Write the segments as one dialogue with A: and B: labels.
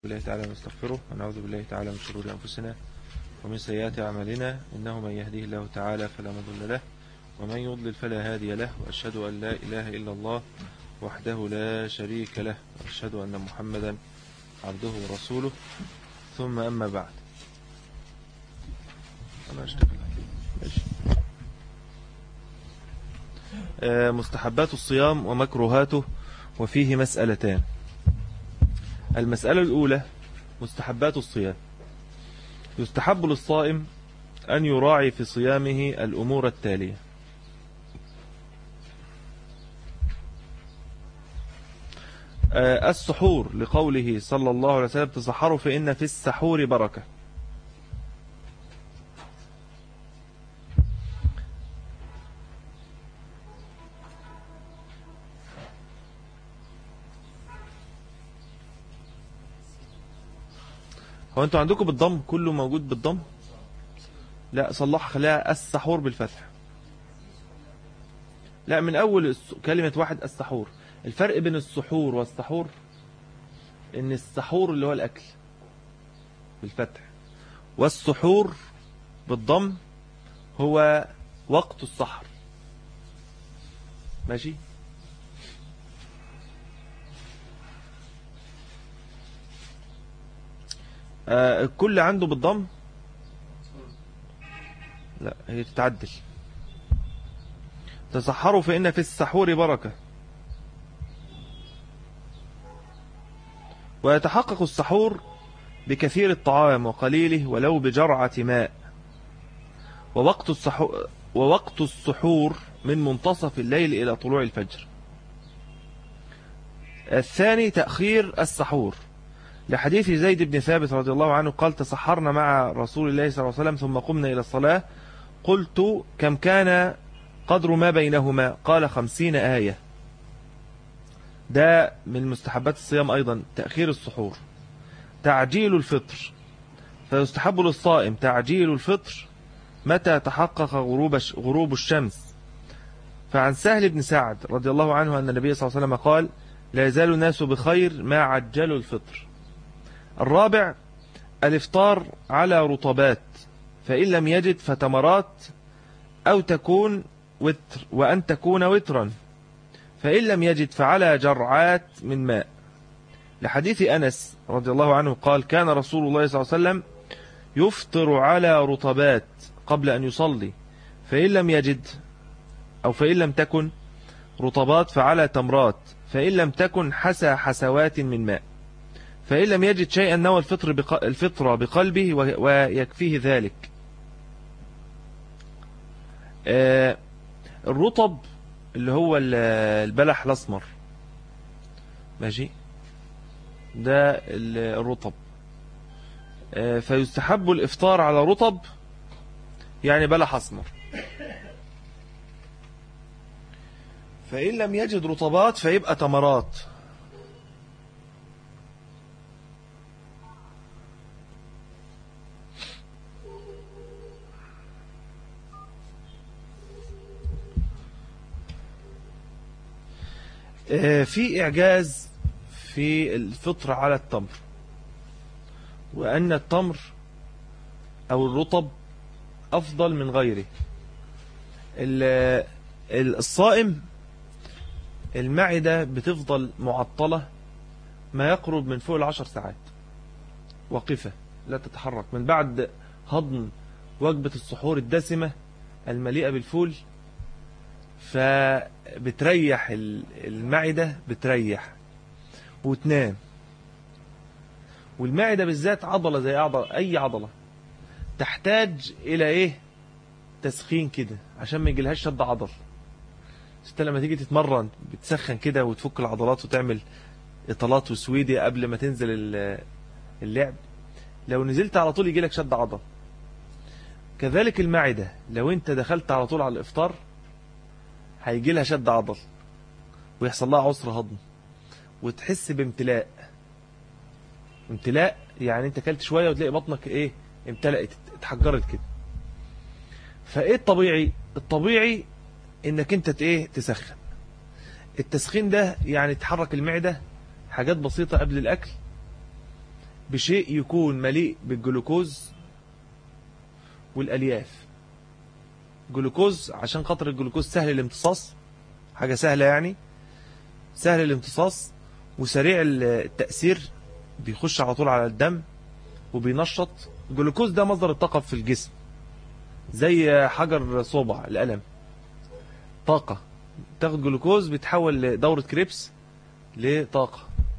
A: بالله تعالى نستغفره ونعوذ بالله تعالى من شرور أنفسنا ومن سيئات أعمالنا إنه من يهديه الله تعالى فلا مضل له ومن يضلل فلا هادي له وأشهد أن لا إله إلا الله وحده لا شريك له وأشهد أن محمدا عبده ورسوله ثم أما بعد. أنا أشتغل مستحبات الصيام ومكروهاته، وفيه مسألتان. المسألة الأولى مستحبات الصيام. يستحب للصائم أن يراعي في صيامه الأمور التالية: السحور، لقوله صلى الله عليه وسلم: تسحروا فإن في السحور بركة. هو انتوا عندكم بالضم؟ كله موجود بالضم؟ لا صلح، خليها السحور بالفتح. لا، من اول كلمة واحد السحور. الفرق بين السحور والسحور ان السحور اللي هو الاكل بالفتح، والسحور بالضم هو وقت السحر. ماشي؟ الكل عنده بالضم؟ لا، هي تتعدل. تسحروا فإن في السحور بركة. ويتحقق السحور بكثير الطعام وقليله ولو بجرعة ماء. ووقت السحور من منتصف الليل إلى طلوع الفجر. الثاني تأخير السحور، لحديث زيد بن ثابت رضي الله عنه قال: تسحرنا مع رسول الله صلى الله عليه وسلم ثم قمنا إلى الصلاة، قلت: كم كان قدر ما بينهما؟ قال: 50 آية. ده من مستحبات الصيام أيضا تأخير السحور. تعجيل الفطر، فيستحب للصائم تعجيل الفطر متى تحقق غروب الشمس. فعن سهل بن سعد رضي الله عنه أن النبي صلى الله عليه وسلم قال: لا يزال الناس بخير ما عجلوا الفطر. الرابع الافطار على رطبات، فإن لم يجد فتمرات أو تكون وتر، وأن تكون وترا، فإن لم يجد فعلى جرعات من ماء، لحديث أنس رضي الله عنه قال: كان رسول الله صلى الله عليه وسلم يفطر على رطبات قبل أن يصلي، فإن لم يجد أو فإن لم تكن رطبات فعلى تمرات، فإن لم تكن حسى حسوات من ماء، فإن لم يجد شيئا نوى الفطر بقلبه ويكفيه ذلك. الرطب اللي هو البلح الأسمر، ماشي، ده الرطب. فيستحب الإفطار على رطب، يعني بلح أسمر. فإن لم يجد رطبات فيبقى تمرات. في إعجاز في الفطر على التمر، وأن التمر أو الرطب أفضل من غيره. الصائم المعدة بتفضل معطلة ما يقرب من فوق 10 ساعات وقفة لا تتحرك من بعد هضم وجبة السحور الدسمة المليئة بالفول، فبتريح المعدة، بتريح وتنام. والمعدة بالذات عضلة زي أي عضلة تحتاج إلى إيه؟ تسخين كده عشان ما يجيلهاش شد عضل. انت لما تيجي تتمرن بتسخن كده وتفك العضلات وتعمل إطالات وسويدي قبل ما تنزل اللعب. لو نزلت على طول يجيلك شد عضل. كذلك المعدة لو انت دخلت على طول على الإفطار هيجي لها شد عضل ويحصل لها عسر هضم وتحس بامتلاء. امتلاء يعني انت كلت شوية وتلاقي بطنك ايه؟ امتلأت، اتحجرت كده. فايه الطبيعي؟ الطبيعي انك انت ايه؟ تسخن. التسخين ده يعني تحرك المعدة حاجات بسيطة قبل الأكل، بشيء يكون مليء بالجلوكوز والألياف. جلوكوز عشان خاطر الجلوكوز سهل الامتصاص، حاجة سهلة يعني، سهل الامتصاص وسريع التأثير، بيخش على طول على الدم وبينشط. الجلوكوز ده مصدر الطاقة في الجسم، زي حجر صوبع القلم، طاقة. تاخد جلوكوز بتحول دورة كريبس لطاقة،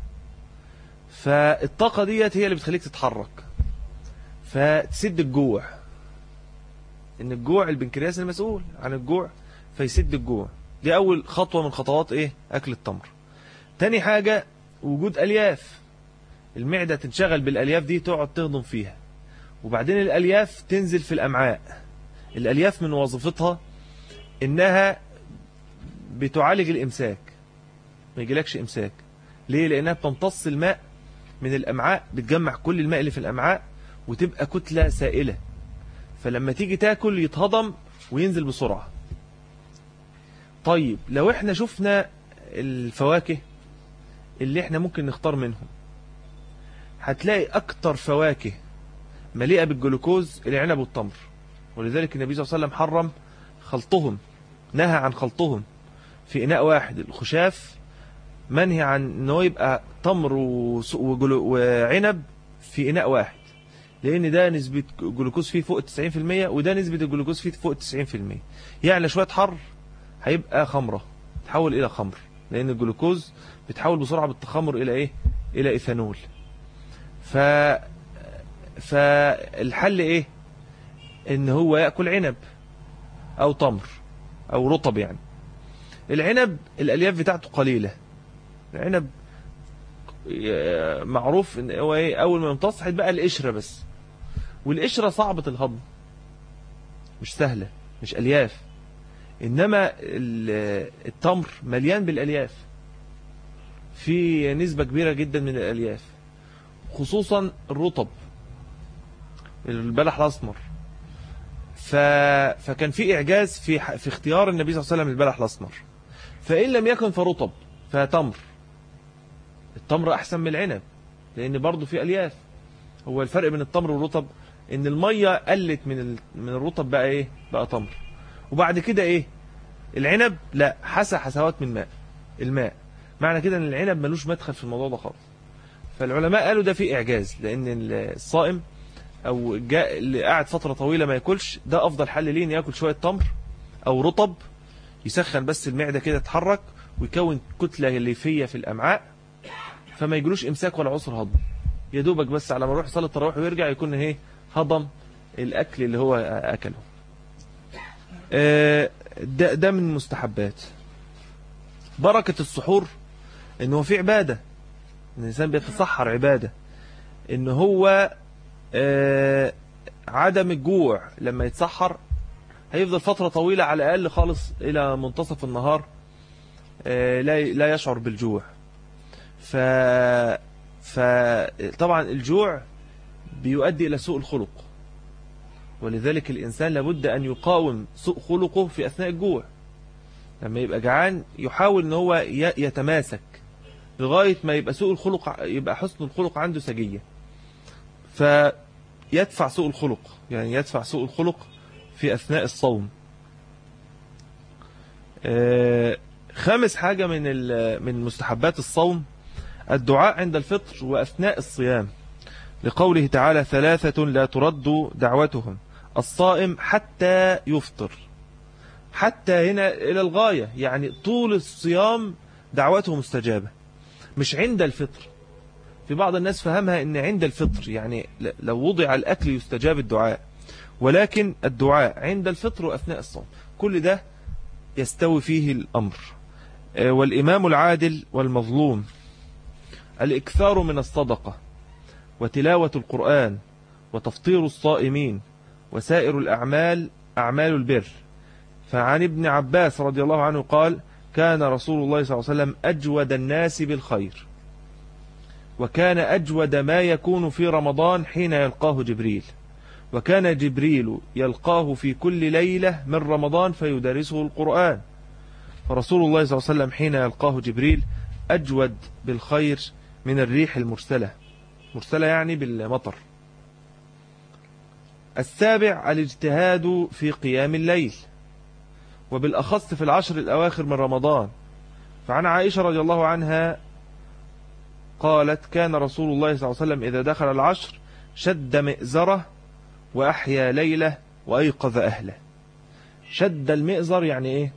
A: فالطاقة ديت هي اللي بتخليك تتحرك، فتسد الجوع. ان الجوع البنكرياس المسؤول عن الجوع، فيسد الجوع. دي اول خطوة من خطوات ايه؟ اكل التمر. تاني حاجة وجود الياف، المعدة تنشغل بالالياف دي، تقعد تهضم فيها، وبعدين الالياف تنزل في الامعاء. الالياف من وظيفتها انها بتعالج الامساك، ما يجيلكش امساك. ليه؟ لانها بتمتص الماء من الامعاء، بتجمع كل الماء اللي في الامعاء وتبقى كتلة سائلة، فلما تيجي تاكل يتهضم وينزل بسرعة. طيب لو احنا شفنا الفواكه اللي احنا ممكن نختار منهم، هتلاقي اكتر فواكه مليئة بالجلوكوز العنب والتمر، ولذلك النبي صلى الله عليه وسلم حرم خلطهم، نهى عن خلطهم في إناء واحد. الخشاف منهي عن انه يبقى تمر وعنب في إناء واحد، لأن ده نسبة جلوكوز فيه فوق 90%، وده نسبة الجلوكوز فيه فوق 90%. يعني شوية حر هيبقى خمرة، تحول إلى خمر، لأن الجلوكوز بتحول بسرعة بالتخمر إلى إيه؟ إلى إيثانول. فالحل إيه؟ إن هو يأكل عنب أو تمر أو رطب. يعني العنب الألياف بتاعته قليلة، العنب معروف إن هو إيه؟ أول ما يمتص هيتبقى القشرة بس، والقشرة صعبة الهضم، مش سهلة، مش ألياف. إنما التمر مليان بالألياف، في نسبة كبيرة جدا من الألياف، خصوصا الرطب، البلح الأسمر. فكان في إعجاز في اختيار النبي صلى الله عليه وسلم البلح الأسمر. فإن لم يكن فرطب فتمر. التمر أحسن من العنب لأن برضو في ألياف. هو الفرق بين التمر والرطب إن المية قلت من الرطب، بقى إيه؟ بقى تمر. وبعد كده إيه؟ العنب لا، حسوات من الماء. معنى كده إن العنب ملوش مدخل في الموضوع ده خالص. فالعلماء قالوا ده في إعجاز، لأن الصائم أو اللي قاعد فترة طويلة ما ياكلش، ده أفضل حل ليه إن ياكل شوية تمر أو رطب، يسخن بس المعدة كده، تتحرك ويكون كتلة ليفية في الأمعاء، فما يجلوش إمساك ولا عسر هضم. يدوبك بس على ما يروح يصلي التراويح ويرجع يكون ايه؟ هضم الأكل اللي هو أكله. ده من مستحبات بركة السحور، إنه هو في عبادة، إن الإنسان بيتسحر عبادة، إن هو عدم الجوع. لما يتسحر هيفضل فترة طويلة على الأقل خالص إلى منتصف النهار لا يشعر بالجوع. فطبعا الجوع بيؤدي إلى سوء الخلق، ولذلك الإنسان لابد أن يقاوم سوء خلقه في أثناء الجوع. لما يبقى جعان يحاول أن هو يتماسك لغاية ما يبقى سوء الخلق، يبقى حسن الخلق عنده سجية، فيدفع سوء الخلق، يعني يدفع سوء الخلق في أثناء الصوم. خامس حاجة من مستحبات الصوم الدعاء عند الفطر وأثناء الصيام، لقوله تعالى: 3 لا ترد دعوتهم الصائم حتى يفطر. حتى هنا إلى الغاية، يعني طول الصيام دعوته مستجابة، مش عند الفطر. في بعض الناس فهمها ان عند الفطر يعني لو وضع الأكل يستجاب الدعاء، ولكن الدعاء عند الفطر وأثناء الصوم، كل ده يستوي فيه الأمر. والإمام العادل والمظلوم، الإكثار من الصدقة وتلاوة القرآن وتفطير الصائمين وسائر الأعمال أعمال البر. فعن ابن عباس رضي الله عنه قال: كان رسول الله صلى الله عليه وسلم أجود الناس بالخير، وكان أجود ما يكون في رمضان حين يلقاه جبريل، وكان جبريل يلقاه في كل ليلة من رمضان فيدرسه القرآن. فرسول الله صلى الله عليه وسلم حين يلقاه جبريل أجود بالخير من الريح المرسلة. مرسلة يعني بالمطر. السابع الاجتهاد في قيام الليل، وبالأخص في العشر الأواخر من رمضان. فعن عائشة رضي الله عنها قالت كان رسول الله صلى الله عليه وسلم إذا دخل العشر شد مئزره وأحيا ليله وأيقظ أهله. شد المئزر يعني إيه؟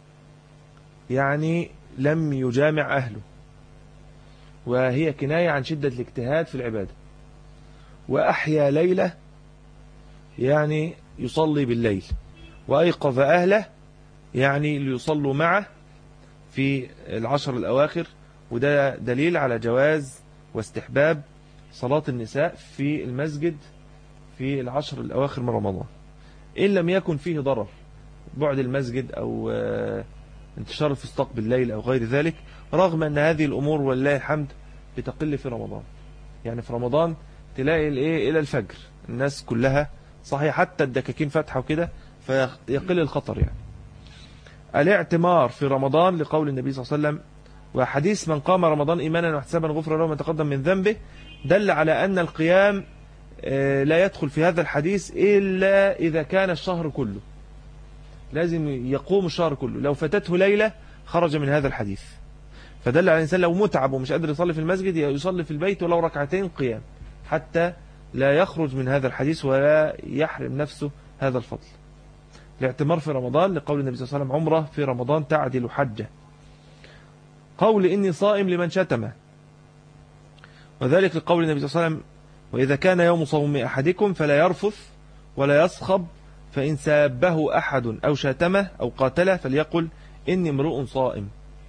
A: يعني لم يجامع أهله، وهي كناية عن شدة الاجتهاد في العبادة. وأحيا ليله يعني يصلي بالليل، وأيقظ أهله يعني ليصلوا معه في العشر الأواخر. وده دليل على جواز واستحباب صلاة النساء في المسجد في العشر الأواخر من رمضان، إن لم يكن فيه ضرر، بعد المسجد أو انتشار الفسطاط بالليل أو غير ذلك، رغم أن هذه الأمور والله الحمد بتقل في رمضان. يعني في رمضان تلاقي إلى الفجر الناس كلها صحيح، حتى الدكاكين فاتحة وكده، فيقل الخطر. يعني الاعتمار في رمضان لقول النبي صلى الله عليه وسلم: وحديث من قام رمضان إيمانا واحتسابا غفر له ما تقدم من ذنبه، دل على أن القيام لا يدخل في هذا الحديث إلا إذا كان الشهر كله، لازم يقوم الشهر كله. لو فاتته ليلة خرج من هذا الحديث. فدل على الإنسان لو متعب ومش قادر يصلي في المسجد يصلي في البيت ولو ركعتين قيام، حتى لا يخرج من هذا الحديث ولا يحرم نفسه هذا الفضل. الاعتمار في رمضان لقول النبي صلى الله عليه وسلم: عمره في رمضان تعدل حجة. قول إني صائم لمن شتمه، وذلك لقول النبي صلى الله عليه وسلم: وإذا كان يوم صوم أحدكم فلا يرفث ولا يصخب، فإن سابه أحد أو شتمه أو قاتله فليقل إني امرؤ صائم.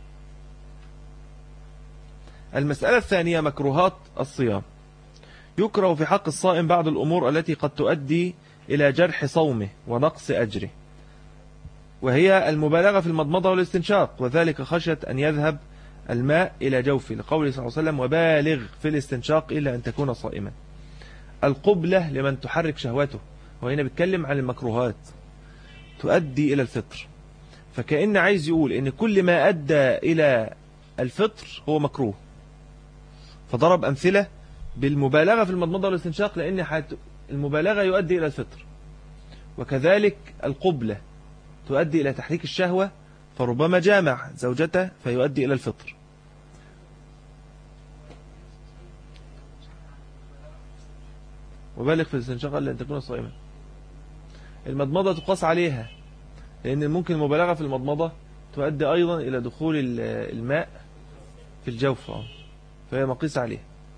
A: المسألة الثانية مكروهات الصيام. يكره في حق الصائم بعض الأمور التي قد تؤدي إلى جرح صومه ونقص أجره، وهي المبالغة في المضمضة والاستنشاق، وذلك خشية أن يذهب الماء إلى جوفه، لقوله صلى الله عليه وسلم: وبالغ في الاستنشاق إلا أن تكون صائما. القبلة لمن تحرك شهوته، وهنا بيتكلم عن المكروهات تؤدي إلى الفطر، فكأن عايز يقول إن كل ما أدى إلى الفطر هو مكروه. فضرب أمثلة بالمبالغة في المضمضة والاستنشاق، لأن المبالغة يؤدي إلى الفطر، وكذلك القبلة تؤدي إلى تحريك الشهوة، فربما جامع زوجته فيؤدي إلى الفطر. وبالغ في الاستنشاق إلا أن تكون صائما. المضمضة تقاس عليها، لأن ممكن المبالغة في المضمضة تؤدي أيضا إلى دخول الماء في الجوف، فهي مقيس عليه.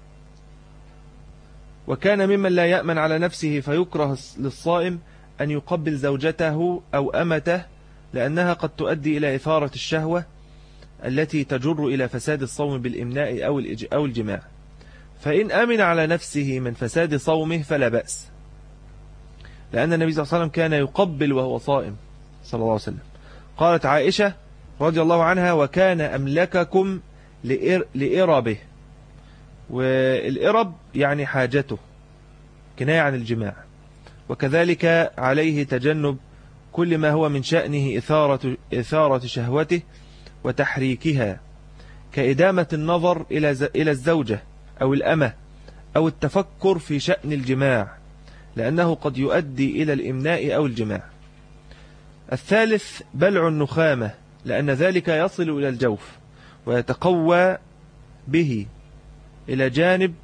A: وكان ممن لا يأمن على نفسه فيكره للصائم أن يقبل زوجته أو أمته، لأنها قد تؤدي إلى إثارة الشهوة التي تجر إلى فساد الصوم بالإمناء أو الجماع. فإن أمن على نفسه من فساد صومه فلا بأس، لأن النبي صلى الله عليه وسلم كان يقبل وهو صائم صلى الله عليه وسلم. قالت عائشة رضي الله عنها: وكان أملككم لإربه. والإرب يعني حاجته، كناية عن الجماع. وكذلك عليه تجنب كل ما هو من شأنه إثارة شهوته وتحريكها، كإدامة النظر إلى الزوجة أو الأمة، أو التفكر في شأن الجماع، لأنه قد يؤدي إلى الإمناء أو الجماع. الثالث بلع النخامة، لأن ذلك يصل إلى الجوف ويتقوى به إلى جانب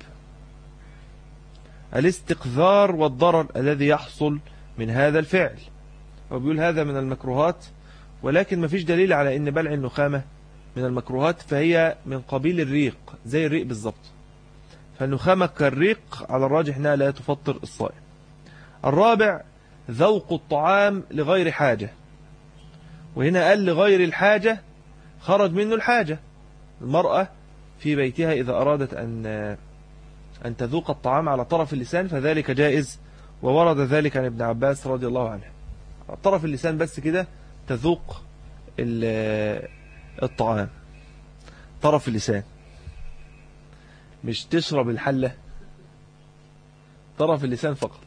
A: الاستقذار والضرر الذي يحصل من هذا الفعل. وبيقول هذا من المكروهات، ولكن ما فيش دليل على أن بلع النخامة من المكروهات، فهي من قبيل الريق، زي الريق بالضبط. فالنخامة كالريق على الراجح أنها لا تفطر الصائم. الرابع ذوق الطعام لغير حاجة، وهنا قال لغير الحاجة خرج منه الحاجة. المرأة في بيتها إذا أرادت أن تذوق الطعام على طرف اللسان فذلك جائز، وورد ذلك عن ابن عباس رضي الله عنه. طرف اللسان بس كده تذوق الطعام، طرف اللسان، مش تشرب الحلة، طرف اللسان فقط،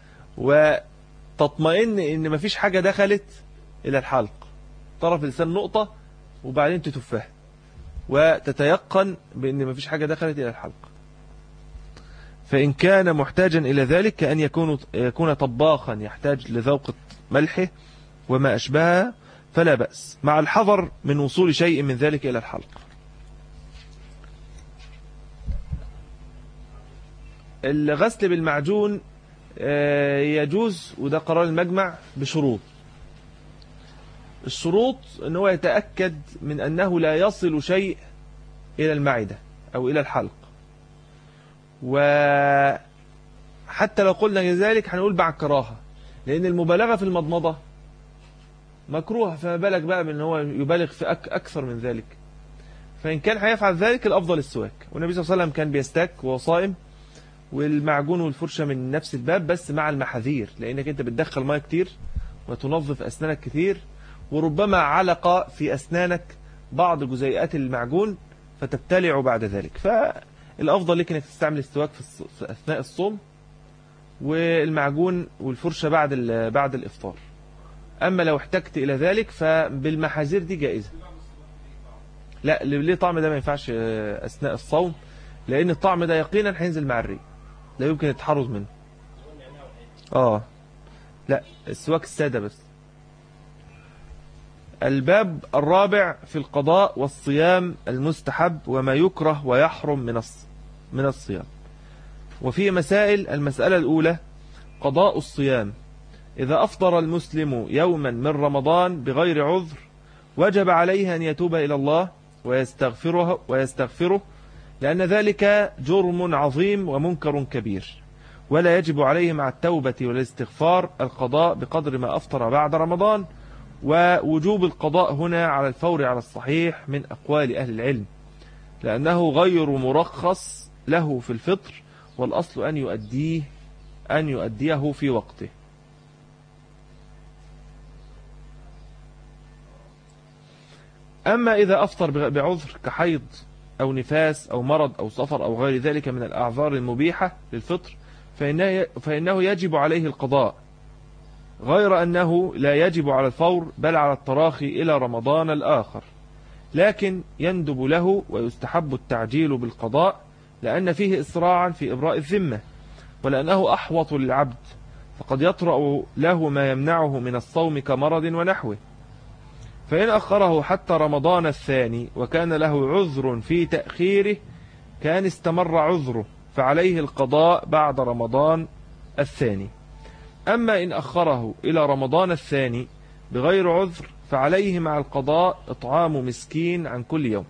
A: وتطمئن ان مفيش حاجة دخلت الى الحلق. طرف اللسان نقطة وبعدين تتفها، وتتيقن بان مفيش حاجة دخلت الى الحلق. فإن كان محتاجا إلى ذلك كأن يكون طباخا يحتاج لذوق ملحه وما أشبهها فلا بأس، مع الحذر من وصول شيء من ذلك إلى الحلق. الغسل بالمعجون يجوز، وده قرار المجمع بشروط. الشروط ان هو يتأكد من أنه لا يصل شيء إلى المعدة أو إلى الحلق، وحتى لو قلنا ذلك هنقول بعد كراهة، لأن المبالغة في المضمضة مكروه، فما بالك بقى من هو يبالغ في أكثر من ذلك. فإن كان هيفعل ذلك الأفضل السواك، والنبي صلى الله عليه وسلم كان بيستاك وهو صائم، والمعجون والفرشة من نفس الباب بس مع المحاذير، لأنك أنت بتدخل ماء كتير وتنظف أسنانك كتير، وربما علق في أسنانك بعض جزيئات المعجون فتبتلع بعد ذلك. فالأفضل لك أنك تستعمل السواك في أثناء الصوم، والمعجون والفرشة بعد الإفطار. أما لو احتجت إلى ذلك فبالمحاذير دي جائزة. لا، ليه طعم ده ما ينفعش أثناء الصوم، لأن الطعم ده يقينا هينزل مع الريق، لا يمكن التحرز منه. لا، السواك السادة بس. الباب الرابع في القضاء والصيام المستحب وما يكره ويحرم من الصيام. وفي مسائل. المسألة الأولى قضاء الصيام. إذا أفطر المسلم يوما من رمضان بغير عذر وجب عليه أن يتوب إلى الله ويستغفره، لأن ذلك جرم عظيم ومنكر كبير، ولا يجب عليه مع التوبة والاستغفار القضاء بقدر ما أفطر بعد رمضان. ووجوب القضاء هنا على الفور على الصحيح من أقوال أهل العلم، لأنه غير مرخص له في الفطر، والأصل أن يؤديه في وقته. أما إذا أفطر بعذر كحيض أو نفاس أو مرض أو سفر أو غير ذلك من الأعذار المبيحة للفطر فإنه يجب عليه القضاء، غير أنه لا يجب على الفور بل على التراخي إلى رمضان الآخر، لكن يندب له ويستحب التعجيل بالقضاء، لأن فيه إسراعا في إبراء الذمة، ولأنه أحوط للعبد، فقد يطرأ له ما يمنعه من الصوم كمرض ونحوه. فإن أخره حتى رمضان الثاني وكان له عذر في تأخيره كان استمر عذره، فعليه القضاء بعد رمضان الثاني. أما إن أخره إلى رمضان الثاني بغير عذر فعليه مع القضاء إطعام مسكين عن كل يوم.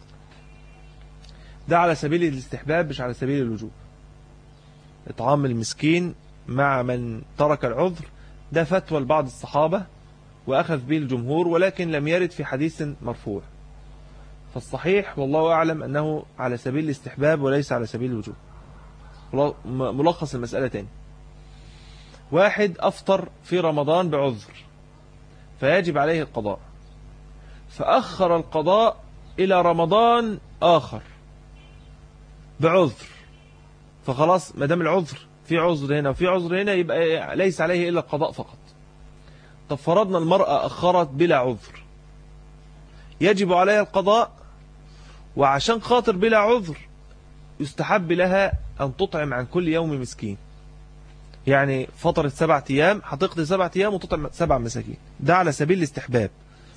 A: ده على سبيل الاستحباب مش على سبيل الوجوب. إطعام المسكين مع من ترك العذر ده فتوى لبعض الصحابة وأخذ به الجمهور، ولكن لم يرد في حديث مرفوع. فالصحيح والله أعلم أنه على سبيل الاستحباب وليس على سبيل الوجوب. ملخص المسألة تاني: واحد أفطر في رمضان بعذر فيجب عليه القضاء، فأخر القضاء إلى رمضان آخر بعذر، فخلاص ما دام العذر في عذر هنا وفي عذر هنا يبقى ليس عليه إلا القضاء فقط. طب فرضنا المرأة أخرت بلا عذر، يجب عليها القضاء، وعشان خاطر بلا عذر يستحب لها أن تطعم عن كل يوم مسكين. يعني فطرت 7 أيام هتقضي 7 أيام وتطعم 7 مساكين. ده على سبيل الاستحباب.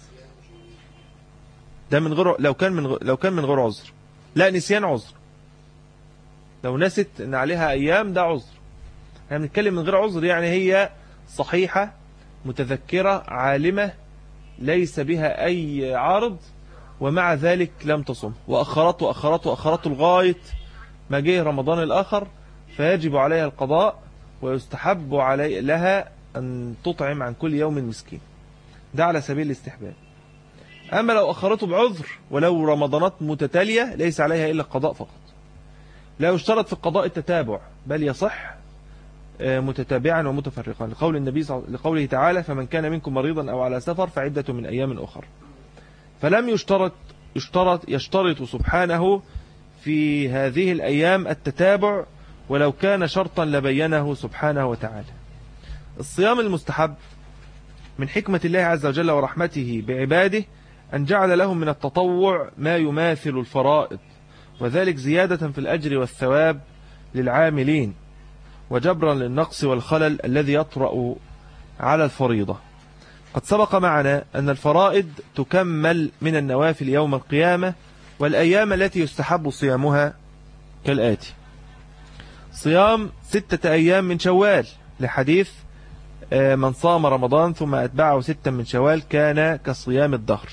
A: ده من غير لو كان من غير عذر. لا، نسيان عذر. لو نست ان عليها ايام ده عذر. احنا بنتكلم من غير عذر، يعني هي صحيحة متذكرة عالمة ليس بها اي عارض، ومع ذلك لم تصم وأخرته لغاية ما جه رمضان الآخر، فيجب عليها القضاء ويستحب لها أن تطعم عن كل يوم مسكين. ده على سبيل الاستحباب. أما لو أخرته بعذر ولو رمضانات متتالية ليس عليها إلا القضاء فقط. لا يشترط في القضاء التتابع، بل يصح متتابعا ومتفرقا، لقوله تعالى: فمن كان منكم مريضا أو على سفر فعدة من أيام أخر. فلم يشترط سبحانه في هذه الأيام التتابع، ولو كان شرطا لبينه سبحانه وتعالى. الصيام المستحب من حكمة الله عز وجل ورحمته بعباده أن جعل لهم من التطوع ما يماثل الفرائض، وذلك زيادة في الأجر والثواب للعاملين وجبرا للنقص والخلل الذي يطرأ على الفريضة. قد سبق معنا أن الفرائض تكمل من النوافل يوم القيامة، والأيام التي يستحب صيامها كالآتي: صيام 6 أيام من شوال، لحديث من صام رمضان ثم أتبعه 6 من شوال كان كصيام الدهر.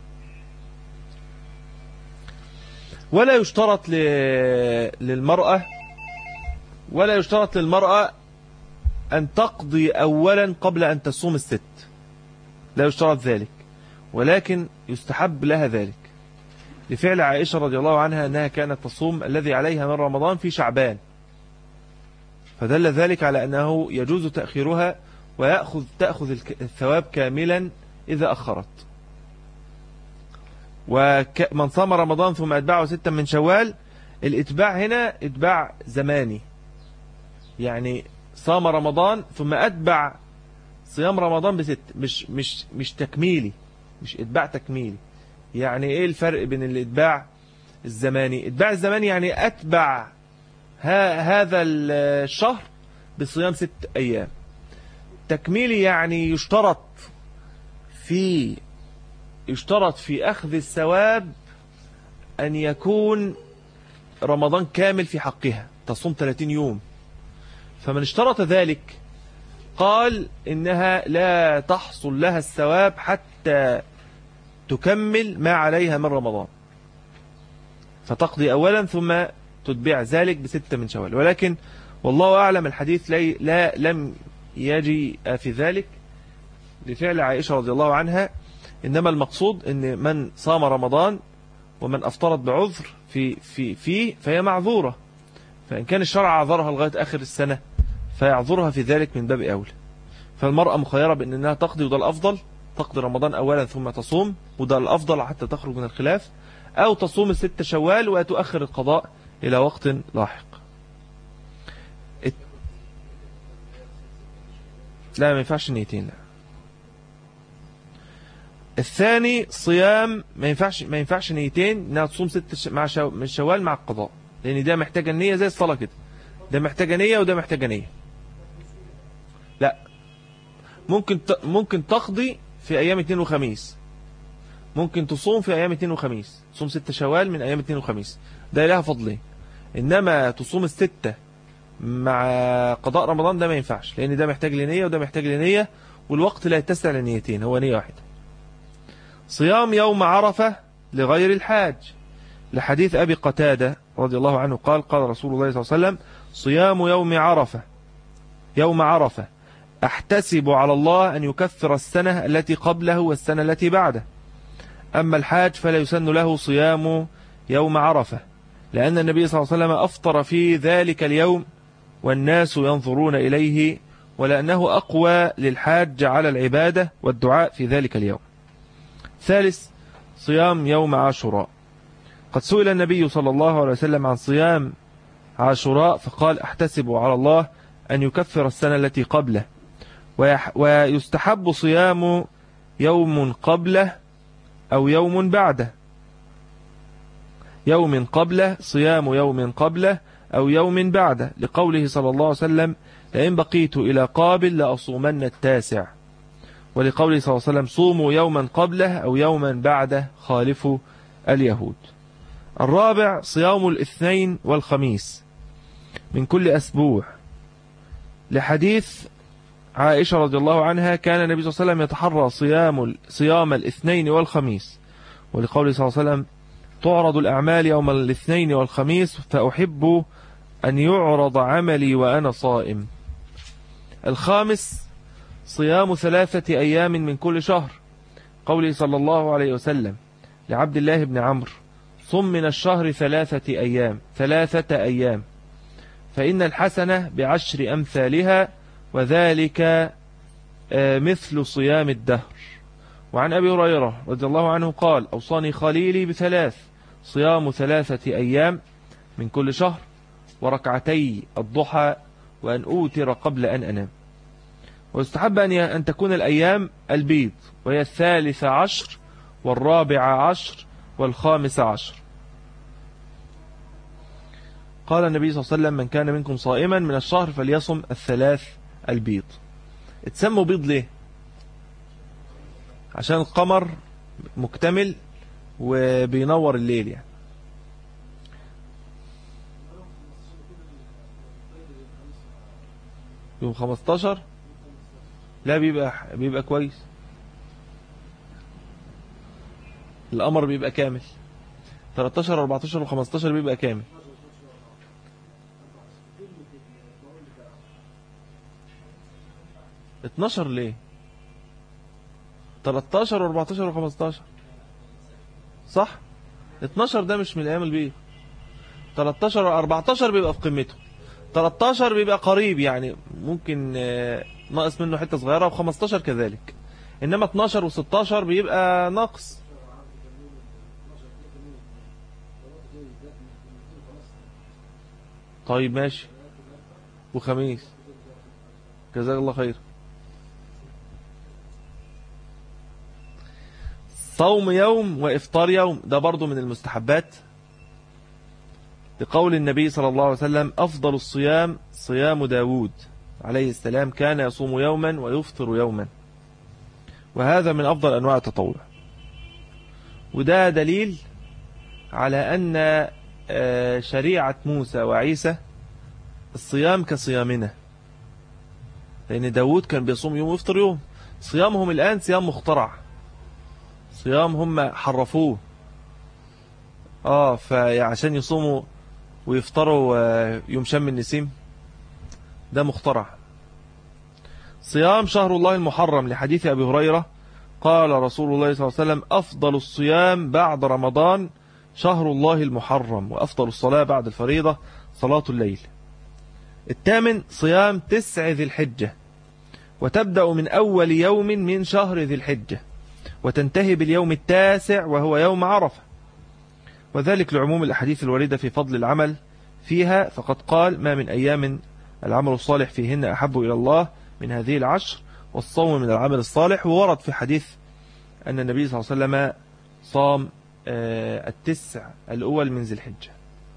A: ولا يشترط للمرأة أن تقضي أولا قبل أن تصوم الست، لا يشترط ذلك، ولكن يستحب لها ذلك لفعل عائشة رضي الله عنها أنها كانت تصوم الذي عليها من رمضان في شعبان، فدل ذلك على أنه يجوز تأخيرها وتأخذ الثواب كاملا إذا أخرت. ومن صام رمضان ثم أتبعه 6 من شوال، الإتباع هنا إتباع زماني، يعني صام رمضان ثم أتبع صيام رمضان ب6، مش تكميلي، مش إتباع تكميلي. يعني إيه الفرق بين الإتباع الزماني؟ إتباع الزماني يعني أتبع هذا الشهر بصيام 6 أيام. تكميلي يعني يشترط في أخذ الثواب أن يكون رمضان كامل في حقها، تصوم 30 يوم. فمن اشترط ذلك قال إنها لا تحصل لها الثواب حتى تكمل ما عليها من رمضان، فتقضي أولا ثم تتبع ذلك ب6 من شوال. ولكن والله أعلم الحديث لم يجي في ذلك لفعل عائشة رضي الله عنها، إنما المقصود أن من صام رمضان ومن أفطرت بعذر فهي معذورة، فإن كان الشرع عذرها لغاية آخر السنة فيعذرها في ذلك من باب أولى. فالمرأة مخيرة بأن أنها تقضي، وده الأفضل، تقضي رمضان أولا ثم تصوم، وده الأفضل حتى تخرج من الخلاف، أو تصوم 6 شوال وتؤخر القضاء إلى وقت لاحق. لا، ما ينفعش نيتين. لا. الثاني صيام ما ينفعش نيتين، انها تصوم 6 من شوال مع القضاء، لان ده محتاجه النيه زي الصلاه كده، ده محتاجه نيه وده محتاجه نيه. لا، ممكن تقضي في ايام 2 وخميس، ممكن تصوم في ايام 2 وخميس، تصوم 6 شوال من ايام 2 وخميس، ده لها فضلين. انما تصوم 6 مع قضاء رمضان ده ما ينفعش، لان ده محتاج لنيه وده محتاج لنيه، والوقت لا يتسع لنيتين، هو نيه واحده. صيام يوم عرفة لغير الحاج، لحديث أبي قتادة رضي الله عنه قال: قال رسول الله صلى الله عليه وسلم: صيام يوم عرفة أحتسب على الله أن يكفر السنة التي قبله والسنة التي بعده. أما الحاج فلا يسن له صيام يوم عرفة، لأن النبي صلى الله عليه وسلم أفطر في ذلك اليوم والناس ينظرون إليه، ولأنه أقوى للحاج على العبادة والدعاء في ذلك اليوم. ثالث صيام يوم عاشوراء. قد سئل النبي صلى الله عليه وسلم عن صيام عاشوراء فقال: أحتسب على الله أن يكفر السنة التي قبله، ويستحب صيام يوم قبله أو يوم بعده، يوم قبله، صيام يوم قبله أو يوم بعده، لقوله صلى الله عليه وسلم: لئن بقيت إلى قابل لأصومن 9، ولقوله صلى الله عليه وسلم: صوموا يوما قبله أو يوما بعده خالفوا اليهود. الرابع صيام الاثنين والخميس من كل أسبوع، لحديث عائشة رضي الله عنها: كان النبي صلى الله عليه وسلم يتحرى صيام الاثنين والخميس، ولقوله صلى الله عليه وسلم: تعرض الأعمال يوم الاثنين والخميس فأحب أن يعرض عملي وأنا صائم. الخامس صيام 3 أيام من كل شهر، قوله صلى الله عليه وسلم لعبد الله بن عمرو: صم من الشهر 3 أيام فإن الحسنة ب10 أمثالها وذلك مثل صيام الدهر. وعن أبي هريرة رضي الله عنه قال: أوصاني خليلي ب3: صيام 3 أيام من كل شهر، وركعتي الضحى، وأن أوتر قبل أن أنام. ويستحب أن تكون الأيام البيض، وهي 13 و14 و15. قال النبي صلى الله عليه وسلم: من كان منكم صائما من الشهر فليصم الثلاث البيض. اتسموا بيض ليه؟ عشان القمر مكتمل وبينور الليل يعني. يوم 15 لا بيبقى كويس، القمر بيبقى كامل. 13 14 و15 بيبقى كامل. 12 ليه؟ 13 و14 و15 صح. 12 ده مش من الايام البيض. 13 و14 بيبقى في قمته. 13 بيبقى قريب يعني ممكن ناقص منه حتة صغيرة، و15 كذلك. انما 12 و16 بيبقى ناقص. طيب ماشي. وخميس جزاك الله خير. صوم يوم وإفطار يوم ده برضو من المستحبات، لقول النبي صلى الله عليه وسلم: أفضل الصيام صيام داود عليه السلام، كان يصوم يوما ويفطر يوما. وهذا من أفضل أنواع التطوع. وده دليل على أن شريعة موسى وعيسى الصيام كصيامنا، لأن داود كان بيصوم يوم ويفطر يوم. صيامهم الآن صيام مخترع، صيام هم حرفوه. فعشان يصوموا ويفطروا يوم شم النسيم، ده مخترع. صيام شهر الله المحرم، لحديث أبي هريرة قال رسول الله صلى الله عليه وسلم: أفضل الصيام بعد رمضان شهر الله المحرم، وأفضل الصلاة بعد الفريضة صلاة الليل. 8 صيام 9 ذي الحجة، وتبدأ من أول يوم من شهر ذي الحجة، وتنتهي باليوم 9 وهو يوم عرفة، وذلك لعموم الأحاديث الواردة في فضل العمل فيها، فقد قال: ما من أيام العمل الصالح فيهن أحب إلى الله من هذه العشر، والصوم من العمل الصالح. وورد في حديث أن النبي صلى الله عليه وسلم صام 9 الأول من ذي الحجة.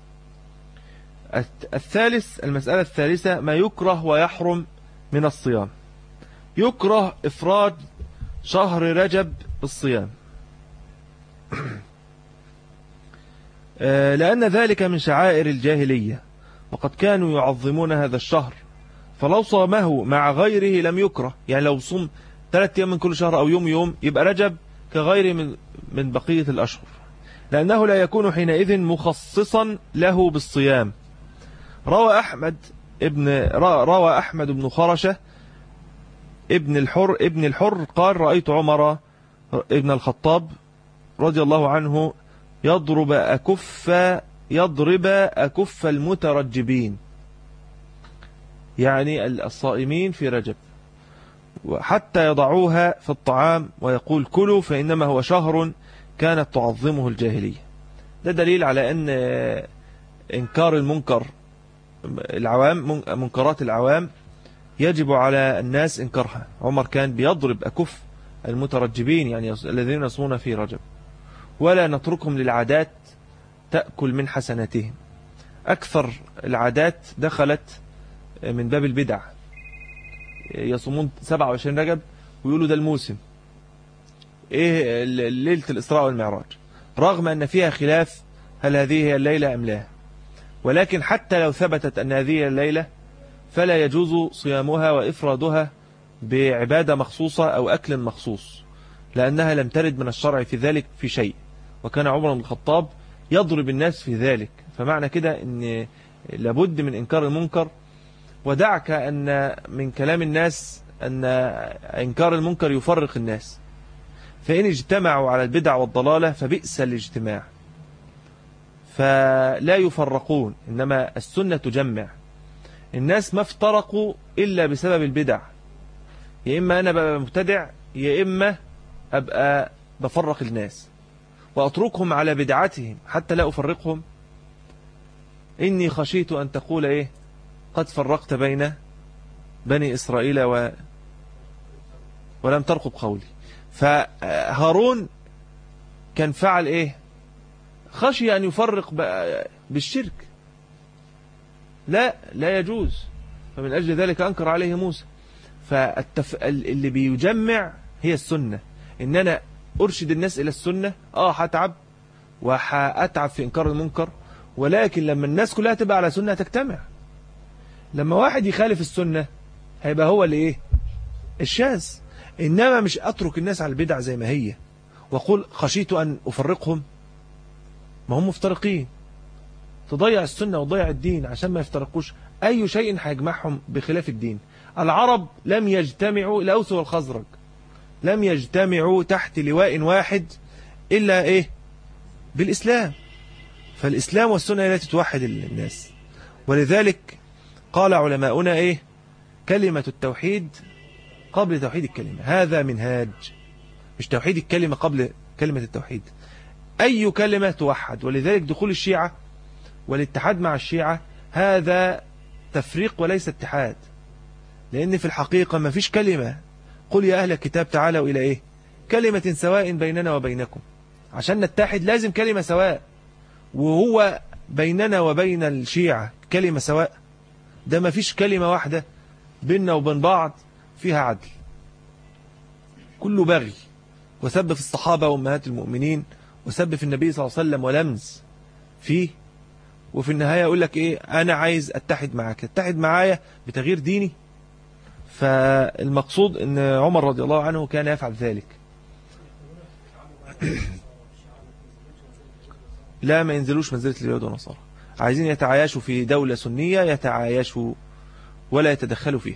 A: المسألة الثالثة ما يكره ويحرم من الصيام. يكره إفراد شهر رجب بالصيام لأن ذلك من شعائر الجاهلية، وقد كانوا يعظمون هذا الشهر، فلو صامه مع غيره لم يكره. يعني لو صوم 3 أيام من كل شهر أو يوم يبقى رجب كغيره من بقية الأشهر، لأنه لا يكون حينئذ مخصصا له بالصيام. روى أحمد بن خرشة ابن الحر قال: رأيت عمر ابن الخطاب رضي الله عنه يضرب أكف المترجبين، يعني الصائمين في رجب، حتى يضعوها في الطعام ويقول: كلوا فإنما هو شهر كانت تعظمه الجاهلية. ده دليل على أن إنكار المنكر العوام، منكرات العوام، يجب على الناس إنكارها. عمر كان بيضرب أكف المترجبين، يعني الذين يصومون في رجب، ولا نتركهم للعادات تأكل من حسناتهم. أكثر العادات دخلت من باب البدع، يصومون 27 رجب ويقولوا ده الموسم، ليلة الإسراء والمعراج، رغم أن فيها خلاف هل هذه هي الليلة أم لا. ولكن حتى لو ثبتت أن هذه الليلة فلا يجوز صيامها وإفرادها بعبادة مخصوصة أو أكل مخصوص، لأنها لم ترد من الشرع في ذلك في شيء، وكان عمر بن الخطاب يضرب الناس في ذلك. فمعنى كده أن لابد من إنكار المنكر. ودعك أن من كلام الناس أن إنكار المنكر يفرق الناس، فإن اجتمعوا على البدع والضلالة فبئس الاجتماع، فلا يفرقون، إنما السنة تجمع الناس. ما افترقوا إلا بسبب البدع، يا إما أنا ببقى مبتدع، يا إما أبقى بفرق الناس وأتركهم على بدعتهم حتى لا أفرقهم. إني خشيت أن تقول قد فرقت بين بني إسرائيل ولم ترقب قولي. فهارون كان فعل خشي أن يفرق بالشرك، لا يجوز. فمن أجل ذلك أنكر عليه موسى. اللي بيجمع هي السنة، إن أنا أرشد الناس إلى السنة. هتعب وهأتعب في إنكار المنكر، ولكن لما الناس كلها تبقى على سنة تجتمع. لما واحد يخالف السنة هيبقى هو اللي إيه؟ الشاذ. إنما مش أترك الناس على البدع زي ما هي وأقول خشيت أن أفرقهم، ما هم مفترقين. تضيع السنة وتضيع الدين عشان ما يفترقوش. أي شيء هيجمعهم بخلاف الدين. العرب لم يجتمعوا، الأوس والخزرج لم يجتمعوا تحت لواء واحد إلا إيه؟ بالإسلام. فالإسلام والسنة التي توحد الناس. ولذلك قال علماؤنا إيه؟ كلمة التوحيد قبل توحيد الكلمة. هذا منهاج، مش توحيد الكلمة قبل كلمة التوحيد. أي كلمة توحد. ولذلك دخول الشيعة والاتحاد مع الشيعة هذا تفريق وليس اتحاد. لأن في الحقيقة ما فيش كلمة. قل يا أهل الكتاب تعالوا إلى إيه؟ كلمة سواء بيننا وبينكم. عشان نتحد لازم كلمة سواء. وهو بيننا وبين الشيعة كلمة سواء؟ ده ما فيش كلمة واحدة بيننا وبين بعض فيها عدل. كله بغي وسب في الصحابة وأمهات المؤمنين وسب في النبي صلى الله عليه وسلم ولمز فيه. وفي النهاية يقول لك إيه؟ أنا عايز أتحد معك، أتحد معايا بتغيير ديني. فالمقصود أن عمر رضي الله عنه كان يفعل ذلك. لا، ما ينزلوش منزلة اليهود والنصارى. عايزين يتعايشوا في دولة سنية، يتعايشوا ولا يتدخلوا فيها.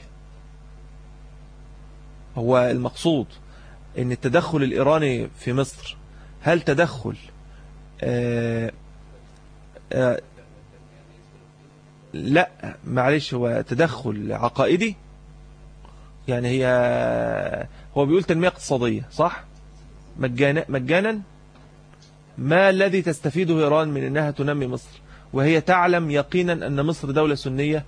A: هو المقصود ان التدخل الإيراني في مصر هل تدخل لا معلش، هو تدخل عقائدي. يعني هو بيقول تنمية اقتصادية صح؟ مجانا. ما الذي تستفيده إيران من أنها تنمي مصر وهي تعلم يقينا أن مصر دولة سنية،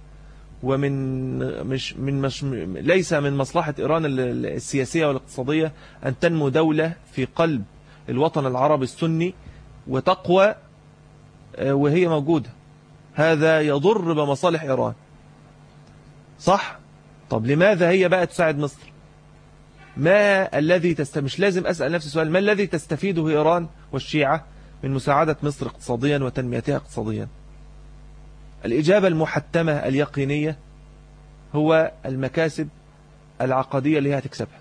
A: ليس من مصلحة إيران السياسية والاقتصادية أن تنمو دولة في قلب الوطن العربي السني وتقوى وهي موجودة. هذا يضر بمصالح إيران صح؟ طب لماذا هي بقى تساعد مصر؟ ما الذي مش لازم أسأل نفسي سؤال، ما الذي تستفيده إيران والشيعة من مساعدة مصر اقتصاديا وتنميتها اقتصاديا؟ الإجابة المحتمة اليقينية هو المكاسب العقدية اللي هي هتكسبها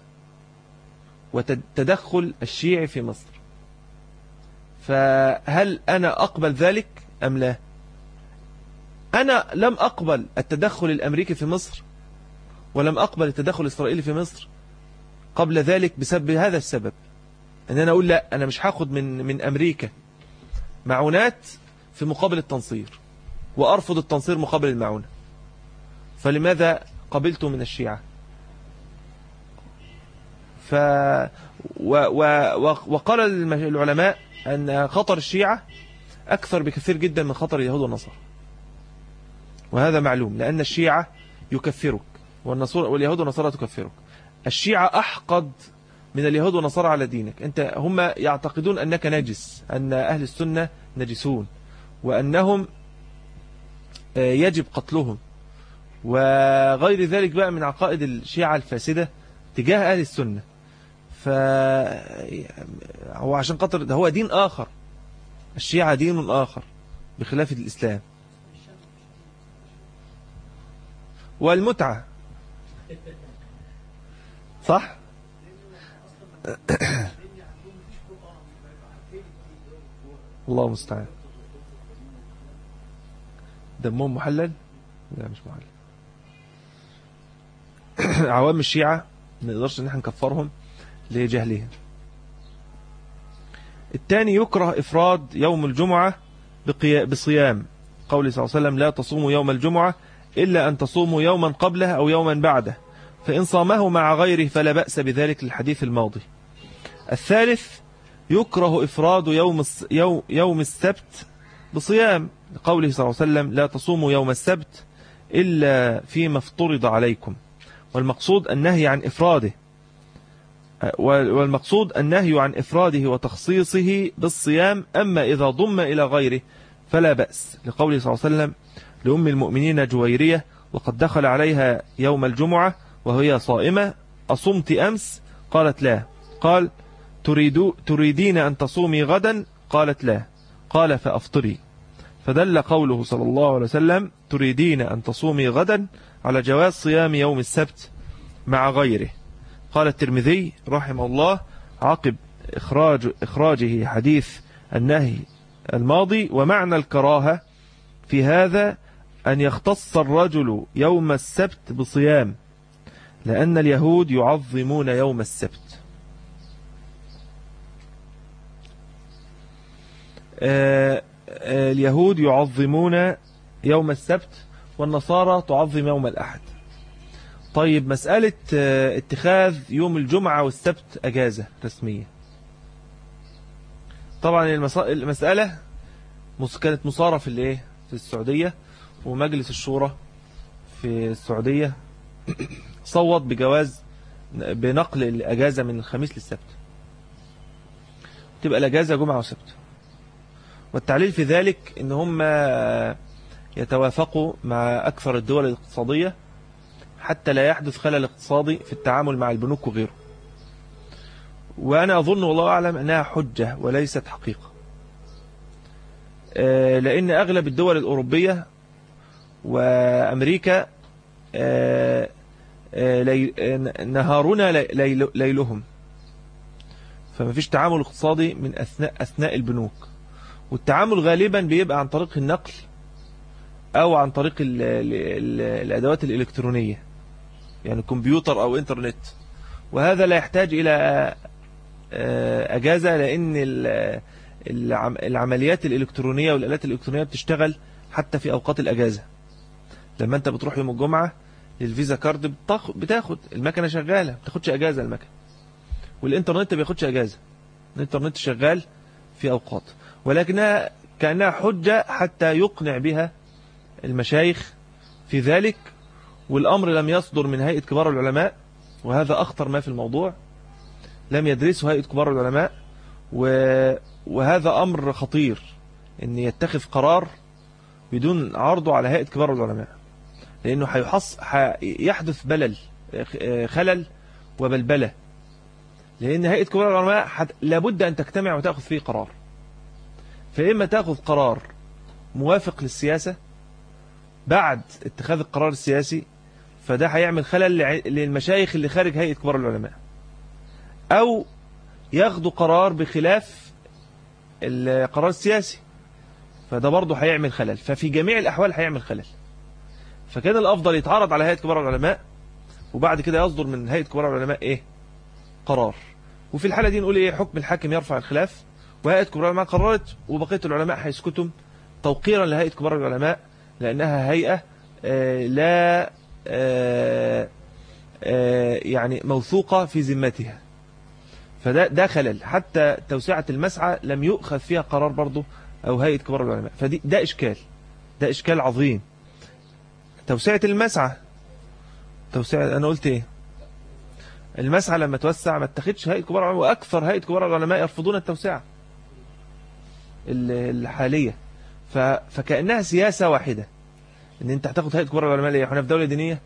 A: وتدخل الشيعي في مصر. فهل أنا أقبل ذلك أم لا؟ أنا لم أقبل التدخل الأمريكي في مصر ولم أقبل التدخل الإسرائيلي في مصر قبل ذلك بسبب هذا السبب، أن أنا أقول لا، أنا مش هاخد من أمريكا معونات في مقابل التنصير وأرفض التنصير مقابل المعونة. فلماذا قبلته من الشيعة؟ وقال العلماء أن خطر الشيعة أكثر بكثير جدا من خطر اليهود والنصارى، وهذا معلوم لأن الشيعة يكفرك واليهود والنصارى تكفرك. الشيعة أحقد من اليهود والنصارى على دينك. هم يعتقدون أنك نجس، أن أهل السنة نجسون وأنهم يجب قتلهم وغير ذلك بقى من عقائد الشيعة الفاسدة تجاه أهل السنة. هو عشان قطر ده هو دين آخر، الشيعة دين آخر بخلاف الإسلام. والمتعة صح؟ الله المستعان. دمهم محلل؟ لا مش محلل. عوام الشيعة ما نقدرش ان احنا نكفرهم لجهلهم. الثاني يكره إفراد يوم الجمعة بصيام، قول صلى الله عليه وسلم لا تصوموا يوم الجمعة إلا أن تصوموا يوما قبله أو يوما بعده، فإن صامه مع غيره فلا بأس بذلك للحديث الماضي. الثالث يكره إفراد يوم السبت بصيام، قوله صلى الله عليه وسلم لا تصوموا يوم السبت إلا فيما افترض عليكم، والمقصود النهي عن إفراده وتخصيصه بالصيام. أما إذا ضم إلى غيره فلا بأس، لقوله صلى الله عليه وسلم لأم المؤمنين جويرية وقد دخل عليها يوم الجمعة وهي صائمة: أصمت أمس؟ قالت لا. قال: تريدين أن تصومي غدا؟ قالت لا. قال: فأفطري. فدل قوله صلى الله عليه وسلم: تريدين أن تصومي غدا على جواز صيام يوم السبت مع غيره. قال الترمذي رحمه الله عقب إخراجه حديث النهي الماضي: ومعنى الكراهة في هذا أن يختص الرجل يوم السبت بصيام، لأن اليهود يعظمون يوم السبت. اليهود يعظمون يوم السبت والنصارى تعظم يوم الأحد. طيب، مسألة اتخاذ يوم الجمعة والسبت أجازة رسمية، طبعا المسألة كانت مصارة في السعودية، ومجلس الشورى في السعودية صوت بجواز بنقل الأجازة من الخميس للسبت، تبقى الأجازة جمعة وسبت. والتعليل في ذلك إن هم يتوافقوا مع أكثر الدول الاقتصادية حتى لا يحدث خلل اقتصادي في التعامل مع البنوك وغيره. وأنا أظن والله أعلم أنها حجة وليست حقيقة، لأن أغلب الدول الأوروبية وأمريكا نهارنا ليلهم، فما فيش تعامل اقتصادي من أثناء البنوك، والتعامل غالبا بيبقى عن طريق النقل أو عن طريق الأدوات الإلكترونية، يعني كمبيوتر أو إنترنت، وهذا لا يحتاج إلى أجازة، لأن العمليات الإلكترونية والآلات الإلكترونية بتشتغل حتى في أوقات الأجازة. لما أنت بتروح يوم الجمعة للفيزا كارد بتاخد المكنة شغالة، ما بتاخدش أجازة المكنة، والإنترنت ما بياخدش أجازة، الإنترنت شغال في أوقات، ولكنها كأنها حجة حتى يقنع بها المشايخ في ذلك. والأمر لم يصدر من هيئة كبار العلماء، وهذا أخطر ما في الموضوع، لم يدرسه هيئة كبار العلماء، وهذا أمر خطير أن يتخذ قرار بدون عرضه على هيئة كبار العلماء، لأنه يحدث خلل وبلبلة، لأن هيئة كبار العلماء لابد أن تجتمع وتأخذ فيه قرار، فإما تأخذ قرار موافق للسياسة بعد اتخاذ القرار السياسي، فده هيعمل خلل للمشايخ اللي خارج هيئة كبار العلماء، أو ياخدوا قرار بخلاف القرار السياسي، فده برضه هيعمل خلل، ففي جميع الأحوال هيعمل خلل. فكان الأفضل يتعرض على هيئة كبار العلماء، وبعد كده يصدر من هيئة كبار العلماء قرار، وفي الحالة دي نقول حكم الحاكم يرفع الخلاف، وهيئة كبار العلماء قررت، وبقية العلماء هيسكتوا توقيرا لهيئة كبار العلماء، لأنها هيئة لا يعني موثوقة في ذمتها، فده خلل. حتى توسعة المسعى لم يؤخذ فيها قرار برضه أو هيئة كبار العلماء، فده إشكال عظيم. توسعة المسعى، أنا قلت المسعى لما توسع ما اتخذش هيئة كبار العلماء، وأكثر هيئة كبار العلماء يرفضون التوسعة الحالية، فكأنها سياسة واحدة، ان انت هتاخد هيئة كبار العلماء ليه؟ احنا في دولة دينية؟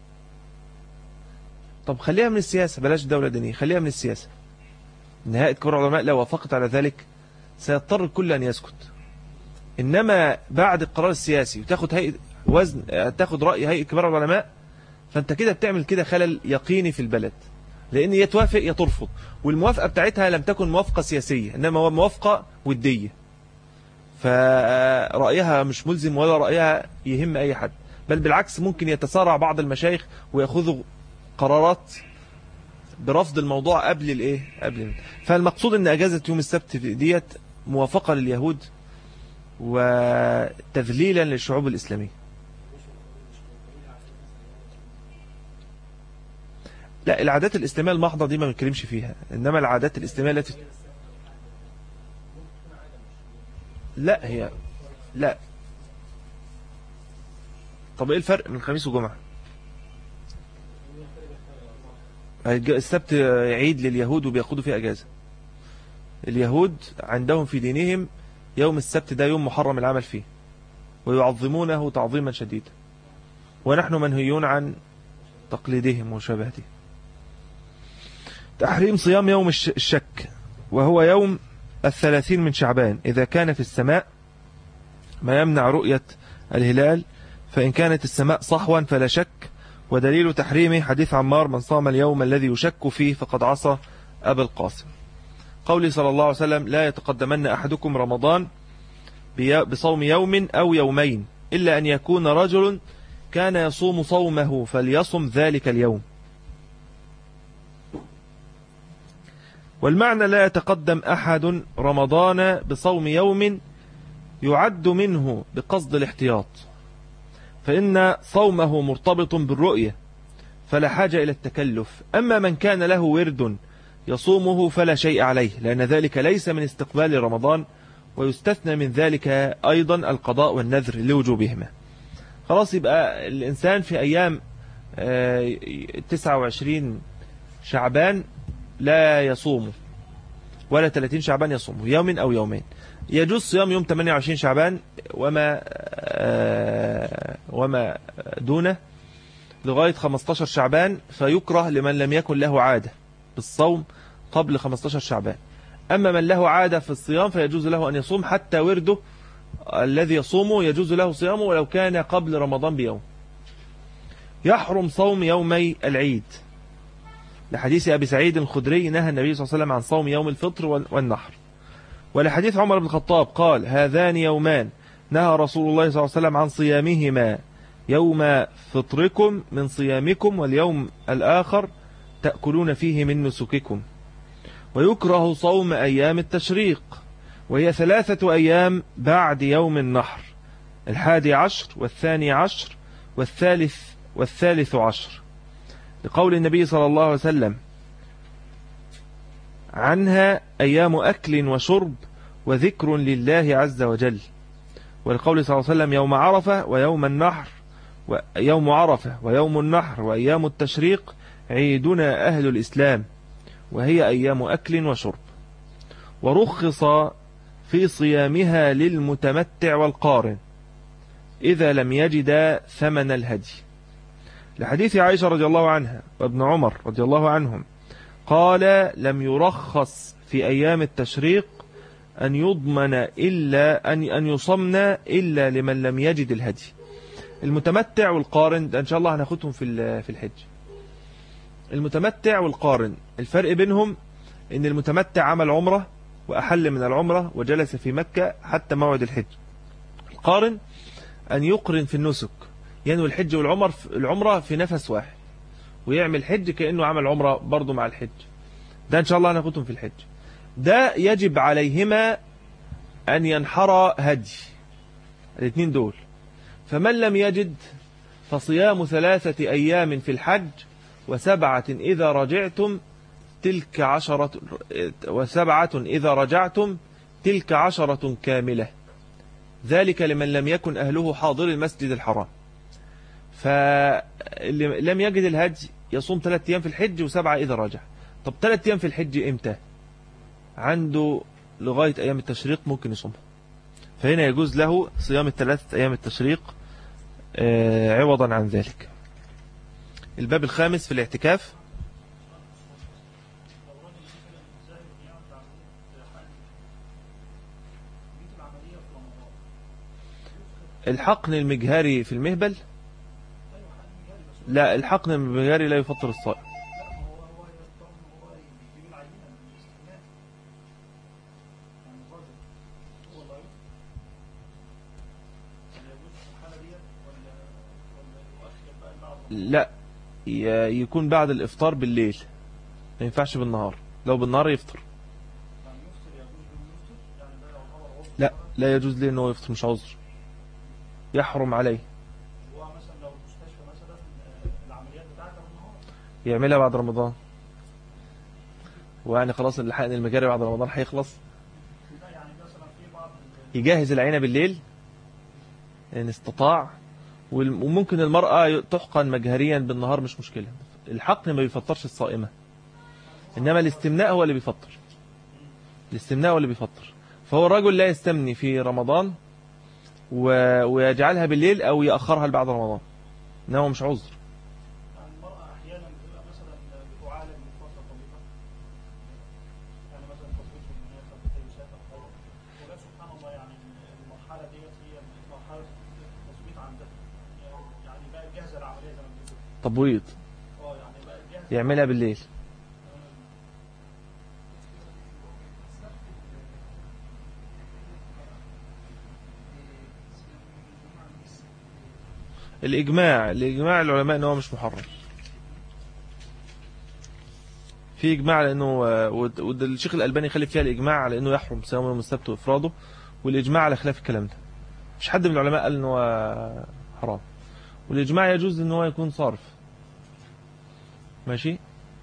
A: طب خليها من السياسة، بلاش دولة دينية، خليها من السياسة. ان هيئة كبار العلماء لو وافقت على ذلك سيضطر الكل ان يسكت، انما بعد القرار السياسي وتاخد تاخد رأي هيئة كبار العلماء، فانت كده بتعمل كده خلل يقيني في البلد، لان يا توافق يا ترفض، والموافقة بتاعتها لم تكن موافقة سياسية، انما هو موافقة ودية، فرأيها مش ملزم ولا رأيها يهم أي حد، بل بالعكس ممكن يتسارع بعض المشايخ ويأخذوا قرارات برفض الموضوع قبل فالمقصود ان اجازة يوم السبت ديت موافقة لليهود وتذليلا للشعوب الإسلامية. لا، العادات الإسلامية المحضة دي ما بنتكلمش فيها، إنما العادات الإسلامية التي لا. طب ايه الفرق من خميس وجمعة؟ السبت عيد لليهود وبياخدوا فيه اجازة. اليهود عندهم في دينهم يوم السبت ده يوم محرم العمل فيه، ويعظمونه تعظيما شديدا، ونحن منهيون عن تقليدهم وشبهته. تحريم صيام يوم الشك، وهو يوم 30 من شعبان إذا كان في السماء ما يمنع رؤية الهلال، فإن كانت السماء صحوا فلا شك. ودليل تحريمه حديث عمار: من صام اليوم الذي يشك فيه فقد عصى أبا القاسم. قولي صلى الله عليه وسلم: لا يتقدمن أحدكم رمضان بصوم يوم أو يومين إلا أن يكون رجل كان يصوم صومه فليصم ذلك اليوم. والمعنى: لا يتقدم أحد رمضان بصوم يوم يعد منه بقصد الاحتياط، فإن صومه مرتبط بالرؤية فلا حاجة إلى التكلف. أما من كان له ورد يصومه فلا شيء عليه، لأن ذلك ليس من استقبال رمضان، ويستثنى من ذلك أيضا القضاء والنذر لوجوبهما. خلاص، يبقى الإنسان في أيام 29 شعبان لا يصوم، ولا 30 شعبان يصوم، يوم أو يومين. يجوز صيام يوم 28 شعبان وما دونه لغاية 15 شعبان، فيكره لمن لم يكن له عادة بالصوم قبل 15 شعبان. أما من له عادة في الصيام فيجوز له أن يصوم حتى ورده الذي يصومه يجوز له صيامه ولو كان قبل رمضان بيوم. يحرم صوم يومي العيد، لحديث أبي سعيد الخدري نهى النبي صلى الله عليه وسلم عن صوم يوم الفطر والنحر. ولحديث عمر بن الخطاب قال: هذان يومان نهى رسول الله صلى الله عليه وسلم عن صيامهما، يوم فطركم من صيامكم، واليوم الآخر تأكلون فيه من نسككم. ويكره صوم أيام التشريق، وهي 3 أيام بعد يوم النحر: 11 و12 والثالث عشر، لقول النبي صلى الله عليه وسلم عنها: أيام أكل وشرب وذكر لله عز وجل. والقول صلى الله عليه وسلم: يوم عرفة ويوم النحر، ويوم عرفة ويوم النحر وأيام التشريق عيدنا أهل الإسلام، وهي أيام أكل وشرب. ورخص في صيامها للمتمتع والقارن إذا لم يجد ثمن الهدي، لحديث عائشة رضي الله عنها وابن عمر رضي الله عنهم قال: لم يرخص في أيام التشريق أن يضمن إلا أن يصمنا إلا لمن لم يجد الهدي. المتمتع والقارن ده إن شاء الله هناخدهم في الحج. المتمتع والقارن الفرق بينهم إن المتمتع عمل عمرة وأحل من العمرة وجلس في مكة حتى موعد الحج. القارن أن يقرن في النسك، ينوي الحج والعمرة في نفس واحد، ويعمل حج كأنه عمل عمرة برضو مع الحج. ده إن شاء الله هناخدهم في الحج. ده يجب عليهما أن ينحر هدي، الاثنين دول. فمن لم يجد فصيام 3 أيام في الحج و7 إذا رجعتم تلك 10، و7 إذا رجعتم تلك 10 كاملة، ذلك لمن لم يكن أهله حاضر المسجد الحرام. فاللي لم يجد الهدي يصوم 3 أيام في الحج و7 إذا رجع. طب 3 أيام في الحج إمتى؟ عنده لغاية أيام التشريق ممكن يصومها، فهنا يجوز له صيام 3 أيام التشريق عوضا عن ذلك. الباب الخامس في الاعتكاف. الحقن المجهري في المهبل؟ لا، الحقن المجهري لا يفطر الصائم. لا، يكون بعد الإفطار بالليل، ما ينفعش بالنهار. لو بالنهار يفطر. لا، لا يجوز ليه انه يفطر، مش عذر، يحرم عليه. هو مثلا لو المستشفى مثلا العمليات بتاعتها بالنهار يعملها بعد رمضان، ويعني خلاص الحقن المجاري بعد رمضان هيخلص، يعني مثلا في بعض يجهز العينة بالليل ان استطاع. وممكن المرأة تحقن مجهريا بالنهار، مش مشكلة. الحقن ما بيفطرش الصائمة، إنما الاستمناء هو اللي بيفطر. الاستمناء هو اللي بيفطر. فهو الرجل لا يستمني في رمضان ويجعلها بالليل أو يأخرها بعد رمضان، إنه مش عذر.
B: يعني المرأة أحيانا بتبقى مثلا بتعالج من فترة طويلة، يعني مثلا تصويت في المناسبة بتنسات أو غيره، ولا سبحان الله يعني المرحلة ديت هي مرحلة التصويت عندها، يعني بقى جاهزة العملية زي ما بيقولوا.
A: تبويض.
B: يعني بقى جاهزة
A: يعملها بالليل. الإجماع العلماء إنه مش محرم. في إجماع لأنه والشيخ الألباني خلف فيها الإجماع على إنه يحرم صيام يوم السبت وإفراده، والإجماع على خلاف الكلام ده. مش حد من العلماء قال إنه حرام، والإجماع يجوز إنه يكون صارف. ماشي.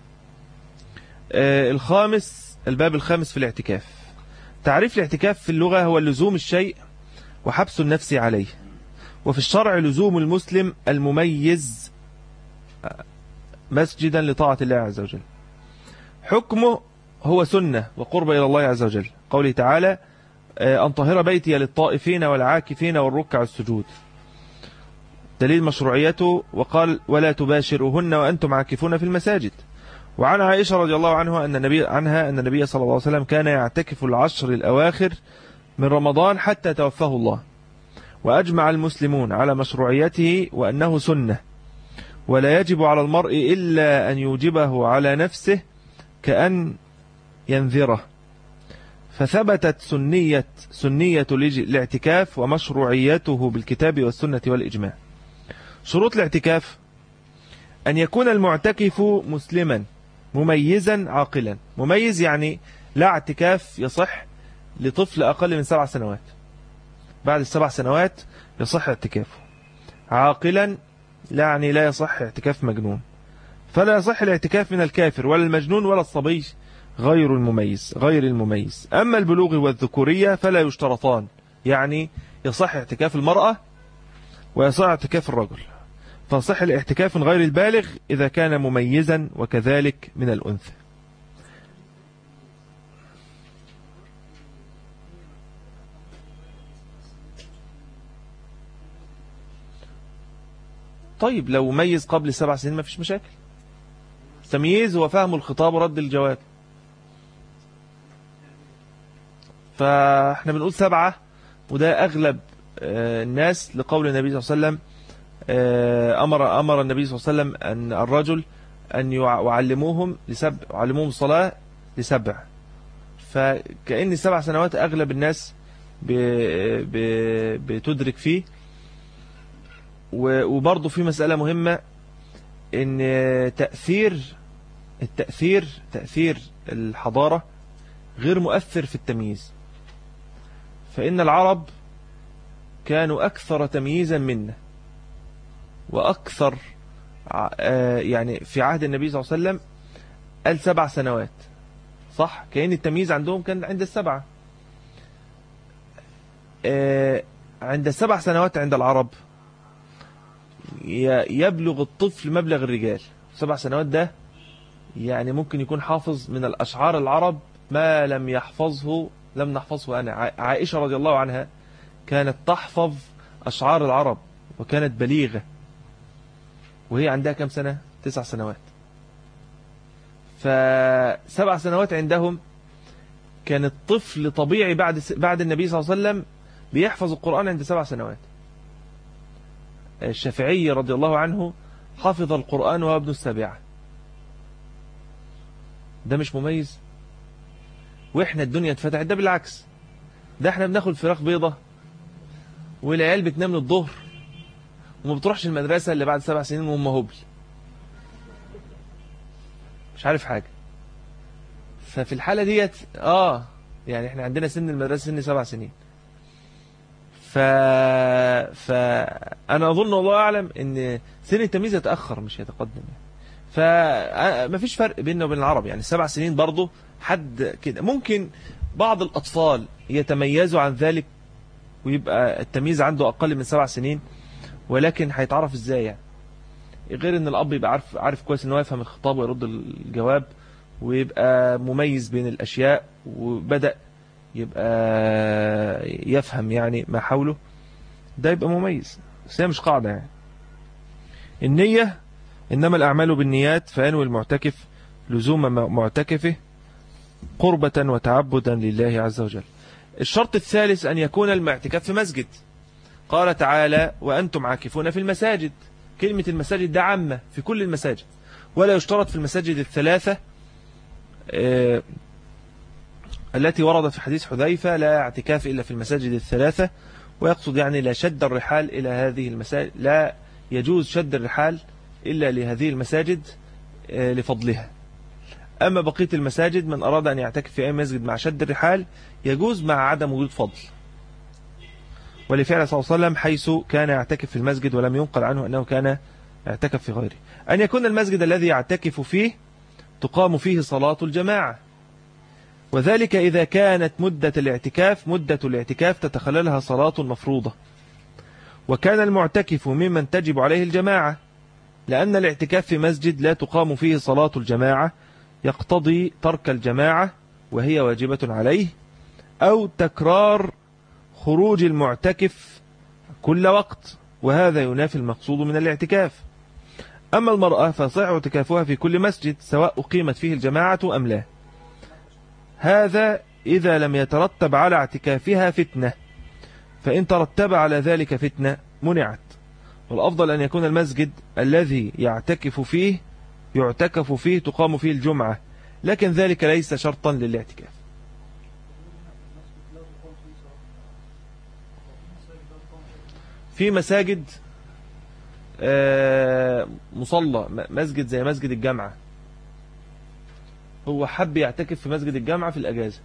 A: الباب الخامس في الاعتكاف. تعريف الاعتكاف في اللغة هو لزوم الشيء وحبس النفس عليه، وفي الشرع لزوم المسلم المميز مسجدا لطاعة الله عز وجل. حكمه هو سنة وقرب إلى الله عز وجل، قوله تعالى أن طهر بيتي للطائفين والعاكفين والركع السجود، دليل مشروعيته. وقال ولا تباشروهن وأنتم عاكفون في المساجد. وعن عائشة رضي الله عنها أن النبي صلى الله عليه وسلم كان يعتكف العشر الأواخر من رمضان حتى توفاه الله، وأجمع المسلمون على مشروعيته وأنه سنة، ولا يجب على المرء إلا أن يوجبه على نفسه كأن ينذره. فثبتت سنية الاعتكاف ومشروعيته بالكتاب والسنة والإجماع. شروط الاعتكاف: أن يكون المعتكف مسلما مميزا عاقلا. مميز يعني لا اعتكاف يصح لطفل أقل من 7 سنوات، بعد 7 سنوات يصح اعتكافه. عاقلا يعني لا يصح اعتكاف مجنون، فلا يصح الاعتكاف من الكافر ولا المجنون ولا الصبي غير المميز. أما البلوغ والذكورية فلا يشترطان، يعني يصح اعتكاف المرأة ويصح اعتكاف الرجل، فصح الاعتكاف من غير البالغ إذا كان مميزا، وكذلك من الأنثى. طيب لو ميز قبل 7 سنين ما فيش مشاكل. تمييز هو فهم الخطاب ورد الجواب. فاحنا بنقول 7، وده أغلب الناس لقول النبي صلى الله عليه وسلم. أمر النبي صلى الله عليه وسلم أن الرجل أن يعلموهم الصلاة ل7. فكأن 7 سنوات أغلب الناس بتدرك فيه. وبرضه في مسألة مهمة، ان تأثير الحضارة غير مؤثر في التمييز. فإن العرب كانوا أكثر تمييزا منا وأكثر، يعني في عهد النبي صلى الله عليه وسلم قال 7 سنوات، صح؟ كأن التمييز عندهم كان عند 7. عند 7 سنوات عند العرب يبلغ الطفل مبلغ الرجال. 7 سنوات ده يعني ممكن يكون حافظ من الأشعار العرب ما لم نحفظه أنا. عائشة رضي الله عنها كانت تحفظ أشعار العرب وكانت بليغة، وهي عندها كم سنة؟ 9 سنوات. ف7 سنوات عندهم كان الطفل طبيعي بعد النبي صلى الله عليه وسلم بيحفظ القرآن عند 7 سنوات. الشافعي رضي الله عنه حفظ القرآن وهو ابن 7. ده مش مميز؟ واحنا الدنيا اتفتحت، ده بالعكس، ده احنا بناكل فراخ بيضة والعيال بتنام للظهر وما بتروحش المدرسة اللي بعد 7 سنين وهم هبل مش عارف حاجة. ففي الحالة ديت يعني احنا عندنا سن المدرسة سن 7 سنين. فأنا أظن والله أعلم أن سن التمييز يتأخر مش يتقدم. فما فيش فرق بيننا وبين العرب، يعني 7 سنين برضو حد كده. ممكن بعض الأطفال يتميزوا عن ذلك ويبقى التمييز عنده أقل من 7 سنين، ولكن هيتعرف إزاي يعني؟ غير أن الأب يبقى عارف كويس أنه يفهم الخطاب ويرد الجواب ويبقى مميز بين الأشياء وبدأ يبقى يفهم يعني ما حوله. ده يبقى مميز، بس هي مش قاعدة يعني. النية إنما الأعمال بالنيات، فينوي المعتكف لزوم معتكفه قربة وتعبدا لله عز وجل. الشرط الثالث أن يكون الاعتكاف في مسجد. قال تعالى وأنتم عاكفون في المساجد. كلمة المساجد ده عامة في كل المساجد، ولا يشترط في المساجد الثلاثة التي وردت في حديث حذيفة لا اعتكاف إلا في المساجد الثلاثة، ويقصد يعني لا شد الرحال إلى هذه المساجد، لا يجوز شد الرحال إلا لهذه المساجد لفضلها. أما بقية المساجد من أراد أن يعتكف في أي مسجد مع شد الرحال يجوز مع عدم وجود فضل، ولفعل صلى الله عليه وسلم حيث كان يعتكف في المسجد ولم ينقل عنه أنه كان يعتكف في غيره. أن يكون المسجد الذي يعتكف فيه تقام فيه صلاة الجماعة، وذلك إذا كانت مدة الاعتكاف تتخللها صلاة مفروضة، وكان المعتكف ممن تجب عليه الجماعة، لأن الاعتكاف في مسجد لا تقام فيه صلاة الجماعة يقتضي ترك الجماعة وهي واجبة عليه، أو تكرار خروج المعتكف كل وقت، وهذا ينافي المقصود من الاعتكاف. أما المرأة فصح اعتكافها في كل مسجد سواء أقيمت فيه الجماعة أم لا، هذا إذا لم يترتب على اعتكافها فتنة، فإن ترتب على ذلك فتنة منعت. والأفضل أن يكون المسجد الذي يعتكف فيه تقام فيه الجمعة، لكن ذلك ليس شرطا للاعتكاف. في مساجد مصلى، مسجد زي مسجد الجامعة، هو حب يعتكف في مسجد الجامعة في الأجازة،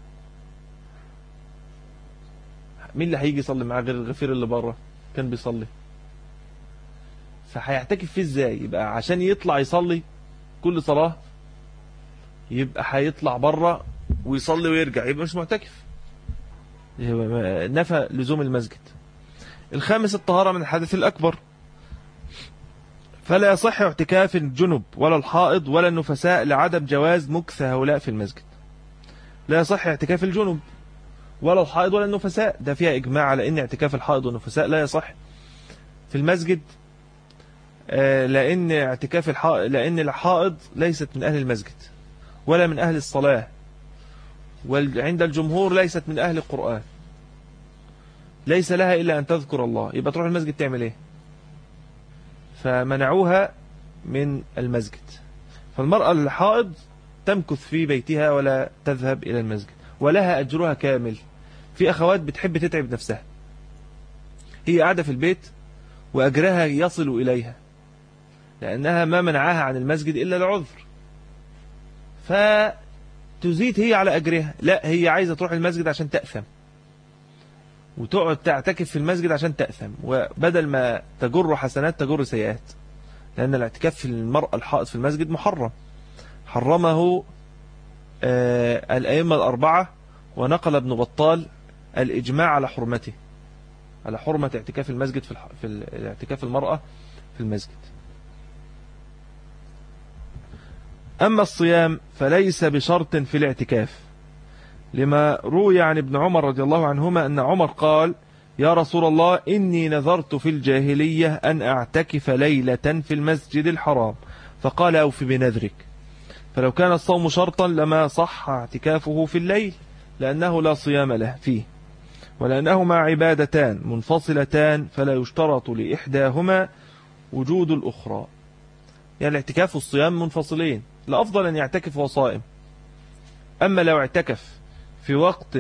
A: مين اللي هيجي يصلي معاه غير الغفير اللي بره كان بيصلي؟ فهيعتكف فيه ازاي؟ يبقى عشان يطلع يصلي كل صلاة يبقى هيطلع بره ويصلي ويرجع، يبقى مش معتكف، نفى لزوم المسجد. الخامس الطهارة من الحدث الأكبر، فلا يصح اعتكاف الجنب ولا الحائض ولا النفساء لعدم جواز مكث هؤلاء في المسجد. لا يصح اعتكاف الجنب ولا الحائض ولا النفساء، ده فيها إجماع على أن اعتكاف الحائض والنفساء لا يصح في المسجد، لأن الحائض ليست من أهل المسجد ولا من أهل الصلاة، وعند الجمهور ليست من أهل القرآن، ليس لها إلا أن تذكر الله، يبقى تروح المسجد تعمل إيه؟ فمنعوها من المسجد. فالمرأة الحائض تمكث في بيتها ولا تذهب إلى المسجد، ولها أجرها كامل. في أخوات بتحب تتعب نفسها، هي قاعدة في البيت وأجرها يصل إليها، لأنها ما منعها عن المسجد إلا العذر، فتزيد هي على أجرها. لا، هي عايزة تروح المسجد عشان تأثم، وتقعد تعتكف في المسجد عشان تأثم، وبدل ما تجر حسنات تجر سيئات، لأن الاعتكاف في المرأة الحائض في المسجد محرم، حرمه الأئمة الأربعة، ونقل ابن بطال الإجماع على حرمته، على حرمة اعتكاف المسجد في اعتكاف المرأة في المسجد. أما الصيام فليس بشرط في الاعتكاف، لما روي عن ابن عمر رضي الله عنهما أن عمر قال يا رسول الله إني نذرت في الجاهلية أن أعتكف ليلة في المسجد الحرام، فقال أوف بنذرك. فلو كان الصوم شرطا لما صح اعتكافه في الليل، لأنه لا صيام له فيه، ولأنهما عبادتان منفصلتان فلا يشترط لإحداهما وجود الأخرى. يعني الاعتكاف والصيام منفصلين، الأفضل أن يعتكف وصائم. أما لو اعتكف في وقت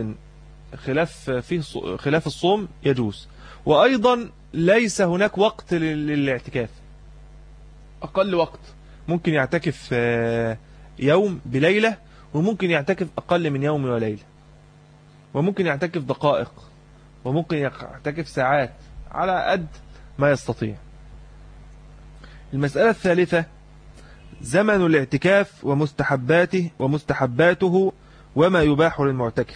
A: خلاف الصوم يجوز. وأيضا ليس هناك وقت للاعتكاف، أقل وقت ممكن يعتكف يوم بليلة، وممكن يعتكف أقل من يوم وليلة، وممكن يعتكف دقائق، وممكن يعتكف ساعات، على قد ما يستطيع. المسألة الثالثة زمن الاعتكاف ومستحباته وما يباح للمعتكف.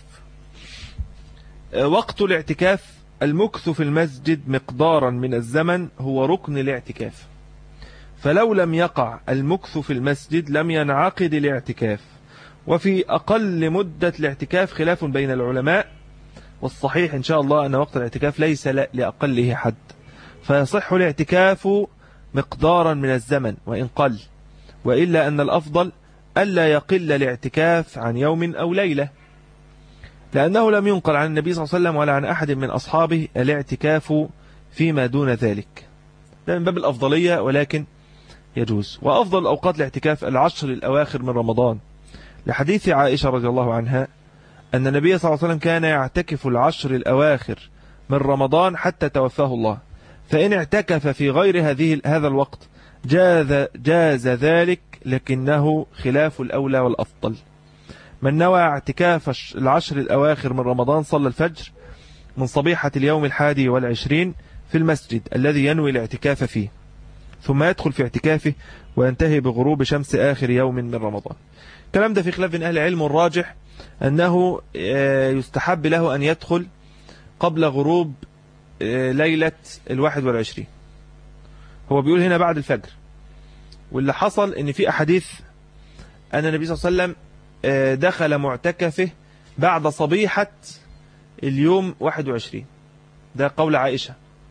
A: وقت الاعتكاف المكث في المسجد مقدارا من الزمن هو ركن الاعتكاف، فلو لم يقع المكث في المسجد لم ينعقد الاعتكاف. وفي أقل مدة الاعتكاف خلاف بين العلماء، والصحيح إن شاء الله أن وقت الاعتكاف ليس لأقله حد، فيصح الاعتكاف مقدارا من الزمن وإن قل، وإلا أن الأفضل ألا يقل الاعتكاف عن يوم أو ليلة، لأنه لم ينقل عن النبي صلى الله عليه وسلم ولا عن أحد من أصحابه الاعتكاف فيما دون ذلك. ده من باب الأفضلية ولكن يجوز. وأفضل أوقات الاعتكاف 10 الأواخر من رمضان، لحديث عائشة رضي الله عنها أن النبي صلى الله عليه وسلم كان يعتكف 10 الأواخر من رمضان حتى توفاه الله، فإن اعتكف في غير هذا الوقت جاز ذلك، لكنه خلاف الأولى والأفضل. من نوى اعتكاف 10 الأواخر من رمضان صلى الفجر من صبيحة اليوم 21 في المسجد الذي ينوي الاعتكاف فيه، ثم يدخل في اعتكافه وينتهي بغروب شمس آخر يوم من رمضان. الكلام ده في خلاف بين أهل العلم، الراجح أنه يستحب له أن يدخل قبل غروب ليلة 21. هو بيقول هنا بعد الفجر، واللي حصل ان في أحاديث أن النبي صلى الله عليه وسلم دخل معتكفه بعد صبيحة اليوم 21، ده قول عائشة.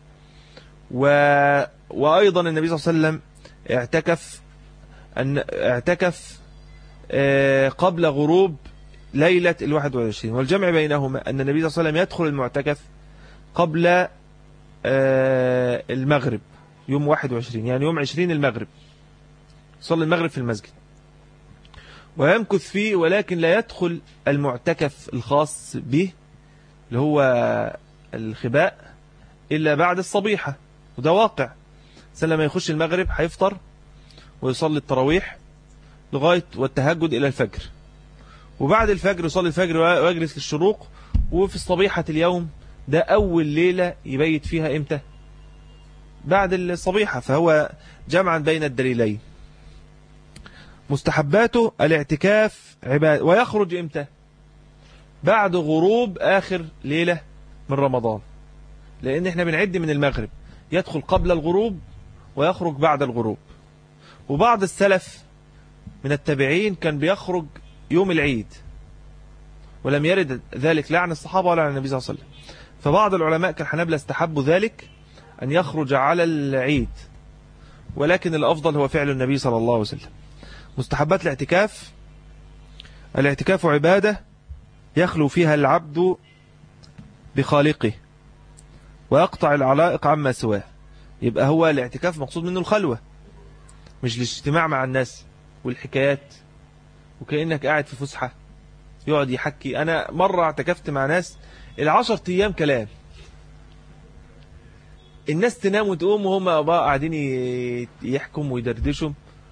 A: وأيضا النبي صلى الله عليه وسلم اعتكف قبل غروب ليلة 21، والجمع بينهما أن النبي صلى الله عليه وسلم يدخل المعتكف قبل المغرب يوم 21، يعني يوم 20 المغرب، صلي المغرب في المسجد ويمكث فيه، ولكن لا يدخل المعتكف الخاص به اللي هو الخباء إلا بعد الصبيحة، وده واقع. لما يخش المغرب هيفطر ويصلي التراويح لغاية والتهجد إلى الفجر، وبعد الفجر يصلي الفجر ويجلس للشروق، وفي الصبيحة اليوم ده أول ليلة يبيت فيها إمتى؟ بعد الصبيحة، فهو جمعا بين الدليلين. مستحباته الاعتكاف عبادة، ويخرج إمتى؟ بعد غروب آخر ليلة من رمضان، لأن احنا بنعد من المغرب، يدخل قبل الغروب ويخرج بعد الغروب. وبعض السلف من التابعين كان بيخرج يوم العيد، ولم يرد ذلك لا عن الصحابة ولا عن النبي صلى الله عليه وسلم. فبعض العلماء كالحنابلة استحبوا ذلك، أن يخرج على العيد، ولكن الأفضل هو فعل النبي صلى الله عليه وسلم. مستحبات الاعتكاف: الاعتكاف عبادة يخلو فيها العبد بخالقه ويقطع العلائق عما سواه. يبقى هو الاعتكاف مقصود منه الخلوة، مش الاجتماع مع الناس والحكايات وكأنك قاعد في فسحة يقعد يحكي. أنا مرة اعتكفت مع ناس 10 أيام كلام، الناس تنام وتقوم وهم بقى قاعدين يحكم ويدردشوا،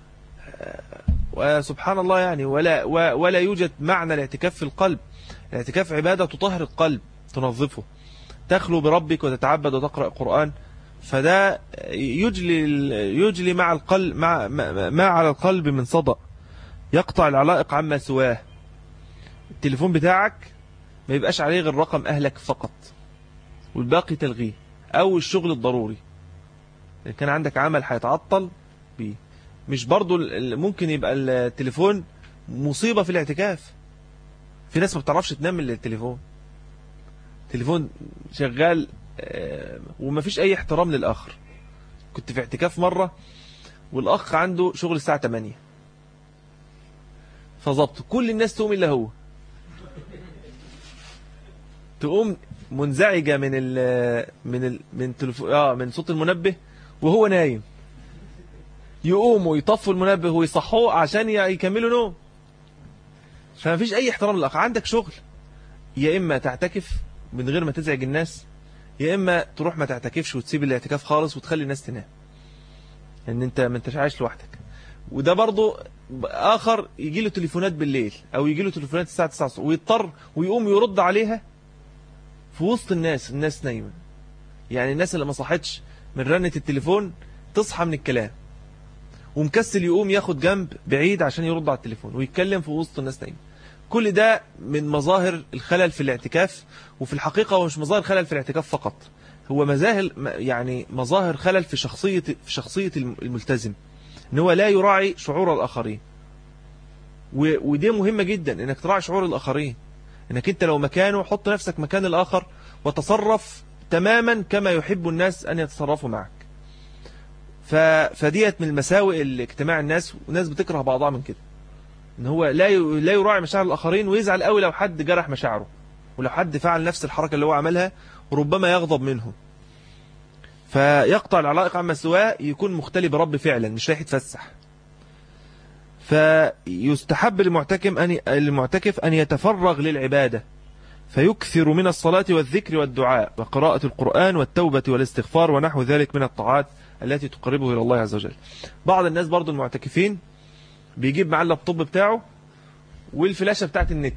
A: وسبحان الله يعني ولا يوجد معنى الاعتكاف في القلب. الاعتكاف عبادة تطهر القلب، تنظفه، تخلو بربك وتتعبد وتقرأ قرآن، فده يجلي مع القلب ما على القلب من صدى، يقطع العلائق عما سواه. التليفون بتاعك ما يبقاش عليه غير رقم أهلك فقط، والباقي تلغيه، أو الشغل الضروري إن كان عندك عمل هيتعطل بيه. مش برضو ممكن يبقى التليفون مصيبة في الاعتكاف. في ناس ما بتعرفش تنام من التليفون، تليفون شغال وما فيش أي احترام للآخر. كنت في اعتكاف مرة والأخ عنده شغل الساعة 8، فظبط كل الناس تقوم إلا هو، تقوم منزعجة من صوت المنبه وهو نايم، يقوموا يطفوا المنبه ويصحوه عشان يكملوا نوم. فما فيش أي احترام للآخر. عندك شغل، يا إما تعتكف من غير ما تزعج الناس، يا إما تروح ما تعتكفش وتسيب الاعتكاف خالص وتخلي الناس تنام، ان انت ما انتش عايش لوحدك. وده برضو آخر يجي له تليفونات بالليل أو يجي له تليفونات الساعة 9 الصبح ويضطر ويقوم يرد عليها في وسط الناس نايمة. يعني الناس اللي ما صحتش من رنة التليفون تصحى من الكلام، ومكسل يقوم ياخد جنب بعيد عشان يرد على التليفون ويتكلم في وسط الناس نايمة. كل ده من مظاهر الخلل في الاعتكاف. وفي الحقيقة هو مش مظاهر خلل في الاعتكاف فقط، هو مظاهر خلل في شخصية الملتزم، ان هو لا يراعي شعور الآخرين. ودي مهمة جدا انك تراعي شعور الآخرين. انك انت لو مكانه حط نفسك مكان الآخر وتصرف تماما كما يحب الناس أن يتصرفوا معك. فديت من المساوئ الاجتماع الناس، والناس بتكره بعضها من كده، ان هو لا يراعي مشاعر الآخرين، ويزعل قوي لو حد جرح مشاعره، ولو حد فعل نفس الحركة اللي هو عملها وربما يغضب منه، فيقطع العلائق عما سواه، يكون مختلي برب فعلا مش رايح يتفسح. فيستحب للمعتكف أن يتفرغ للعبادة، فيكثر من الصلاة والذكر والدعاء وقراءة القرآن والتوبة والاستغفار ونحو ذلك من الطاعات التي تقربه إلى الله عز وجل. بعض الناس برضو المعتكفين بيجيب معاه اللابتوب بتاعه والفلاشة بتاعت النت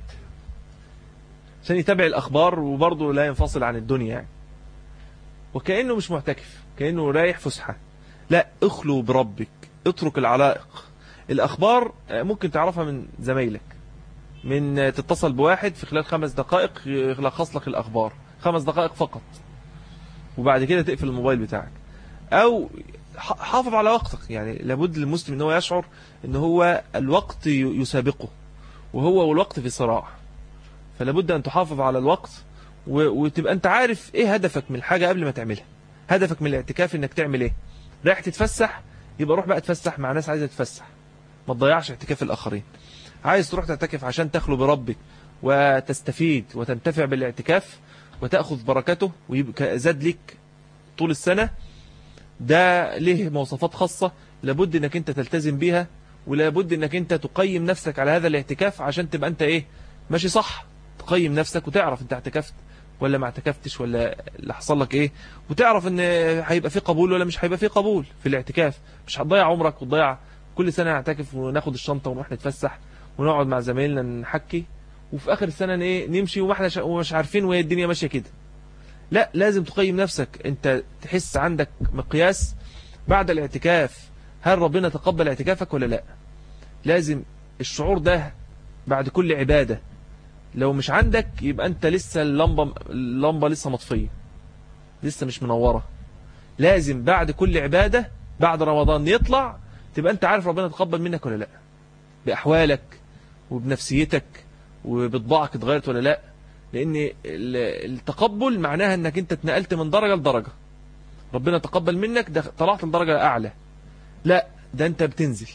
A: عشان يتابع الأخبار، وبرضو لا ينفصل عن الدنيا يعني، وكأنه مش معتكف، كأنه رايح فسحة. لا، اخلو بربك، اترك العلائق. الأخبار ممكن تعرفها من زمايلك، من تتصل بواحد في خلال 5 دقائق يلخص لك الأخبار، 5 دقائق فقط، وبعد كده تقفل الموبايل بتاعك. أو حافظ على وقتك، يعني لابد للمسلم ان هو يشعر ان هو الوقت يسابقه، وهو والوقت في صراع، فلابد أن تحافظ على الوقت، وتبقى أنت عارف إيه هدفك من الحاجة قبل ما تعملها. هدفك من الاعتكاف إنك تعمل إيه؟ رايح تتفسح، يبقى روح بقى تفسح مع ناس عايزة تتفسح، ما تضيعش اعتكاف الآخرين. عايز تروح تعتكف عشان تخلو بربك وتستفيد وتنتفع بالاعتكاف وتأخذ بركته ويبقى زاد لك طول السنة، ده له مواصفات خاصة لابد إنك أنت تلتزم بيها، ولابد إنك أنت تقيم نفسك على هذا الاعتكاف عشان تبقى أنت إيه؟ ماشي صح. تقيم نفسك وتعرف أنت اعتكفت ولا ما اعتكفتش، ولا اللي حصل لك إيه، وتعرف إن هيبقى فيه قبول ولا مش هيبقى فيه قبول في الاعتكاف. مش هتضيع عمرك وتضيع كل سنة نعتكف وناخد الشنطة ونروح نتفسح ونقعد مع زمايلنا نحكي، وفي آخر السنة إيه نمشي ومش عارفين وهي الدنيا ماشية كده. لا، لازم تقيم نفسك، أنت تحس عندك مقياس بعد الاعتكاف، هل ربنا تقبل اعتكافك ولا لا. لازم الشعور ده بعد كل عبادة، لو مش عندك يبقى أنت لسه اللمبة لسه مطفية، لسه مش منورة. لازم بعد كل عبادة بعد رمضان يطلع تبقى أنت عارف ربنا تقبل منك ولا لا، بأحوالك وبنفسيتك وبطباعك اتغيرت ولا لا. لأن التقبل معناها أنك أنت اتنقلت من درجة لدرجة، ربنا تقبل منك، ده طلعت لدرجة أعلى. لا، ده أنت بتنزل،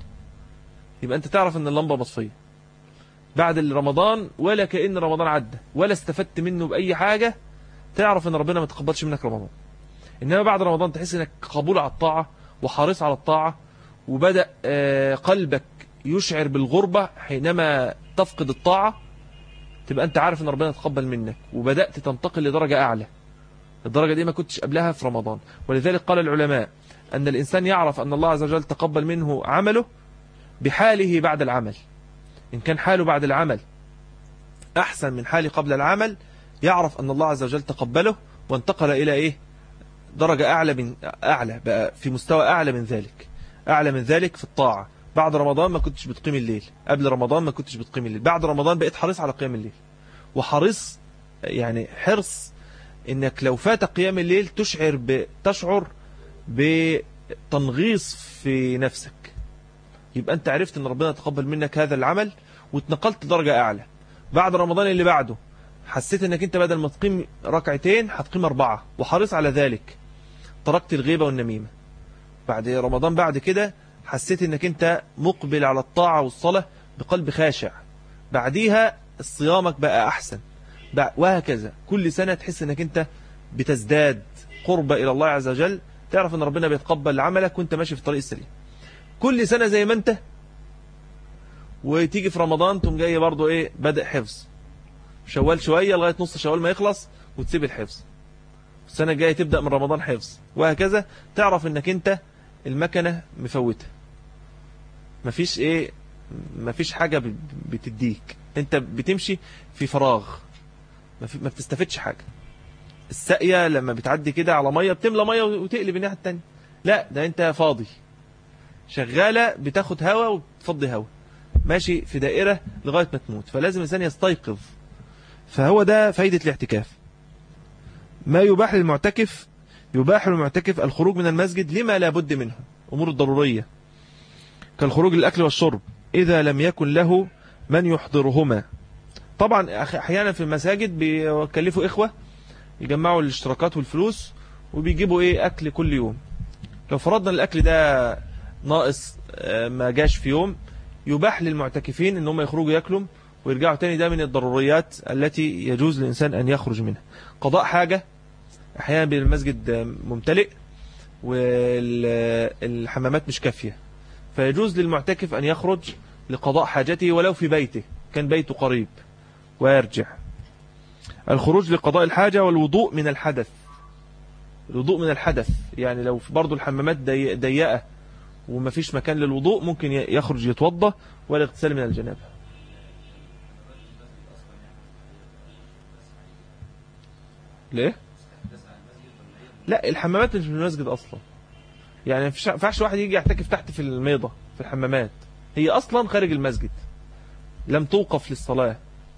A: يبقى أنت تعرف أن اللمبة مطفية بعد رمضان، ولا كأن رمضان عدى ولا استفدت منه بأي حاجة، تعرف أن ربنا ما تقبلش منك رمضان. إنما بعد رمضان تحس أنك قبول على الطاعة وحريص على الطاعة، وبدأ قلبك يشعر بالغربة حينما تفقد الطاعة، تبقى أنت عارف أن ربنا تقبل منك وبدأت تنتقل لدرجة أعلى. الدرجة دي ما كنتش قبلها في رمضان. ولذلك قال العلماء أن الإنسان يعرف أن الله عز وجل تقبل منه عمله بحاله بعد العمل. إن كان حاله بعد العمل أحسن من حاله قبل العمل، يعرف أن الله عز وجل تقبله وانتقل إلى إيه؟ درجة أعلى بقى، في مستوى أعلى من ذلك في الطاعة. بعد رمضان ما كنتش بتقيم الليل، قبل رمضان ما كنتش بتقيم الليل، بعد رمضان بقيت حريص على قيام الليل، وحريص يعني حرص إنك لو فات قيام الليل تشعر بتنغيص في نفسك، يبقى أنت عرفت أن ربنا تقبل منك هذا العمل واتنقلت درجة أعلى. بعد رمضان اللي بعده حسيت أنك أنت بدل ما تقيم 2 هتقيم 4 وحريص على ذلك، تركت الغيبة والنميمة. بعد رمضان بعد كده حسيت أنك أنت مقبل على الطاعة والصلاة بقلب خاشع، بعديها صيامك بقى أحسن، وهكذا. كل سنة تحس أنك أنت بتزداد قرب إلى الله عز وجل، تعرف أن ربنا بيتقبل عملك وأنت ماشي في الطريق السليم. كل سنة زي ما أنت، وتيجي في رمضان تقوم جاي برضو إيه، بدأ حفظ شوال شوية لغاية نص شوال ما يخلص وتسيب الحفظ، السنة الجاية تبدأ من رمضان حفظ، وهكذا. تعرف أنك أنت المكنة مفوتة، مفيش حاجة بتديك، أنت بتمشي في فراغ، ما بتستفدش حاجة. الساقية لما بتعدي كده على مية بتملى مية وتقلب الناحية التانية، لا ده أنت فاضي، شغالة بتاخد هوا وتفضي هوا، ماشي في دائرة لغاية ما تموت. فلازم الإنسان يستيقظ. فهو ده فايدة الاعتكاف. ما يباح للمعتكف الخروج من المسجد لما لا بد منه، أمور الضرورية كالخروج للأكل والشرب إذا لم يكن له من يحضرهما، طبعا احيانا في المساجد بيكلفوا اخوة يجمعوا الاشتراكات والفلوس وبيجيبوا ايه اكل كل يوم. لو فرضنا الاكل ده ناقص ما جاش في يوم، يباح للمعتكفين ان هم يخرجوا ياكلوا ويرجعوا تاني. ده من الضروريات التي يجوز للإنسان أن يخرج منها. قضاء حاجة، أحيانا بين المسجد ممتلئ والحمامات مش كافية، فيجوز للمعتكف أن يخرج لقضاء حاجته ولو في بيته، كان بيته قريب، ويرجع. الخروج لقضاء الحاجة والوضوء من الحدث. الوضوء من الحدث يعني لو برضو الحمامات ضيقة ومفيش مكان للوضوء، ممكن يخرج يتوضى والاغتسال من الجنابة. ليه؟ لا، الحمامات مش في المسجد أصلا. يعني ما ينفعش واحد يجي يعتكف تحت في الميضة في الحمامات، هي أصلا خارج المسجد، لم توقف للصلاة.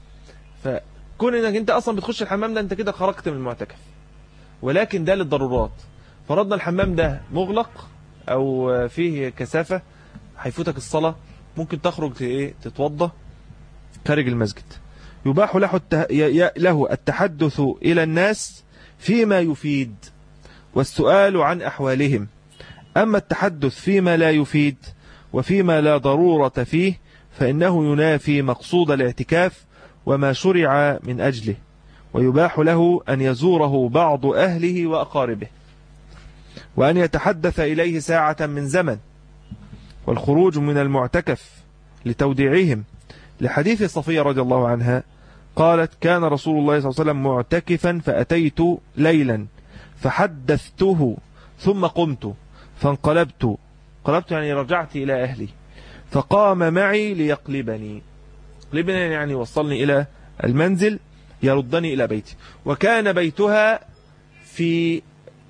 A: فكون انك انت أصلا بتخش الحمام ده، انت كده خرجت من المعتكف. ولكن ده للضرورات. فرضنا الحمام ده مغلق أو فيه كثافة، هيفوتك الصلاة، ممكن تخرج تتوضى خارج المسجد. يباح له التحدث إلى الناس فيما يفيد والسؤال عن أحوالهم. أما التحدث فيما لا يفيد وفيما لا ضرورة فيه فإنه ينافي مقصود الاعتكاف وما شرع من أجله. ويباح له أن يزوره بعض أهله وأقاربه، وأن يتحدث إليه ساعة من زمن. والخروج من المعتكف لتوديعهم، لحديث صفية رضي الله عنها قالت: كان رسول الله صلى الله عليه وسلم معتكفا فأتيت ليلا فحدثته ثم قمت فانقلبت يعني رجعت إلى أهلي، فقام معي ليقلبني يعني وصلني إلى المنزل يردني إلى بيتي. وكان بيتها في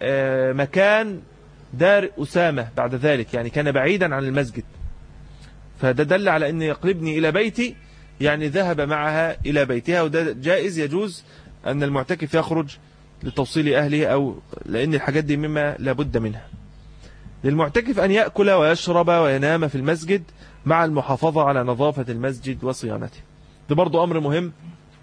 A: مكان دار أسامة بعد ذلك، يعني كان بعيدا عن المسجد، فده دل على أن يقلبني إلى بيتي، يعني ذهب معها إلى بيتها. وده جائز، يجوز أن المعتكف يخرج لتوصيل أهله، أو لأن الحاجات دي مما لابد منها. للمعتكف أن يأكل ويشرب وينام في المسجد مع المحافظة على نظافة المسجد وصيانته. ده برضو أمر مهم،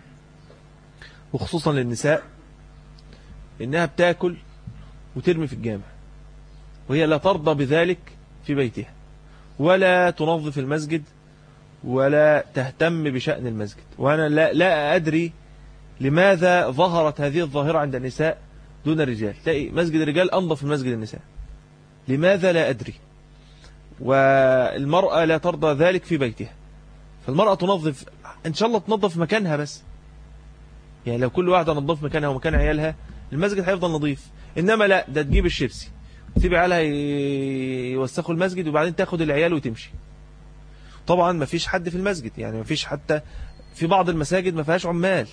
A: وخصوصا للنساء، إنها بتاكل وترمي في الجامع، وهي لا ترضى بذلك في بيتها، ولا تنظف المسجد، ولا تهتم بشأن المسجد. وأنا لا أدري لماذا ظهرت هذه الظاهرة عند النساء دون الرجال. تلاقي مسجد الرجال أنظف من مسجد النساء، لماذا لا أدري. والمرأة لا ترضى ذلك في بيتها، فالمرأة تنظف، إن شاء الله تنظف مكانها بس، يعني لو كل واحدة نظف مكانها ومكان عيالها المسجد هيفضل نظيف. إنما لا، ده تجيب الشيبسي تسيب عيالها يوسخوا المسجد، وبعدين تاخد العيال وتمشي. طبعا ما فيش حد في المسجد، يعني ما فيش، حتى في بعض المساجد ما فيهاش عمال،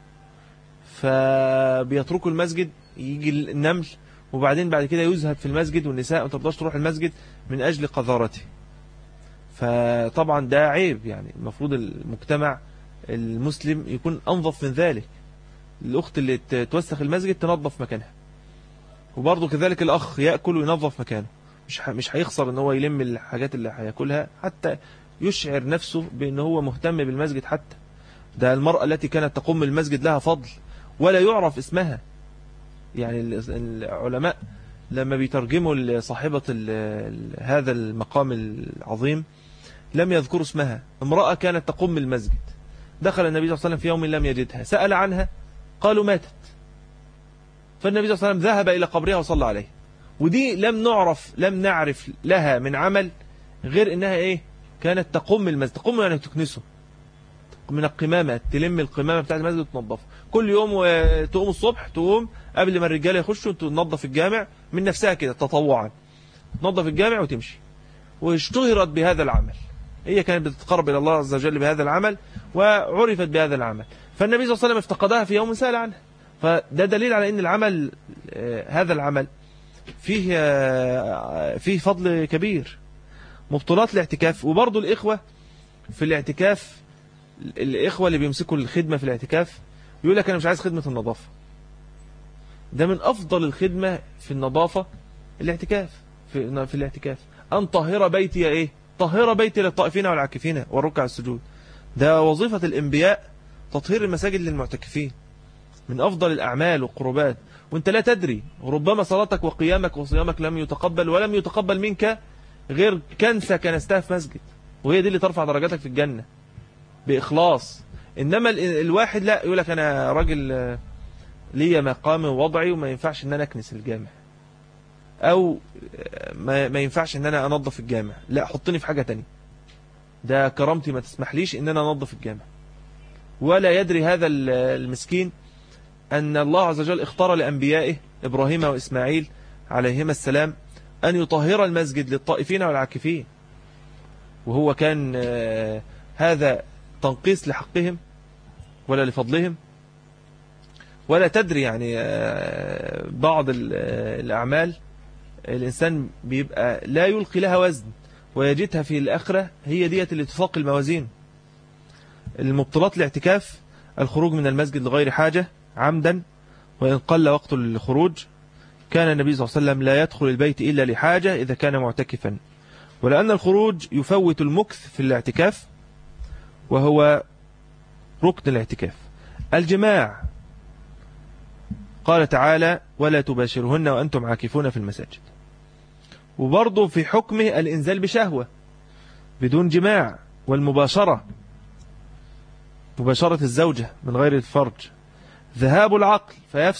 A: فبيتركوا المسجد، يجي النمل، وبعدين بعد كده يذهب في المسجد، والنساء ما ترضاش تروح المسجد من أجل قذارته. فطبعا ده عيب، يعني المفروض المجتمع المسلم يكون أنظف من ذلك. الأخت اللي توسخ المسجد تنظف مكانها، وبرضه كذلك الأخ يأكل وينظف مكانه، مش هيخسر ان هو يلم الحاجات اللي هياكلها، حتى يشعر نفسه بأن هو مهتم بالمسجد. حتى ده المرأة التي كانت تقوم المسجد لها فضل ولا يعرف اسمها، يعني العلماء لما بيترجموا لصاحبة هذا المقام العظيم لم يذكروا اسمها. امرأة كانت تقوم المسجد، دخل النبي صلى الله عليه وسلم في يوم لم يجدها، سأل عنها قالوا ماتت، فالنبي صلى الله عليه وسلم ذهب إلى قبرها وصلى عليه. ودي لم نعرف لها من عمل غير إنها كانت تقوم المسجد. تقوم يعني تكنسه من القمامة، تلم القمامة بتاعت المسجد وتنظفه كل يوم، وتقوم الصبح، تقوم قبل ما الرجال يخشوا تنظف الجامع من نفسها كده تطوعا، تنظف الجامع وتمشي. واشتهرت بهذا العمل، هي كانت بتتقرب إلى الله عز وجل بهذا العمل، وعرفت بهذا العمل. فالنبي صلى الله عليه وسلم افتقدها في يوم سأل عنها، فده دليل على أن العمل، هذا العمل فيه فضل كبير. مبطلات الاعتكاف، وبرضو الإخوة في الاعتكاف، الإخوة اللي بيمسكوا الخدمة في الاعتكاف يقول لك أنا مش عايز خدمة النظافة. ده من أفضل الخدمة في النظافة الاعتكاف، في الاعتكاف أن طهر بيتي طهر بيتي للطائفين والعاكفين والركع السجود. ده وظيفة الأنبياء تطهير المساجد للمعتكفين من أفضل الأعمال والقربات، وانت لا تدري، ربما صلاتك وقيامك وصيامك لم يتقبل، ولم يتقبل منك غير كنسة كنستها في مسجد، وهي دي اللي ترفع درجاتك في الجنة بإخلاص. إنما الواحد لا، يقول لك أنا راجل ليا مقامي ووضعي وما ينفعش إن أنا أكنس الجامع، أو ما ينفعش إن أنا أنظف الجامع، لا حطني في حاجة تانية، ده كرامتي ما تسمحليش إن أنا أنظف الجامع. ولا يدري هذا المسكين أن الله عز وجل اختار لأنبيائه إبراهيم وإسماعيل عليهما السلام أن يطهر المسجد للطائفين والعاكفين، وهو كان هذا تنقيص لحقهم ولا لفضلهم. ولا تدري يعني بعض الأعمال الإنسان بيبقى لا يلقي لها وزن ويجدها في الآخرة هي ديت اللي تثقل الموازين. المبطلات الاعتكاف: الخروج من المسجد لغير حاجة عمدا وإن قل وقت الخروج. كان النبي صلى الله عليه وسلم لا يدخل البيت إلا لحاجة إذا كان معتكفا، ولأن الخروج يفوت المكث في الاعتكاف وهو ركن الاعتكاف. الجماع: قال تعالى: ولا تباشرهن وأنتم عاكفون في المساجد. وبرضه في حكمه الإنزال بشهوة بدون جماع، والمباشرة مباشرة الزوجة من غير الفرج. ذهاب العقل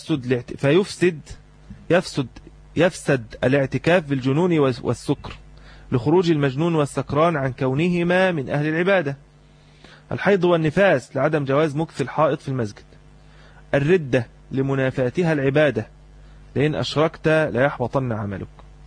A: يفسد الاعتكاف بالجنون والسكر لخروج المجنون والسكران عن كونهما من أهل العبادة. الحيض والنفاس لعدم جواز مكث الحائض في المسجد. الردة لمنافاتها العبادة، لئن أشركت لا يحبطن عملك.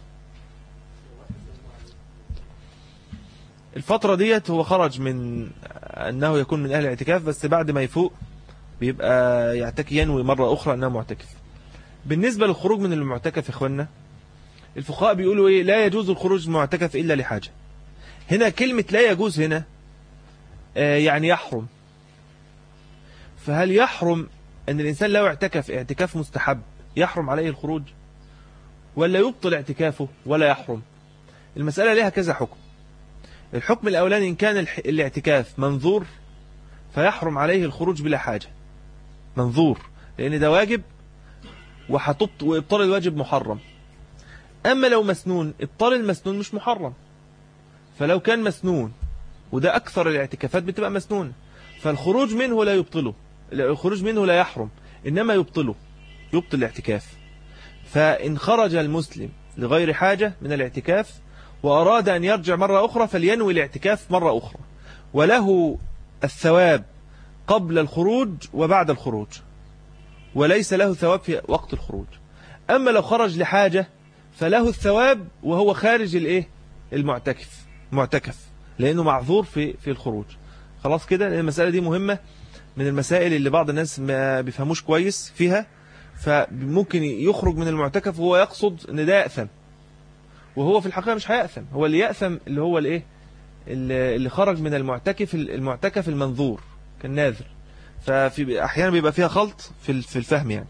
A: الفترة ديت هو خرج من أنه يكون من أهل الاعتكاف، بس بعد ما يفوق بيبقى يعتكي، ينوي مرة أخرى أنه معتكف. بالنسبة للخروج من المعتكف إخواننا، الفقهاء بيقولوا إيه؟ لا يجوز الخروج من المعتكف إلا لحاجة. هنا كلمة لا يجوز هنا يعني يحرم. فهل يحرم أن الإنسان لو اعتكف اعتكاف مستحب يحرم عليه الخروج، ولا يبطل اعتكافه ولا يحرم؟ المسألة لها كذا حكم. الحكم الأولاني: إن كان الاعتكاف منظور فيحرم عليه الخروج بلا حاجة، منظور، لأن ده واجب وإبطال الواجب محرم. أما لو مسنون، إبطال المسنون مش محرم. فلو كان مسنون، وده أكثر الاعتكافات بتبقى مسنون، فالخروج منه لا يبطله، الخروج منه لا يحرم، إنما يبطل الاعتكاف. فإن خرج المسلم لغير حاجة من الاعتكاف وأراد أن يرجع مرة أخرى فلينوي الاعتكاف مرة أخرى، وله الثواب قبل الخروج وبعد الخروج، وليس له ثواب في وقت الخروج. أما لو خرج لحاجة فله الثواب وهو خارج المعتكف، لأنه معذور في الخروج. خلاص كده، لأن المسألة دي مهمة، من المسائل اللي بعض الناس ما بيفهموش كويس فيها. فممكن يخرج من المعتكف وهو يقصد ان ده يأثم، وهو في الحقيقة مش هيأثم. هو اللي يأثم اللي هو الايه، اللي خرج من المعتكف المنظور كالناذر. ففي احيانا بيبقى فيها خلط في الفهم يعني.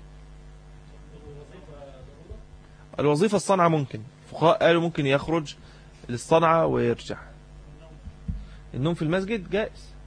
A: الوظيفة الصنعة ممكن، فقهاء قالوا ممكن يخرج للصنعة ويرجع. النوم في المسجد جائز.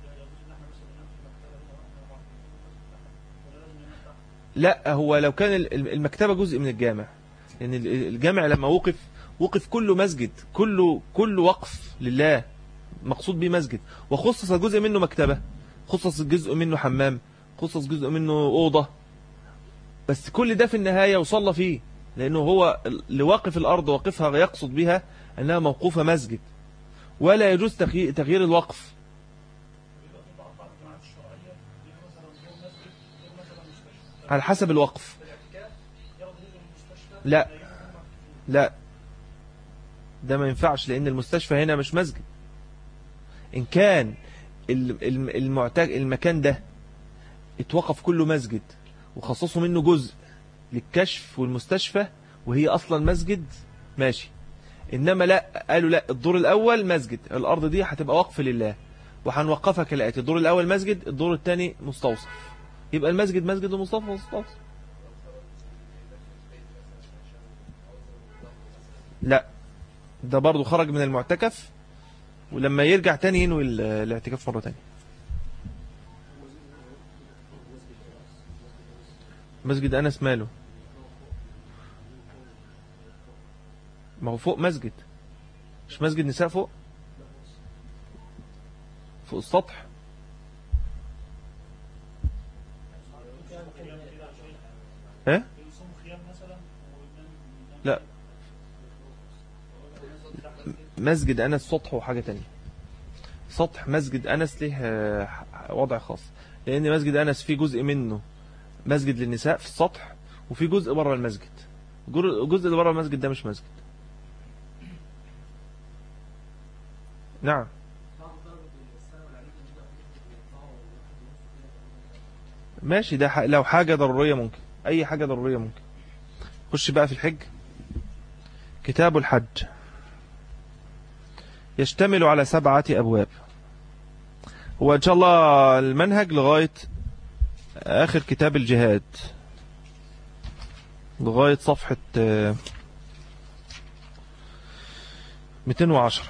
A: لا، هو لو كان المكتبة جزء من الجامع، لأن الجامع لما وقف كله مسجد، كله وقف لله، مقصود به مسجد، وخصص جزء منه مكتبة، خصص جزء منه حمام، خصص جزء منه أوضة، بس كل ده في النهاية وصلى فيه، لأنه هو لواقف الأرض وقفها يقصد بها أنها موقوفة مسجد، ولا يجوز تغيير الوقف. على حسب الوقف. لا ده ما ينفعش، لأن المستشفى هنا مش مسجد. إن كان المكان ده اتوقف كله مسجد وخصصوا منه جزء للكشف والمستشفى وهي أصلا مسجد، ماشي. إنما لا، قالوا لا، الدور الأول مسجد، الأرض دي هتبقى وقف لله، وهنوقفها كالآتي: الدور الأول مسجد، الدور الثاني مستوصف، يبقى المسجد مسجد ومستوصف. لا، ده برضو خرج من المعتكف، ولما يرجع تاني ينوي الاعتكاف مرة تانية. مسجد أنس ماله؟ ما هو فوق مسجد، مش مسجد نساء فوق السطح. ايه لا، مسجد أنس سطح وحاجة تانية. سطح مسجد أنس له وضع خاص، لأن مسجد أنس في جزء منه مسجد للنساء في السطح، وفي جزء بره المسجد. الجزء اللي بره المسجد ده مش مسجد. نعم. ماشي، ده لو حاجة ضرورية ممكن، أي حاجة ضرورية ممكن. خش بقى في الحج. كتاب الحج يشتمل على 7 أبواب. هو إن شاء الله المنهج لغاية آخر كتاب الجهاد، لغاية صفحة 210.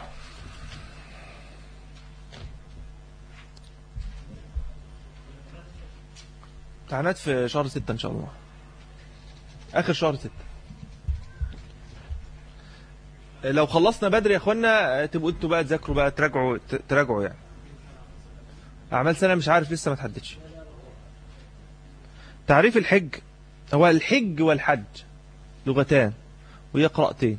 A: امتحانات في شهر 6 إن شاء الله، آخر شهر 6. لو خلصنا بدري يا اخوانا تبقوا انتوا بقى تذاكروا بقى، تراجعوا يعني. أعمال سنة مش عارف لسه ما تحددش. تعريف الحج: هو الحج والحج لغتان وهي قراءتين.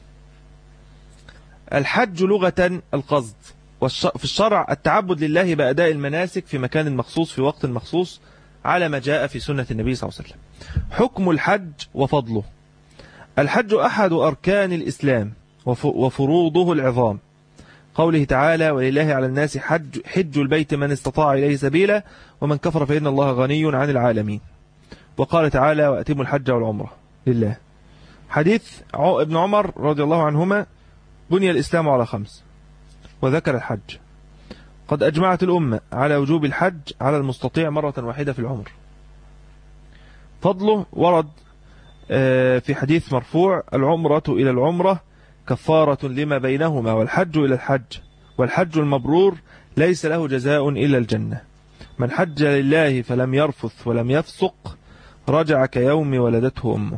A: الحج لغة القصد، في الشرع التعبد لله بأداء المناسك في مكان مخصوص في وقت مخصوص على ما جاء في سنة النبي صلى الله عليه وسلم. حكم الحج وفضله: الحج أحد أركان الإسلام وفروضه العظام، قوله تعالى: ولله على الناس حج البيت من استطاع إليه سبيلا ومن كفر فإن الله غني عن العالمين. وقال تعالى: وأتموا الحج والعمرة لله. حديث ابن عمر رضي الله عنهما: بني الإسلام على 5، وذكر الحج. قد أجمعت الأمة على وجوب الحج على المستطيع مرة واحدة في العمر. فضله ورد في حديث مرفوع: العمرة إلى العمرة كفارة لما بينهما، والحج إلى الحج، والحج المبرور ليس له جزاء إلا الجنة. من حج لله فلم يرفث ولم يفسق رجع كيوم ولدته أمه.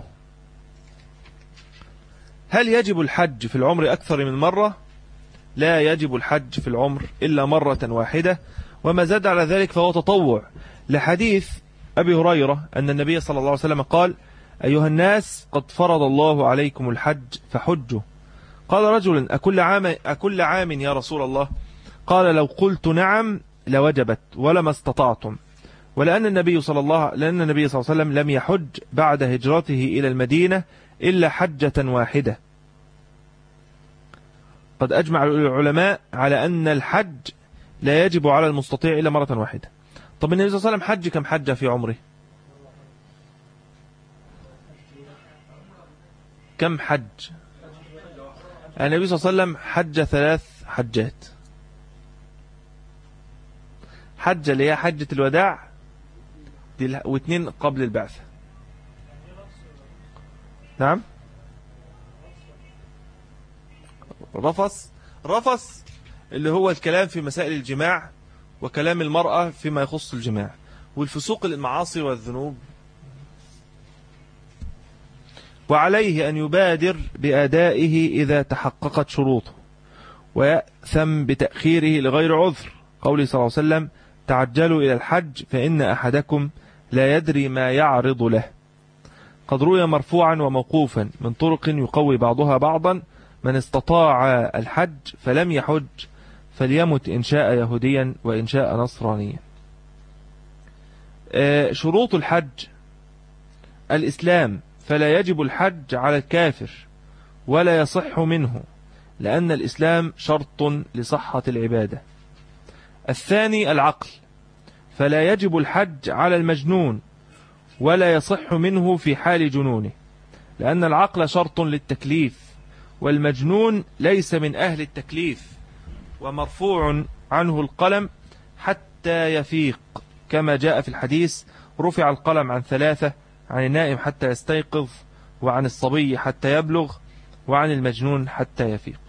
A: هل يجب الحج في العمر أكثر من مرة؟ لا يجب الحج في العمر إلا مرة واحدة، وما زاد على ذلك فهو تطوع، لحديث أبي هريرة أن النبي صلى الله عليه وسلم قال: أيها الناس قد فرض الله عليكم الحج فحجوا. قال رجل: أكل عام يا رسول الله؟ قال: لو قلت نعم لوجبت ولما استطعتم. ولأن النبي صلى الله عليه وسلم لم يحج بعد هجرته إلى المدينة إلا حجة واحدة. قد أجمع العلماء على أن الحج لا يجب على المستطيع إلا مرة واحدة. طب النبي صلى الله عليه وسلم حج كم حجة في عمره؟ كم حج؟ النبي صلى الله عليه وسلم حج 3 حجات. حجة اللي هي حجة الوداع و2 قبل البعثة. نعم. رفث اللي هو الكلام في مسائل الجماع، وكلام المرأة فيما يخص الجماع، والفسوق المعاصي والذنوب. وعليه أن يبادر بأدائه إذا تحققت شروطه، ويأثم بتأخيره لغير عذر، قوله صلى الله عليه وسلم: تعجلوا إلى الحج فإن أحدكم لا يدري ما يعرض له. قد روي مرفوعا وموقوفا من طرق يقوي بعضها بعضا: من استطاع الحج فلم يحج فليمت إن شاء يهوديا وإن شاء نصرانيا. شروط الحج: الإسلام، فلا يجب الحج على الكافر ولا يصح منه، لأن الإسلام شرط لصحة العبادة. الثاني العقل، فلا يجب الحج على المجنون ولا يصح منه في حال جنونه، لأن العقل شرط للتكليف، والمجنون ليس من أهل التكليف، ومرفوع عنه القلم حتى يفيق، كما جاء في الحديث: رفع القلم عن 3: عن النائم حتى يستيقظ، وعن الصبي حتى يبلغ، وعن المجنون حتى يفيق.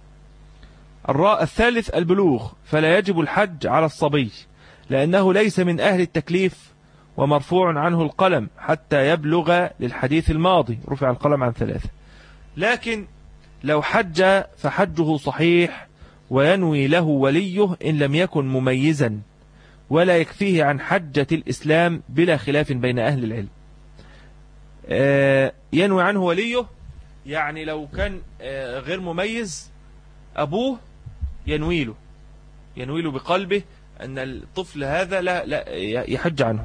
A: الثالث البلوغ، فلا يجب الحج على الصبي، لأنه ليس من أهل التكليف ومرفوع عنه القلم حتى يبلغ للحديث الماضي، رفع القلم عن 3. لكن لو حج فحجه صحيح وينوي له وليه إن لم يكن مميزا، ولا يكفيه عن حجة الإسلام بلا خلاف بين أهل العلم. ينوي عنه وليه، يعني لو كان غير مميز أبوه ينوي له بقلبه أن الطفل هذا لا يحج عنه.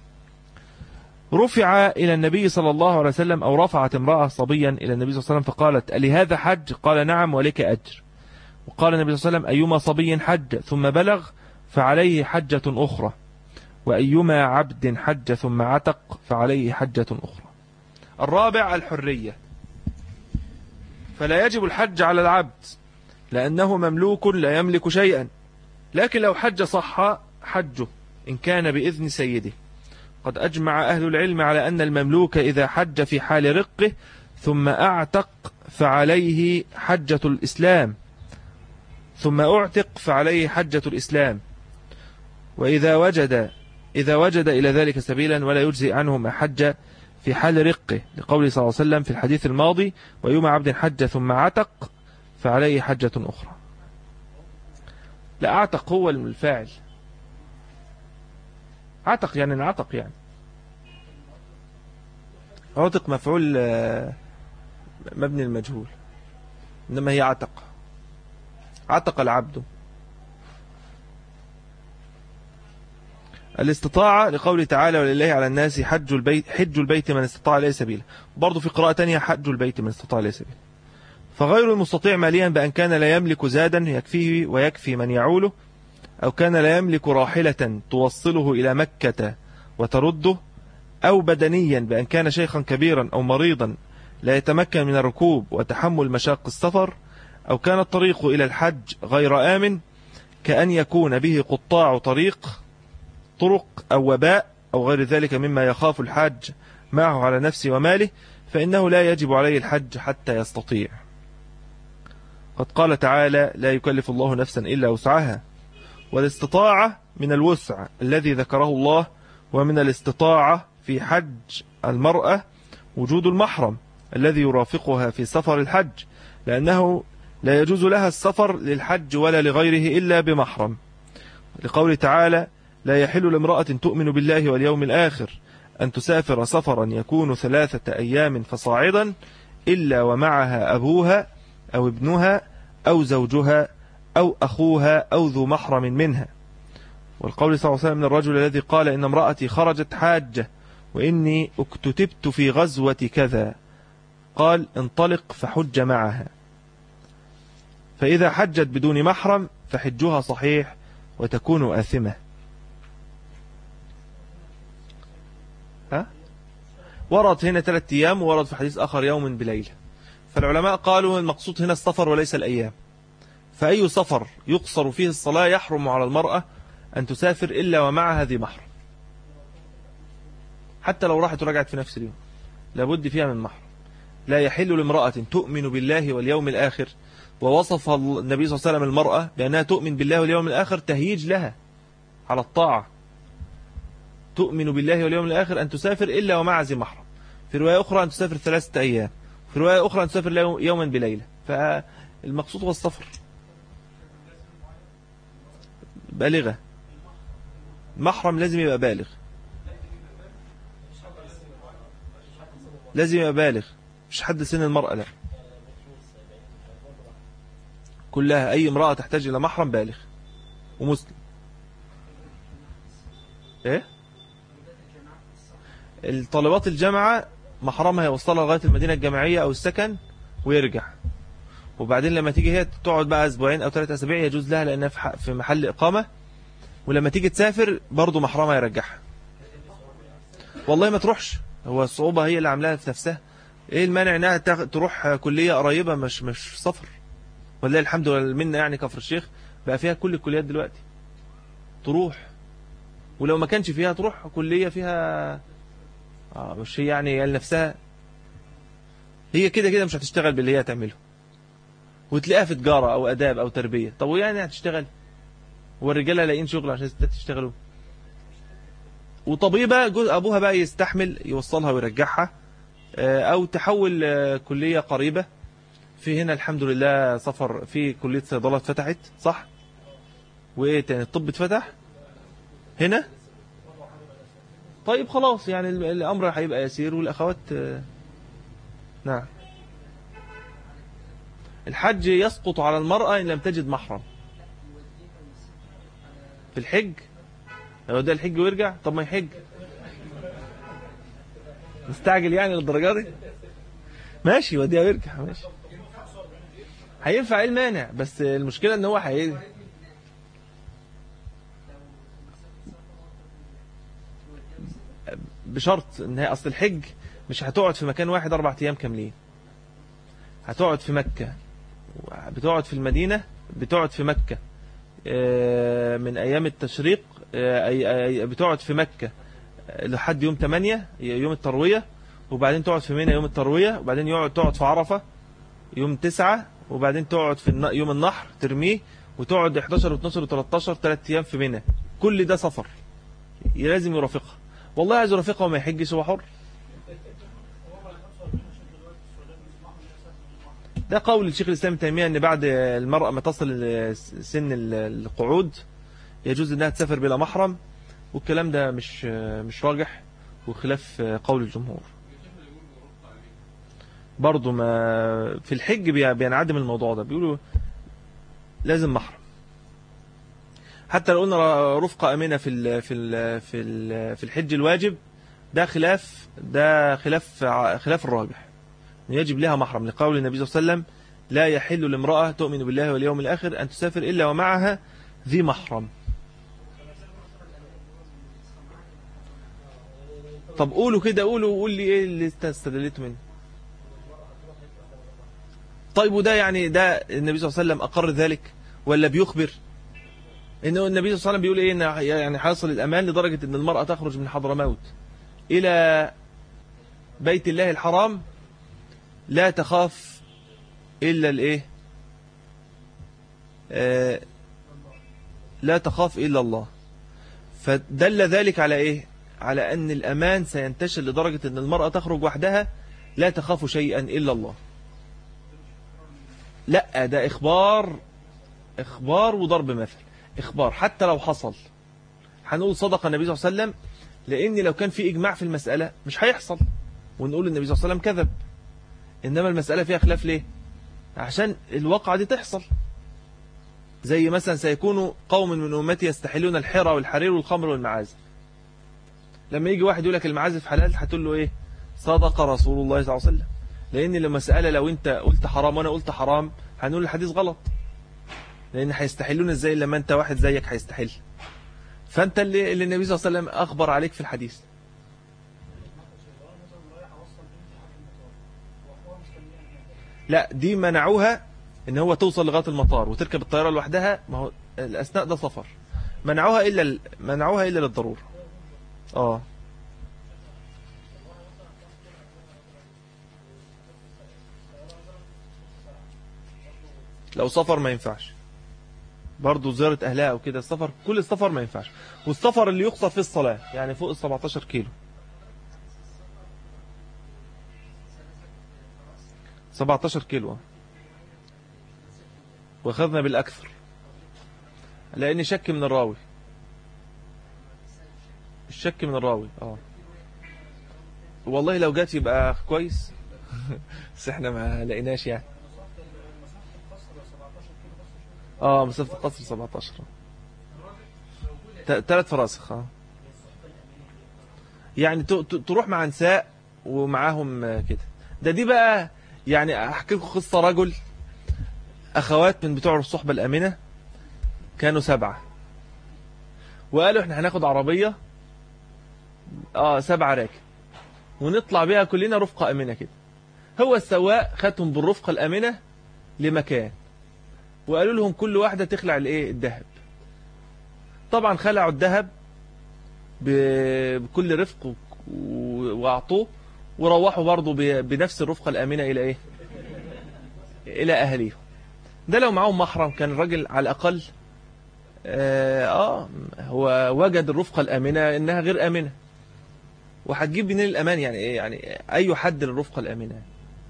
A: رفع إلى النبي صلى الله عليه وسلم، أو رفعت امرأة صبيا إلى النبي صلى الله عليه وسلم فقالت: ألهذا حج؟ قال: نعم ولك أجر. وقال النبي صلى الله عليه وسلم: أيما صبي حج ثم بلغ فعليه حجة أخرى، وأيما عبد حج ثم عتق فعليه حجة أخرى. الرابع الحرية، فلا يجب الحج على العبد لأنه مملوك لا يملك شيئا، لكن لو حج صح حجه إن كان بإذن سيده. قد أجمع أهل العلم على أن المملوك إذا حج في حال رقه ثم أعتق فعليه حجة الإسلام، ثم أعتق فعليه حجة الإسلام، وإذا وجد إلى ذلك سبيلا ولا يجزي عنه ما حج في حال رقه، لقوله صلى الله عليه وسلم في الحديث الماضي: ويوم عبد حج ثم عتق فعليه حجة أخرى. لا، أعتق هو الفاعل، عتق يعني انعتق، يعني عتق مفعول مبني المجهول، إنما هي عتق العبد. الاستطاعة لقوله تعالى: ولله على الناس حج البيت من استطاع إليه سبيلا. برضو في قراءة تانية: حج البيت من استطاع إليه سبيلا. فغير المستطيع ماليا بأن كان لا يملك زادا يكفيه ويكفي من يعوله، أو كان لا يملك راحلة توصله إلى مكة وترده، أو بدنيا بأن كان شيخا كبيرا أو مريضا لا يتمكن من الركوب وتحمل مشاق السفر، أو كان الطريق إلى الحج غير آمن كأن يكون به قطاع طرق أو وباء أو غير ذلك مما يخاف الحاج معه على نفسه وماله، فإنه لا يجب عليه الحج حتى يستطيع. قد قال تعالى: لا يكلف الله نفسا إلا وسعها. والاستطاعة من الوسع الذي ذكره الله، ومن الاستطاعة في حج المرأة وجود المحرم الذي يرافقها في سفر الحج، لأنه لا يجوز لها السفر للحج ولا لغيره إلا بمحرم، لقول تعالى: لا يحل لامرأة تؤمن بالله واليوم الآخر أن تسافر سفرا يكون 3 أيام فصاعدا إلا ومعها أبوها أو ابنها أو زوجها أو أخوها أو ذو محرم منها. والقول صلى الله عليه وسلم من الرجل الذي قال: إن امرأتي خرجت حاجة وإني اكتتبت في غزوة كذا، قال: انطلق فحج معها. فإذا حجت بدون محرم فحجها صحيح وتكون آثمة. ورد هنا 3 أيام، وورد في حديث آخر يوم بليلة. فالعلماء قالوا المقصود هنا السفر وليس الأيام، فأي سفر يقصر فيه الصلاة يحرم على المرأة أن تسافر إلا ومعها ذي محرم، حتى لو راحت ورجعت في نفس اليوم لابد فيها من محرم. لا يحل لامرأة تؤمن بالله واليوم الآخر، ووصف النبي صلى الله عليه وسلم المرأة بأنها تؤمن بالله واليوم الآخر تهيج لها على الطاعة، تؤمن بالله واليوم الآخر أن تسافر إلا ومع ذي محرم. في رواية أخرى أن تسافر 3 أيام، في رواية أخرى أن تسافر يوما بليلة. فالمقصود هو السفر. بالغة، محرم لازم يبقى بالغ، لازم يبقى بالغ، مش حد سن المرأة، لا، كلها أي امرأة تحتاج إلى محرم بالغ ومسلم. إيه؟ الطالبات الجامعة محرمها يوصلها لغاية المدينة الجامعية أو السكن ويرجع، وبعدين لما تيجي هي تقعد بقى 2 أو 3 أسابيع يجوز لها لأنها في محل إقامة، ولما تيجي تسافر برضو محرمها يرجعها. والله ما تروحش، هو الصعوبة هي اللي عاملاها في نفسها. ايه المانع انها تروح كلية قريبة مش سفر؟ والله الحمد لله منا، يعني كفر الشيخ بقى فيها كل الكليات دلوقتي، تروح. ولو ما كانش فيها تروح كلية فيها مش هي يعني نفسها، هي كده مش هتشتغل باللي هي تعمله، وتلاقيها في تجارة او اداب او تربية. طب ويعني هتشتغل؟ والرجاله لاقيين شغل عشان الستات تشتغلوا؟ وطبيبة جوز أبوها بقى يستحمل يوصلها ويرجعها، أو تحول كلية قريبة. في هنا الحمد لله سفر في كلية صيدلة اتفتحت صح؟ وإيه تاني الطب اتفتح هنا؟ طيب خلاص يعني الأمر هيبقى يسير والأخوات نعم. الحج يسقط على المرأة إن لم تجد محرم في الحج. لو ده الحج ويرجع طب ما يحج، مستعجل يعني للدرجة دي؟ ماشي وديها ويرجع ماشي، هينفع. ايه المانع؟ بس المشكلة ان هو بشرط ان هي اصل الحج مش هتقعد في مكان واحد 4 ايام كاملين، هتقعد في مكة، بتقعد في المدينة، بتقعد في مكة من ايام التشريق، بتقعد في مكة لحد يوم 8 يوم التروية، وبعدين تقعد في منى يوم التروية، وبعدين تقعد في عرفة يوم 9، وبعدين تقعد في يوم النحر ترميه، وتقعد 11 و12 و13 3 ايام في منى. كل ده سفر لازم يرافقها. والله عايز يرافقها وما يحجش هو حر. ده قول الشيخ الإسلام ابن تيمية ان بعد المرأة ما تصل سن القعود يجوز انها تسافر بلا محرم، والكلام ده مش راجح وخلاف قول الجمهور. برضو ما في الحج بينعدم الموضوع ده، بيقولوا لازم محرم. حتى لو قلنا رفقة أمينة في الحج الواجب، ده خلاف الراجح، يجب لها محرم لقول النبي صلى الله عليه وسلم لا يحل لامرأة تؤمن بالله واليوم الآخر أن تسافر إلا ومعها ذي محرم. طب قولوا كده، قول لي ايه اللي استدلت منه. طيب وده يعني ده النبي صلى الله عليه وسلم أقر ذلك ولا بيخبر؟ إنه النبي صلى الله عليه وسلم بيقول إيه؟ إن يعني حاصل الأمان لدرجة إن المرأة تخرج من حضرموت إلى بيت الله الحرام لا تخاف إلا الإيه؟ لا تخاف إلا الله. فدل ذلك على إيه؟ على أن الأمان سينتشر لدرجة أن المرأة تخرج وحدها لا تخاف شيئا إلا الله. لا ده إخبار وضرب مثل. إخبار حتى لو حصل هنقول صدق النبي صلى الله عليه وسلم، لأن لو كان في إجماع في المسألة مش هيحصل ونقول النبي صلى الله عليه وسلم كذب. إنما المسألة فيها خلاف ليه؟ عشان الواقعة دي تحصل. زي مثلا سيكون قوم من أمتي يستحلون الحرى والحرير والخمر والمعازف. لما يجي واحد يقول لك المعازف حلال هتقول له إيه؟ صدق رسول الله صلى الله عليه وسلم. لأن المسألة لو أنت قلت حرام وأنا قلت حرام هنقول الحديث غلط، لأن هيستحلون إزاي لما أنت واحد زيك هيستحل. فأنت اللي النبي صلى الله عليه وسلم أخبر عليك في الحديث. لا دي منعوها إن هو توصل لغاية المطار وتركب الطيارة لوحدها، ما هو الأثناء ده سفر. منعوها إلا للضرورة. لو سفر ما ينفعش برضو زيارة أهلها أو كده. السفر كل السفر ما ينفعش. والسفر اللي يقصر في الصلاة يعني فوق 17 كيلو 17 كيلو واخذنا بالأكثر لأن شك من الراوي. الشك من الراوي والله لو جات يبقى كويس بس احنا ما لقيناش يعني. مسافة القصر 17 3 فراسخ يعني تروح مع نساء ومعاهم كده. دي بقى يعني احكي لكم قصة رجل اخوات من بتوع الصحبة الامنة كانوا 7 وقالوا احنا هناخد عربية 7 راكب ونطلع بيها كلنا رفقة امنة كده. هو السواق خدهم بالرفقة الامنة لمكان وقالوا لهم كل واحدة تخلع الذهب. طبعا خلعوا الذهب بكل رفق واعطوه وروحوا برضو بنفس الرفقة الآمنة إلى أهليهم. ده لو معهم محرم كان الراجل على الأقل هو وجد الرفقة الآمنة إنها غير آمنة، وهتجيب منين الأمان؟ يعني إيه؟ يعني أي حد للرفقة الآمنة؟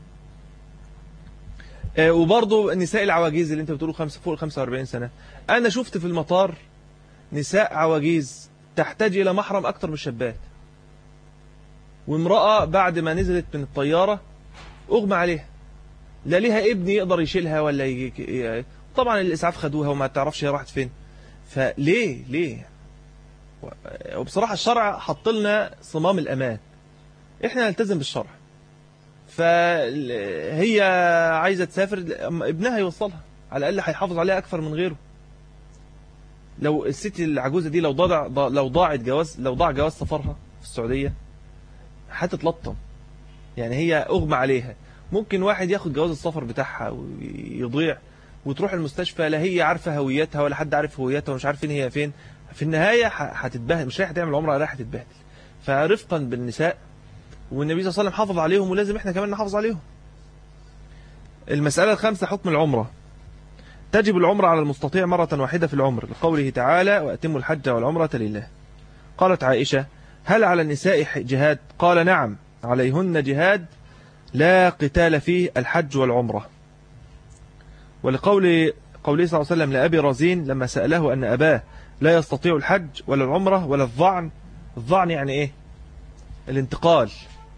A: وبرضه النساء العواجيز اللي أنت بتقوله فوق 45 سنة، أنا شفت في المطار نساء عواجيز تحتاج إلى محرم أكتر من الشابات، وامرأة بعد ما نزلت من الطيارة أغمى عليها، لا ليها ابن يقدر يشيلها ولا طبعا الإسعاف خدوها وما تعرفش هي راحت فين. فليه وبصراحة الشرع حط لنا صمام الأمان، إحنا نلتزم بالشرع. فهي عايزة تسافر، ابنها يوصلها، على الأقل هيحافظ عليها أكثر من غيره. لو الست العجوزة دي لو ضاع جواز سفرها في السعودية هتتلطم. يعني هي أغمى عليها، ممكن واحد ياخد جواز السفر بتاعها ويضيع، وتروح المستشفى لا هي عارفة هويتها ولا حد عارف هويتها ومش عارفين هي فين. في النهاية هتتبهدل، مش رايحة تعمل عمرة، رايحة تتبهدل. فرفقا بالنساء، والنبي صلى الله عليه وسلم حافظ عليهم، ولازم احنا كمان نحافظ عليهم. المسألة الخامسة حكم العمرة. تجب العمرة على المستطيع مرة واحدة في العمر، لقوله تعالى وأتموا الحج والعمرة لله. قالت عائشة هل على النساء جهاد؟ قال نعم عليهن جهاد لا قتال فيه، الحج والعمرة. ولقوله صلى الله عليه وسلم لأبي رزين لما سأله أن أباه لا يستطيع الحج ولا العمرة ولا الظعن. الظعن يعني إيه؟ الانتقال.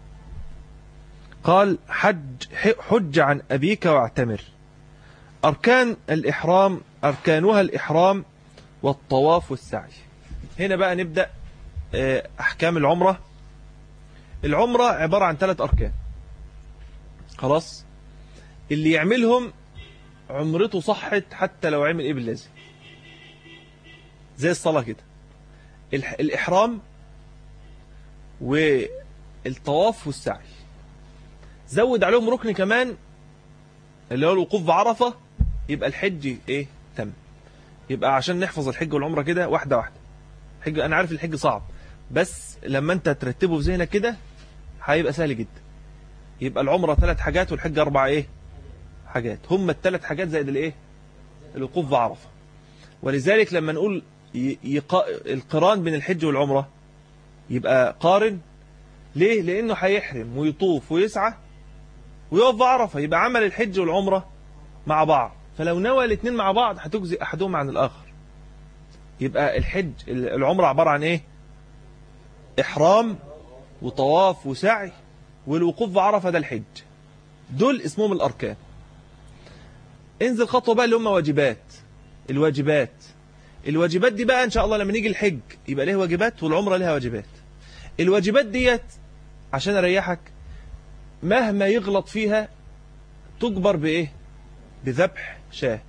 A: قال حج عن أبيك واعتمر. أركان الإحرام أركانها الإحرام والطواف والسعي. هنا بقى نبدأ أحكام العمرة. العمرة عبارة عن 3 أركان. خلاص، اللي يعملهم عمرته صحت حتى لو عمل إيه باللازم، زي الصلاة كده. الإحرام والطواف والسعي، زود عليهم ركن كمان اللي هو الوقوف بعرفة، يبقى الحج إيه تم. يبقى عشان نحفظ الحج والعمرة كده واحدة واحدة. الحج أنا عارف الحج صعب، بس لما أنت ترتبه في ذهنك كده هيبقى سهل جدا. يبقى العمرة 3 حاجات والحج 4 إيه حاجات. هم ال3 حاجات زائد الإيه الوقوف بعرفة. ولذلك لما نقول القران بين الحج والعمرة يبقى قارن. ليه؟ لأنه هيحرم ويطوف ويسعى ويقف بعرفة، يبقى عمل الحج والعمرة مع بعض. فلو نوى الاثنين مع بعض هتجزي أحدهم عن الآخر. يبقى العمرة عبارة عن إيه؟ إحرام وطواف وسعي والوقوف بعرفة، ده الحج. دول اسمهم الأركان. انزل خطوة بقى اللي هم الواجبات دي بقى إن شاء الله لما نيجي الحج يبقى ليه واجبات والعمرة لها واجبات. الواجبات ديت عشان أريحك مهما يغلط فيها تجبر بإيه؟ بذبح شاة.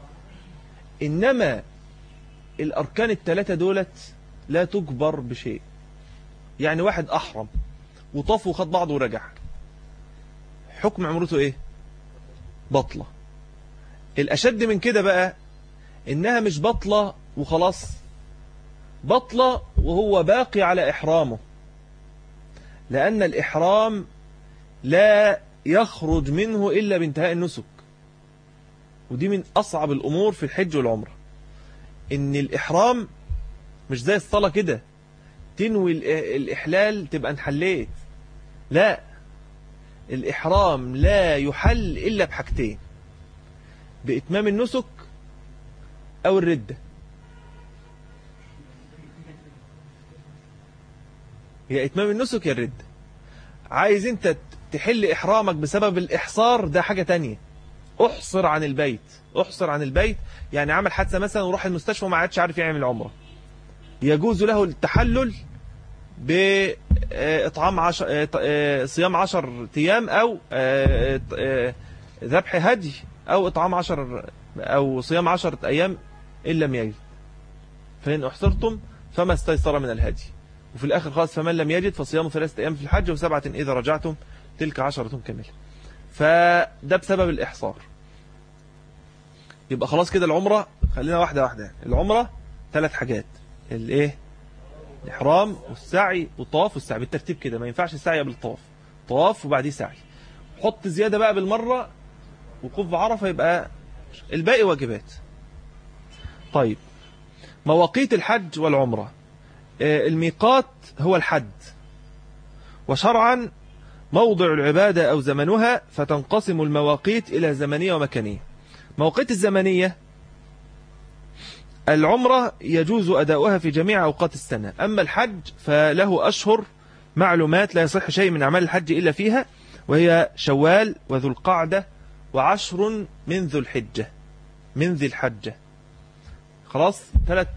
A: إنما الأركان ال3 دولت لا تجبر بشيء. يعني واحد أحرم وطاف وخد بعضه ورجع، حكم عمرته إيه؟ بطلة. الأشد من كده بقى إنها مش بطلة وخلاص، بطلة وهو باقي على إحرامه، لأن الإحرام لا يخرج منه إلا بانتهاء النسك. ودي من أصعب الأمور في الحج والعمرة، إن الإحرام مش زي الصلاة كده تنوي الإحلال تبقى انحليت. لا، الإحرام لا يحل إلا بحاجتين: بإتمام النسك أو الردة. يا إتمام النسك يا الردة. عايز أنت تحل إحرامك بسبب الإحصار، ده حاجة تانية. أحصر عن البيت يعني عمل حادثة مثلا وراح المستشفى وما عادش عارف يعمل عمرة، يجوز له التحلل بإطعام صيام 10 أيام أو ذبح هدي أو إطعام 10 أو صيام 10 أيام إن لم يجد، فإن أحصرتم فما استيسر من الهدي. وفي الآخر خالص فمن لم يجد فصيام 3 أيام في الحج و7 إذا رجعتم تلك 10 كاملة. فده بسبب الإحصار. يبقى خلاص كده العمرة، خلينا واحدة واحدة. العمرة 3 حاجات: الايه؟ الإحرام والسعي والطواف والسعي، بالترتيب كده، ما ينفعش السعي قبل الطواف، طواف وبعديه سعي. حط زيادة بقى بالمرة وقوف بعرفة، يبقى الباقي واجبات. طيب مواقيت الحج والعمرة. الميقات هو الحد، وشرعا موضع العبادة أو زمنها، فتنقسم المواقيت إلى زمنية ومكانية. مواقيت الزمنية: العمرة يجوز أداؤها في جميع أوقات السنة، أما الحج فله أشهر معلومات لا يصح شيء من أعمال الحج إلا فيها، وهي شوال وذو القعدة وعشر من ذو الحجة من ذي الحجة. خلاص، 3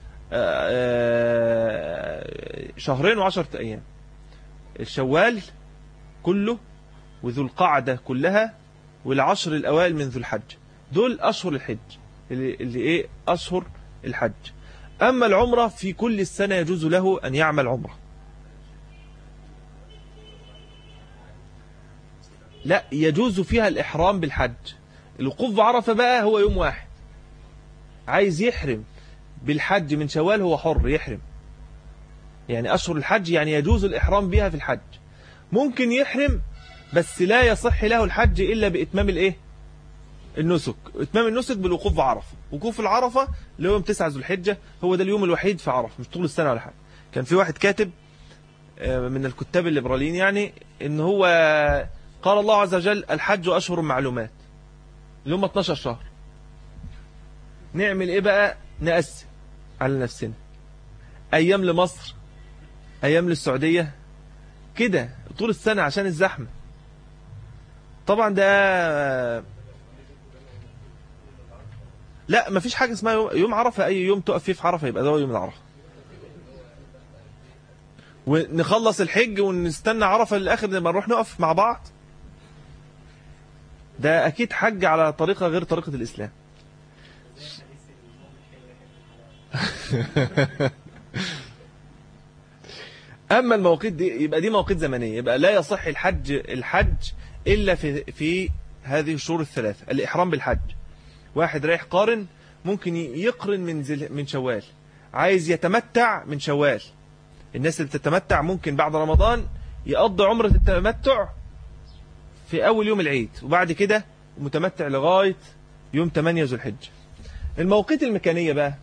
A: شهرين و10 أيام: الشوال كله، وذو القعدة كلها، والعشر الأوائل من ذو الحج. دول أشهر الحج اللي إيه أشهر الحج. أما العمرة في كل السنة يجوز له أن يعمل عمرة. لا، يجوز فيها الإحرام بالحج. الوقوف بعرفة بقى هو يوم واحد. عايز يحرم بالحج من شوال هو حر يحرم، يعني أشهر الحج يعني يجوز الإحرام بها في الحج. ممكن يحرم بس لا يصح له الحج إلا بإتمام الإيه؟ النسك. إتمام النسك بالوقوف بعرفة. وقوف العرفة اللي هو يوم 9 ذو الحجة، هو ده اليوم الوحيد في عرفة، مش طول السنة ولا حاجة. كان في واحد كاتب من الكتاب الليبراليين يعني إن هو قال الله عز وجل: الحج أشهر معلومات، اللي هم 12 شهر. نعمل إيه بقى؟ نقسم على نفسنا، أيام لمصر، أيام للسعودية، كده طول السنة عشان الزحمة. طبعا ده لا، مفيش حاجة اسمها يوم عرفة. أي يوم تقف فيه في عرفة يبقى ده يوم العرفة، ونخلص الحج ونستنى عرفة للآخر لما نروح نقف مع بعض. ده أكيد حج على طريقة غير طريقة الإسلام. أما المواقيت دي يبقى دي مواقيت زمنية، يبقى لا يصح الحج إلا في هذه الشهور الثلاثة. الإحرام بالحج: واحد رايح قارن ممكن يقرن من شوال، عايز يتمتع من شوال. الناس اللي بتتمتع ممكن بعد رمضان يقضي عمرة التمتع في أول يوم العيد، وبعد كده متمتع لغاية يوم 8 ذو الحجة. المواقيت المكانية بقى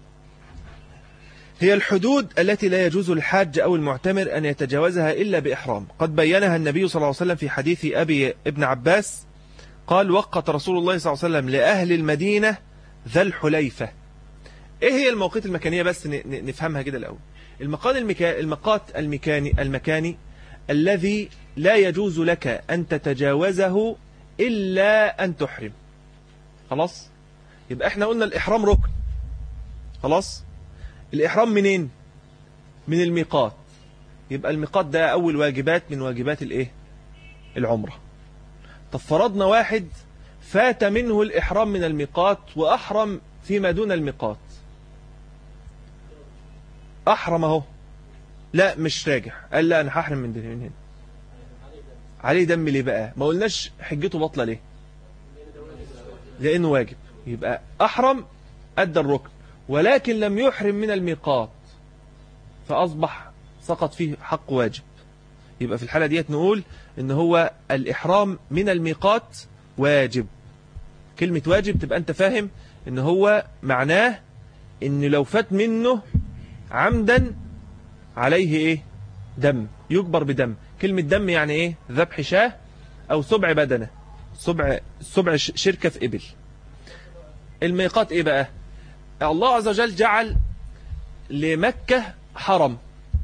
A: هي الحدود التي لا يجوز للحاج أو المعتمر أن يتجاوزها إلا بإحرام. قد بينها النبي صلى الله عليه وسلم في حديث أبي ابن عباس قال: وقت رسول الله صلى الله عليه وسلم لأهل المدينة ذا الحليفة. إيه هي المواقيت المكانية؟ بس نفهمها كده الأول. الميقات المكاني الذي لا يجوز لك أن تتجاوزه إلا أن تحرم. خلاص، يبقى احنا قلنا الإحرام ركن. خلاص، الإحرام منين؟ من الميقات. يبقى الميقات ده أول واجبات من واجبات الإيه؟ العمرة. طب فرضنا واحد فات منه الإحرام من الميقات وأحرم فيما دون الميقات، أحرم أهو، لا مش راجع، قال لا أنا هحرم من هنا، عليه دم ليه بقى؟ ما قلناش حجته بطلة ليه؟ لأنه واجب. يبقى أحرم أدى الركن ولكن لم يحرم من الميقات، فأصبح سقط فيه حق واجب. يبقى في الحالة ديت نقول إن هو الإحرام من الميقات واجب. كلمة واجب تبقى أنت فاهم إن هو معناه إن لو فات منه عمدا عليه إيه؟ دم، يجبر بدم. كلمة دم يعني إيه؟ ذبح شاه أو سبع بدنة، سبع شركة في إبل. الميقات إيه بقى؟ الله عز وجل جعل لمكة حرم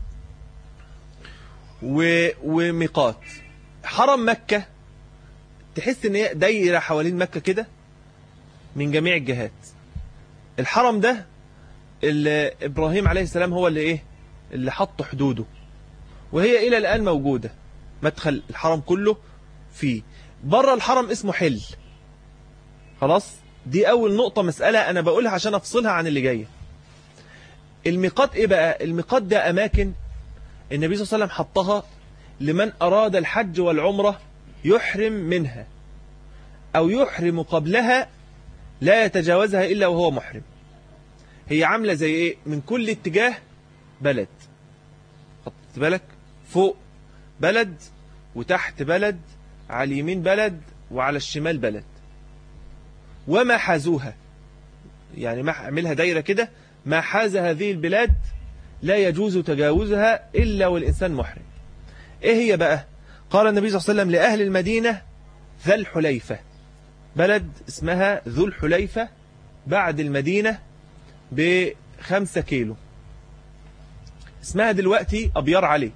A: وميقات. حرم مكة تحس ان هي دايره حوالين مكة كده من جميع الجهات. الحرم ده اللي ابراهيم عليه السلام هو اللي حط حدوده، وهي الى الان موجودة. مدخل الحرم كله فيه. بره الحرم اسمه حل. خلاص، دي اول نقطة مسألة انا بقولها عشان افصلها عن اللي جاية. الميقات ايه بقى؟ الميقات ده اماكن النبي صلى الله عليه وسلم حطها لمن اراد الحج والعمرة يحرم منها او يحرم قبلها، لا يتجاوزها الا وهو محرم. هي عاملة زي ايه؟ من كل اتجاه بلد، خدت بالك؟ فوق بلد وتحت بلد، على اليمين بلد وعلى الشمال بلد، وما حازوها، يعني ما اعملها دايرة كده ما حاز هذه البلاد لا يجوز تجاوزها إلا والإنسان محرم. إيه هي بقى؟ قال النبي صلى الله عليه وسلم لأهل المدينة ذا الحليفة، بلد اسمها ذو الحليفة بعد المدينة ب5 كيلو، اسمها دلوقتي أبيار علي.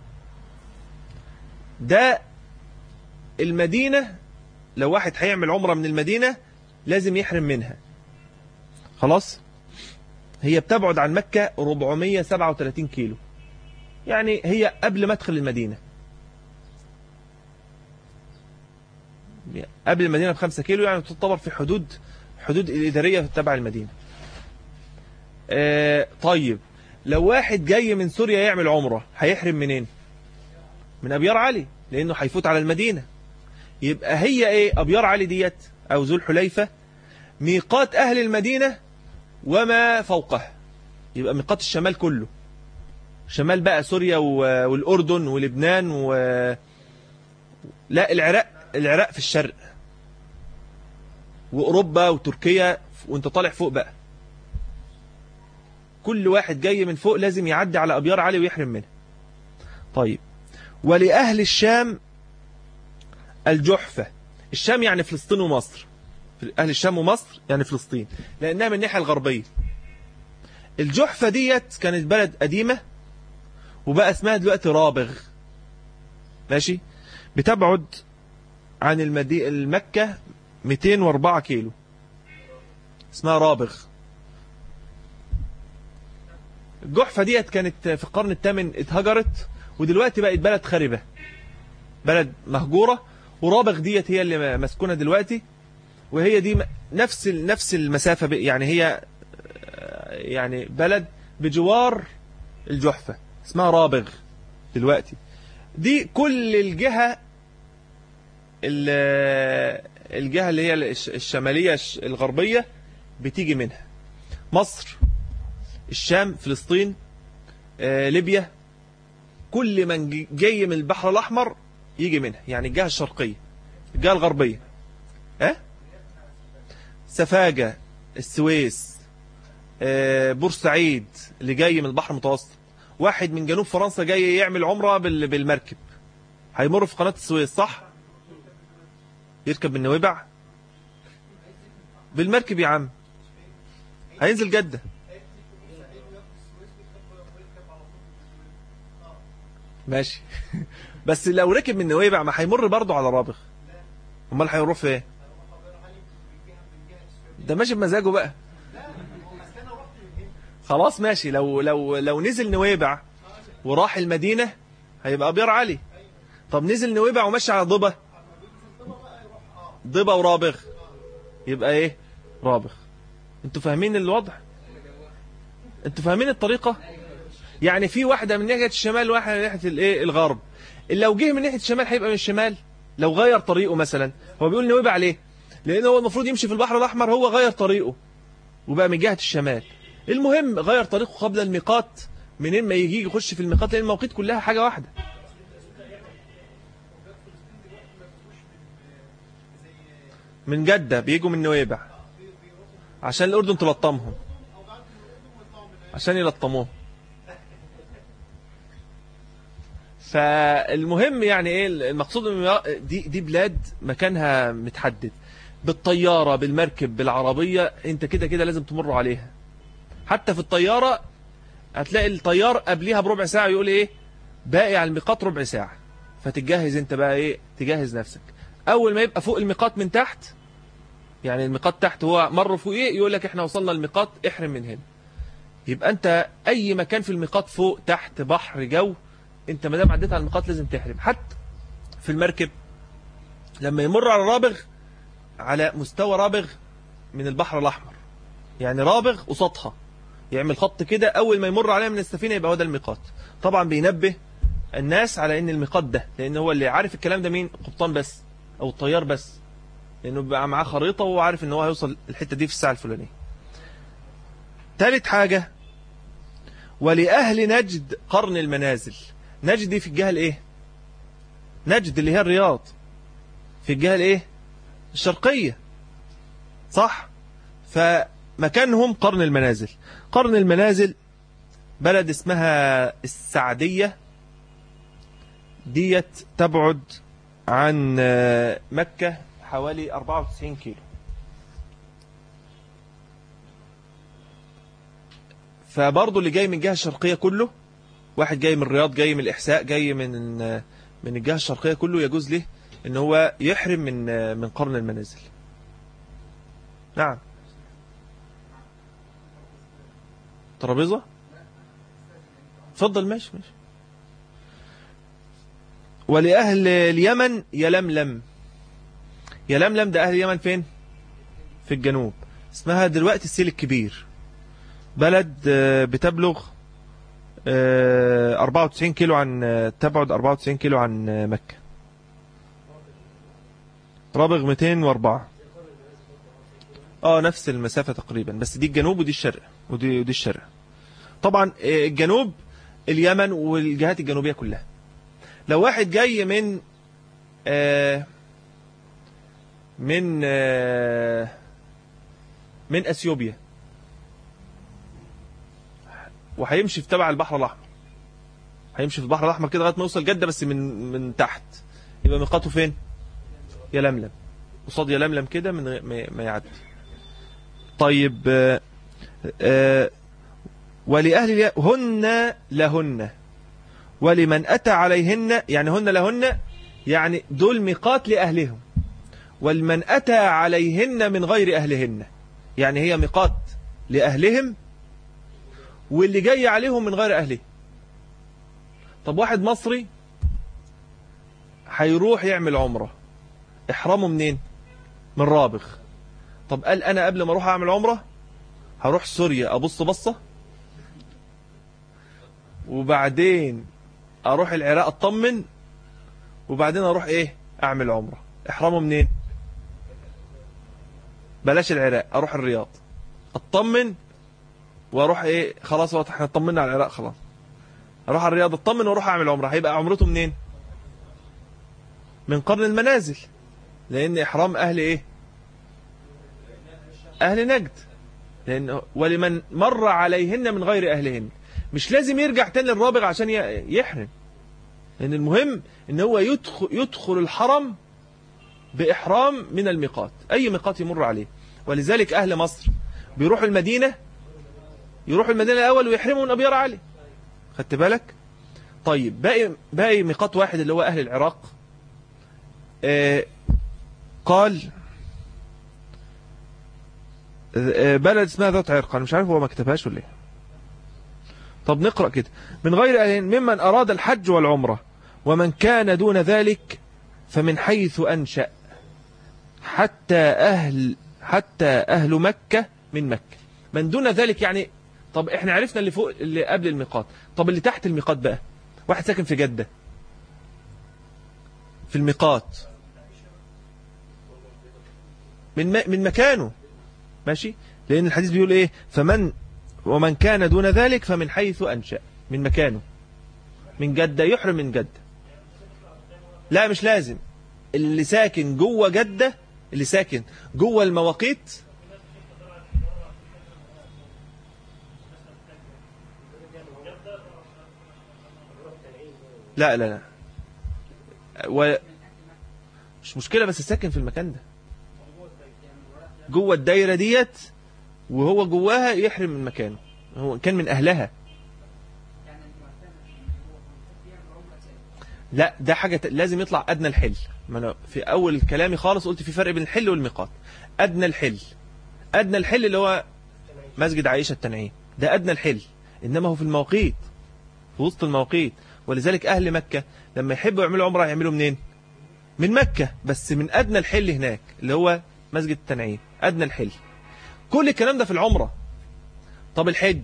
A: ده المدينة، لو واحد هيعمل عمرة من المدينة لازم يحرم منها. خلاص، هي بتبعد عن مكة 437 كيلو، يعني هي قبل ما ادخل المدينة، قبل المدينة ب5 كيلو، يعني تعتبر في حدود الإدارية تبع المدينة. طيب لو واحد جاي من سوريا يعمل عمرة هيحرم منين؟ من أبيار علي، لأنه هيفوت على المدينة. يبقى هي إيه أبيار علي ديت أو ذو الحليفة؟ ميقات أهل المدينة وما فوقها، يبقى ميقات الشمال كله، شمال بقى سوريا والأردن ولبنان لا العراق في الشرق، وأوروبا وتركيا، وانت طالع فوق بقى. كل واحد جاي من فوق لازم يعدي على أبيار علي ويحرم منها. طيب، ولأهل الشام الجحفة. الشام يعني فلسطين ومصر، أهل الشام ومصر يعني فلسطين، لأنها من الناحية الغربية. الجحفة ديت كانت بلد قديمة وبقى اسمها دلوقتي رابغ، ماشي، بتبعد عن المكة 204 كيلو، اسمها رابغ. الجحفة ديت كانت في القرن الثامن اتهجرت، ودلوقتي بقت بلد خربة، بلد مهجورة. ورابغ ديت هي اللي مسكونة دلوقتي، وهي دي نفس المسافة، يعني هي يعني بلد بجوار الجحفة، اسمها رابغ دلوقتي. دي كل الجهة اللي هي الشمالية الغربية بتيجي منها، مصر، الشام، فلسطين، ليبيا، كل من جاي من البحر الأحمر يجي منها، يعني الجهة الشرقية، الجهة الغربية، سفاجة، السويس، بورسعيد اللي جاي من البحر المتوسط. واحد من جنوب فرنسا جاي يعمل عمرة بالمركب، هيمر في قناة السويس، صح؟ يركب من نويبع بالمركب يا عم، هينزل جدة. ماشي بس لو ركب من نويبع ما هيمر برضه على رابغ، امال هيروح فين؟ ده ماشي بمزاجه بقى. خلاص ماشي، لو نزل نويبع وراح المدينة هيبقى أبيار علي. طب نزل نويبع ومشي على ضبا ورابغ، يبقى ايه؟ رابغ. انتوا فاهمين الوضع؟ انتوا فاهمين الطريقة؟ يعني في واحدة من ناحية الشمال وواحدة من ناحية الايه الغرب. اللي لو جه من ناحية الشمال هيبقى من الشمال. لو غير طريقه مثلا، هو بيقول نويبع ليه؟ لأنه هو المفروض يمشي في البحر الأحمر، هو غير طريقه وبقى من جهة الشمال. المهم غير طريقه قبل الميقات، منين ما يجي يخش في الميقات، لأن المواقيت كلها حاجة واحدة. من جدة بيجوا من نويبع عشان الأردن تلطمهم، عشان يلطموه. فالمهم يعني ايه المقصود، دي بلاد مكانها متحدد، بالطيارة، بالمركب، بالعربية، انت كده لازم تمر عليها. حتى في الطيارة هتلاقي الطيار قبليها بربع ساعة يقول ايه باقي على الميقات ربع ساعة، فتتجهز انت بقى ايه، تجهز نفسك. اول ما يبقى فوق الميقات من تحت، يعني الميقات تحت هو مر فوق ايه، يقول لك احنا وصلنا الميقات، احرم من هنا. يبقى انت اي مكان في الميقات، فوق تحت بحر جو، انت ما دام عديت على الميقات لازم تحرم. حتى في المركب لما يمر على رابغ، على مستوى رابغ من البحر الأحمر، يعني رابغ قصادها، يعمل خط كده، أول ما يمر عليها من السفينة يبقى هو ده الميقات. طبعا بينبه الناس على ان الميقات ده، لأن هو اللي عارف الكلام ده مين؟ القبطان بس أو الطيار بس، لأنه بيبقى معاه خريطة وهو عارف ان هو هيوصل الحتة دي في الساعة الفلانية. ثالث حاجة، ولأهل نجد قرن المنازل. نجد دي في الجهة الايه؟ نجد اللي هي الرياض، في الجهة الايه؟ الشرقية، صح؟ مكانهم قرن المنازل. قرن المنازل بلد اسمها السعدية، ديت تبعد عن مكة حوالي 94 كيلو. فبرضه اللي جاي من الجهة الشرقية كله، واحد جاي من الرياض، جاي من الإحساء، جاي من الجهة الشرقية كله، يجوز له ان هو يحرم من قرن المنازل. نعم. ترابيزة، اتفضل. ماشي. ولأهل اليمن يلملم. يلملم ده أهل اليمن فين؟ في الجنوب. اسمها دلوقتي السيل الكبير. بلد بتبلغ 94 كيلو تبعد 94 كيلو عن مكة. رابغ 204. نفس المسافة تقريبا، بس دي الجنوب ودي الشرق ودي الشرق. طبعا الجنوب اليمن والجهات الجنوبية كلها. لو واحد جاي من اثيوبيا وهيمشي في تبع البحر الاحمر، هيمشي في البحر الاحمر كده لغايه ما يوصل جده، بس من تحت، يبقى ميقاته فين؟ يلملم. قصاد يلملم كده من ما يعدي. طيب ولأهل هن لهن ولمن أتى عليهن، يعني هن لهن يعني دول ميقات لأهلهم، ولمن أتى عليهن من غير أهلهن، يعني هي ميقات لأهلهم واللي جاي عليهم من غير أهله. طب واحد مصري هيروح يعمل عمرة، إحرامه منين؟ من رابغ. طب قال أنا قبل ما أروح أعمل عمرة هروح سوريا أبص بصة، وبعدين أروح العراق أطمن، وبعدين أروح أعمل عمرة. إحرامه منين؟ بلاش العراق، أروح الرياض أطمن وأروح خلاص احنا اطمنا على العراق، خلاص أروح الرياض أطمن وأروح أعمل عمرة. هيبقى عمرته منين؟ من قرن المنازل، لأن إحرام أهل أهل نجد. لأن ولمن مر عليهن من غير أهلهن، مش لازم يرجع تاني للرابغ عشان يحرم، لأن المهم إن هو يدخل الحرم بإحرام من الميقات، أي ميقات يمر عليه. ولذلك أهل مصر بيروحوا المدينة، الأول ويحرموا من أبيار علي. خدت بالك؟ طيب باقي ميقات واحد اللي هو أهل العراق. قال بلد اسمها ذات عرق، أنا مش عارف هو ما كتبهاش ولا ايه. طب نقرأ كده: من غير أهل ممن أراد الحج والعمرة، ومن كان دون ذلك فمن حيث أنشأ حتى أهل مكة من مكة. من دون ذلك يعني، طب احنا عرفنا اللي فوق اللي قبل الميقات، طب اللي تحت الميقات بقى، واحد ساكن في جدة في الميقات من مكانه، ماشي، لأن الحديث بيقول ومن كان دون ذلك فمن حيث أنشأ، من مكانه، من جدة يحرم من جدة. لا مش لازم، اللي ساكن جوه جدة، اللي ساكن جوه المواقيت. لا مش مشكلة، بس ساكن في المكان ده جوه الدايرة ديت، وهو جواها يحرم من مكانه، هو كان من أهلها. لا ده حاجة لازم يطلع أدنى الحل. ما أنا في أول كلامي خالص قلت في فرق بين الحل والميقات. أدنى الحل اللي هو مسجد عائشة التنعيم، ده أدنى الحل، إنما هو في المواقيت، في وسط المواقيت. ولذلك أهل مكة لما يحبوا يعملوا عمرة يعملوا منين؟ من مكة، بس من أدنى الحل هناك اللي هو مسجد التنعيم، أدنى الحل. كل الكلام ده في العمرة. طب الحج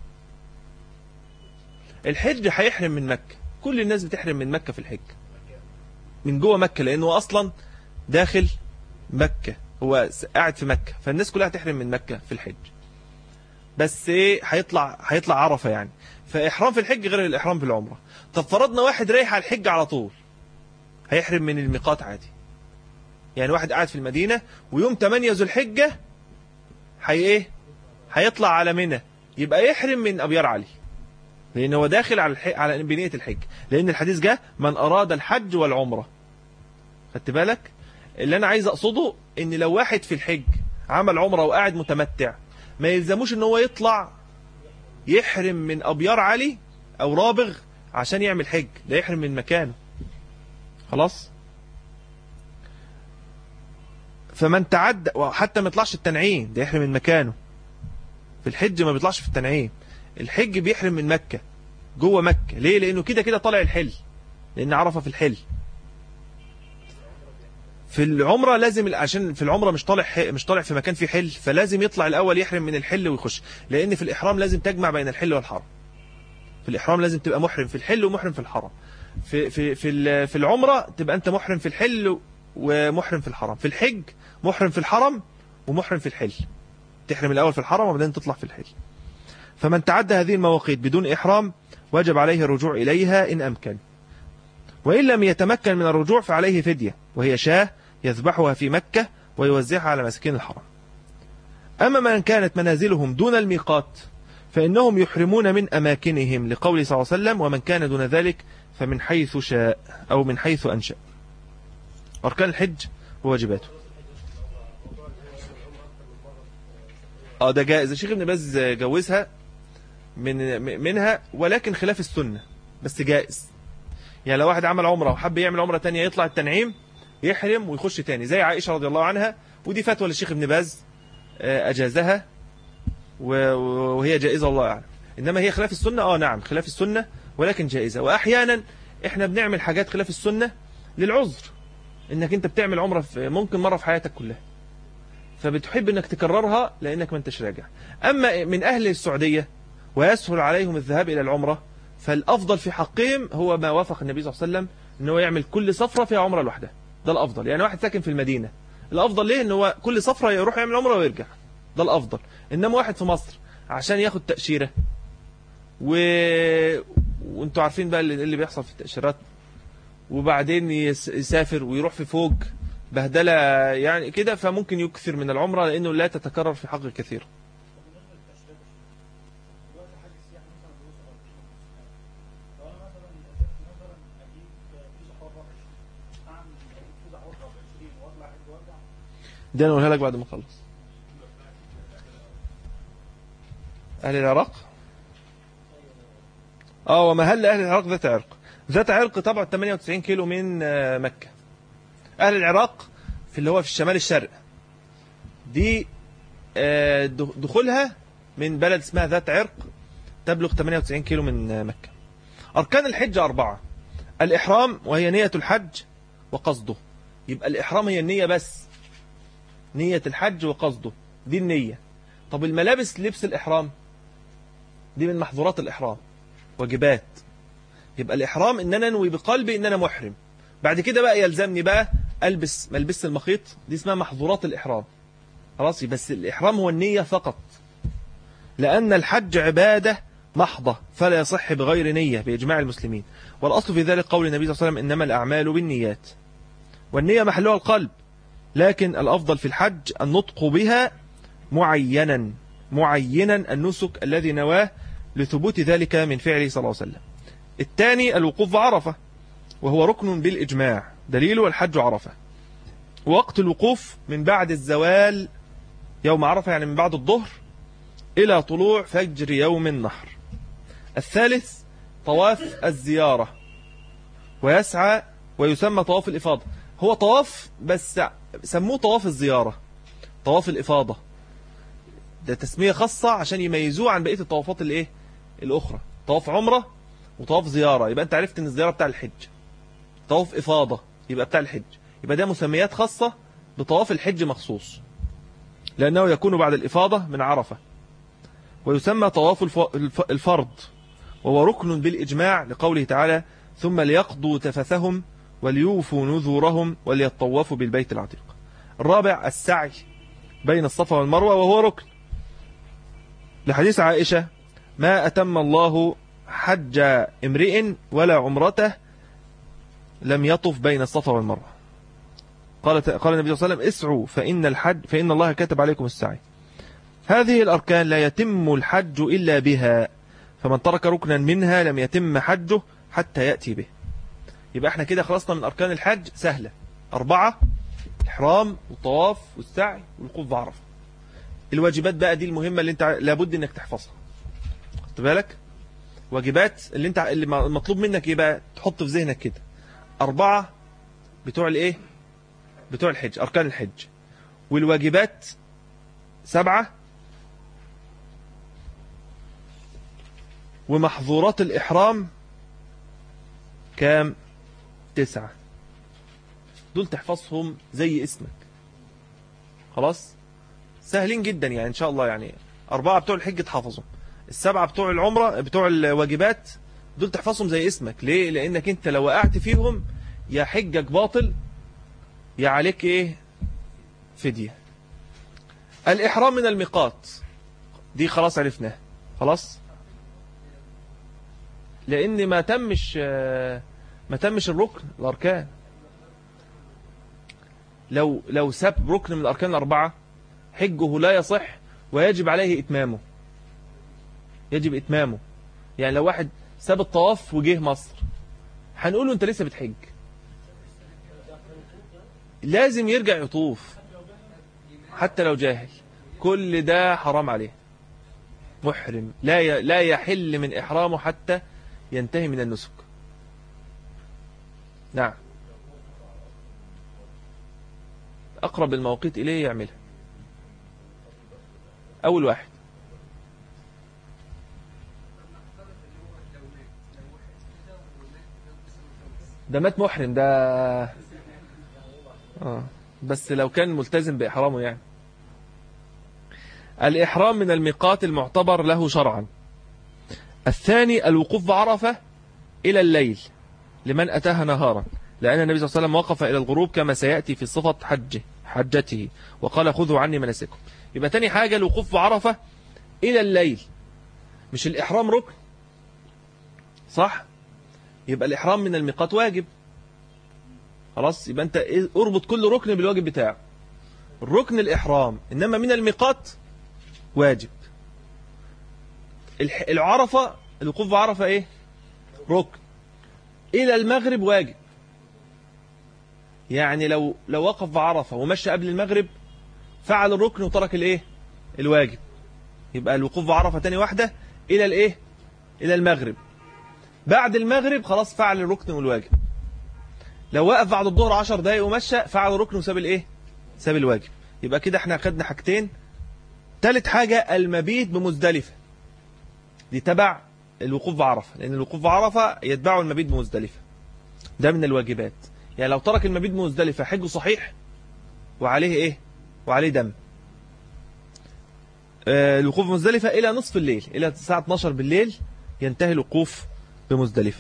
A: هيحرم من مكة، كل الناس بتحرم من مكة في الحج، من جوه مكة، لأنه أصلا داخل مكة، هو قاعد في مكة، فالناس كلها هتحرم من مكة في الحج. بس هيطلع عرفة يعني، فإحرام في الحج غير الإحرام في العمرة. طب فرضنا واحد رايح على الحج على طول، هيحرم من الميقات عادي. يعني واحد قاعد في المدينة ويوم 8 ذو الحجة هيطلع على منى يبقى يحرم من أبيار علي، لأن هو داخل على بنية الحج، لأن الحديث جاء من أراد الحج والعمرة. خدت بالك؟ اللي أنا عايز أقصده إن لو واحد في الحج عمل عمرة وقاعد متمتع ما يلزموش إن هو يطلع يحرم من أبيار علي أو رابغ عشان يعمل حج، ده يحرم من مكانه خلاص. فمن تعدى، وحتى ما يطلعش التنعيم، ده يحرم من مكانه. في الحج ما بيطلعش في التنعيم، الحج بيحرم من مكة جوه مكة. ليه؟ لأنه كده كده طالع الحل، لأن عرفة في الحل. في العمرة لازم، عشان في العمرة مش طالع في مكان فيه حل، فلازم يطلع الأول يحرم من الحل ويخش، لأن في الإحرام لازم تجمع بين الحل والحرم. في الإحرام لازم تبقى محرم في الحل ومحرم في الحرم. في العمرة تبقى أنت محرم في الحل ومحرم في الحرم. في الحج محرم في الحرم ومحرم في الحل، تحرم الأول في الحرم وبعدين تطلع في الحل. فمن تعدى هذه المواقيت بدون إحرام وجب عليه الرجوع إليها إن أمكن، وإن لم يتمكن من الرجوع فعليه فدية، وهي شاة يذبحها في مكة ويوزعها على مساكين الحرم. أما من كانت منازلهم دون الميقات فإنهم يحرمون من أماكنهم، لقوله صلى الله عليه وسلم ومن كان دون ذلك فمن حيث شاء أو من حيث أنشأ. أركان الحج وواجباته. ده جائز، الشيخ ابن باز جوزها منها، ولكن خلاف السنة، بس جائز. يعني لو واحد عمل عمرة وحب يعمل عمرة تانية يطلع التنعيم يحرم ويخش تاني زي عائشة رضي الله عنها، ودي فتوى للشيخ ابن باز أجازها وهي جائزة الله أعلم. إنما هي خلاف السنة، نعم خلاف السنة ولكن جائزة. وأحيانا إحنا بنعمل حاجات خلاف السنة للعذر، إنك أنت بتعمل عمرة ممكن مرة في حياتك كلها، فبتحب إنك تكررها لأنك ما انتش راجع. أما من أهل السعودية ويسهل عليهم الذهاب إلى العمرة، فالأفضل في حقهم هو ما وافق النبي صلى الله عليه وسلم، إنه يعمل كل سفرة فيها عمرة لوحدها، ده الأفضل. يعني واحد ساكن في المدينة، الأفضل ليه إن هو كل سفرة يروح يعمل عمرة ويرجع، ده الأفضل. إنما واحد في مصر عشان ياخد تأشيرة وانتوا عارفين بقى اللي بيحصل في التأشيرات، وبعدين يسافر ويروح في فوق بهدلة يعني كده، فممكن يكثر من العمرة لأنه لا تتكرر في حق كثير. دي أنا أقولها لك بعد ما أخلص. أهل العراق ومهل أهل العراق ذات عرق طبعا 98 كيلو من مكة. أهل العراق في اللي هو في الشمال الشرق دي دخولها من بلد اسمها ذات عرق تبلغ 98 كيلو من مكة. أركان الحج 4: الإحرام وهي نية الحج وقصده، يبقى الإحرام هي النية بس، نية الحج وقصده دي النية. طب الملابس لبس الإحرام دي من محظورات الإحرام، واجبات. يبقى الإحرام إن أنا أنوي بقلبي إن أنا محرم، بعد كده بقى يلزمني بقى ألبس ملبس المخيط، دي اسمها محظورات الإحرام خلاص. بس الإحرام هو النية فقط، لأن الحج عبادة محضة فلا يصح بغير نية بإجماع المسلمين. والأصل في ذلك قول النبي صلى الله عليه وسلم إنما الأعمال بالنيات، والنية محلها القلب، لكن الأفضل في الحج النطق بها معينا النسك الذي نواه لثبوت ذلك من فعله صلى الله عليه وسلم. الثاني الوقوف بعرفة، وهو ركن بالإجماع، دليله الحج عرفة. وقت الوقوف من بعد الزوال يوم عرفة، يعني من بعد الظهر إلى طلوع فجر يوم النحر. الثالث طواف الزيارة، ويسعى ويسمى طواف الإفاضة. هو طواف بس سموه طواف الزيارة، طواف الإفاضة ده تسمية خاصة عشان يميزوه عن بقية الطوافات الأخرى. طواف عمرة وطواف زيارة، يبقى أنت عرفت أن الزيارة بتاع الحج. طواف إفاضة يبقى بتاع الحج، يبقى ده مسميات خاصة بطواف الحج مخصوص، لأنه يكون بعد الإفاضة من عرفة. ويسمى طواف الفرض، وهو ركن بالإجماع لقوله تعالى ثم ليقضوا تفثهم وليوفوا نذورهم وليطوفوا بالبيت العتيق. الرابع السعي بين الصفا والمروة، وهو ركن لحديث عائشة ما أتم الله حج امرئ ولا عمرته لم يطف بين الصفا والمروة. قال النبي صلى الله عليه وسلم اسعوا فإن الله كتب عليكم السعي. هذه الأركان لا يتم الحج إلا بها، فمن ترك ركنا منها لم يتم حجه حتى يأتي به. يبقى احنا كده خلصنا من أركان الحج سهلة 4: الإحرام والطواف والسعي والوقوف بعرفة. الواجبات بقى دي المهمة اللي انت لابد انك تحفظها. خدت بالك؟ واجبات اللي مطلوب منك ايه بقى؟ تحط في ذهنك كده 4 بتوع الايه؟ بتوع الحج، أركان الحج. والواجبات 7، ومحظورات الإحرام كام؟ 9. دول تحفظهم زي اسمك. خلاص سهلين جدا يعني إن شاء الله. يعني 4 بتوع الحج تحفظهم، 7 بتوع العمرة بتوع الواجبات دول تحفظهم زي اسمك. ليه؟ لأنك انت لو وقعت فيهم يا حجك باطل يا عليك ايه؟ فدية. الإحرام من الميقات دي خلاص عرفناه. خلاص، لأن ما تمش الركن الأركان. لو ساب ركن من الأركان ال4 حجه لا يصح ويجب عليه إتمامه. يجب إتمامه. يعني لو واحد ساب الطواف وجه مصر هنقوله أنت لسه بتحج، لازم يرجع يطوف حتى لو جاهل. كل ده حرام عليه. محرم لا يحل من إحرامه حتى ينتهي من النسك. نعم، أقرب المواقيت إليه يعملها. أول واحد ده مات محرم ده. بس لو كان ملتزم بإحرامه يعني. الإحرام من الميقات المعتبر له شرعا. الثاني الوقوف بعرفة إلى الليل لمن أتاها نهارا، لأن النبي صلى الله عليه وسلم وقف إلى الغروب كما سيأتي في صفة حجته وقال خذوا عني مناسككم. يبقى تاني حاجة الوقوف بعرفة إلى الليل. مش الإحرام ركن صح؟ يبقى الإحرام من الميقات واجب. خلاص، يبقى أنت اربط كل ركن بالواجب بتاعه. الركن الإحرام، إنما من الميقات واجب. العرفة الوقوف بعرفة إيه؟ ركن. إلى المغرب واجب. يعني لو وقف بعرفة ومشى قبل المغرب فعل الركن وترك الإيه؟ الواجب. يبقى الوقوف بعرفة تاني واحدة إلى الإيه؟ إلى المغرب. بعد المغرب خلاص فعل الركن والواجب. لو وقف بعد الظهر 10 دقايق ومشى فعل الركن وساب الإيه؟ ساب الواجب. يبقى كده احنا أخدنا حاجتين. ثالث حاجة المبيت بمزدلفة، دي تبع الوقوف بعرفة، لأن الوقوف بعرفة يتبعه المبيت بمزدلفة. ده من الواجبات. يعني لو ترك المبيت بمزدلفة حجه صحيح وعليه إيه؟ وعليه دم. الوقوف بمزدلفة إلى نصف الليل، إلى الساعة 12 بالليل ينتهي الوقوف بمزدلفة.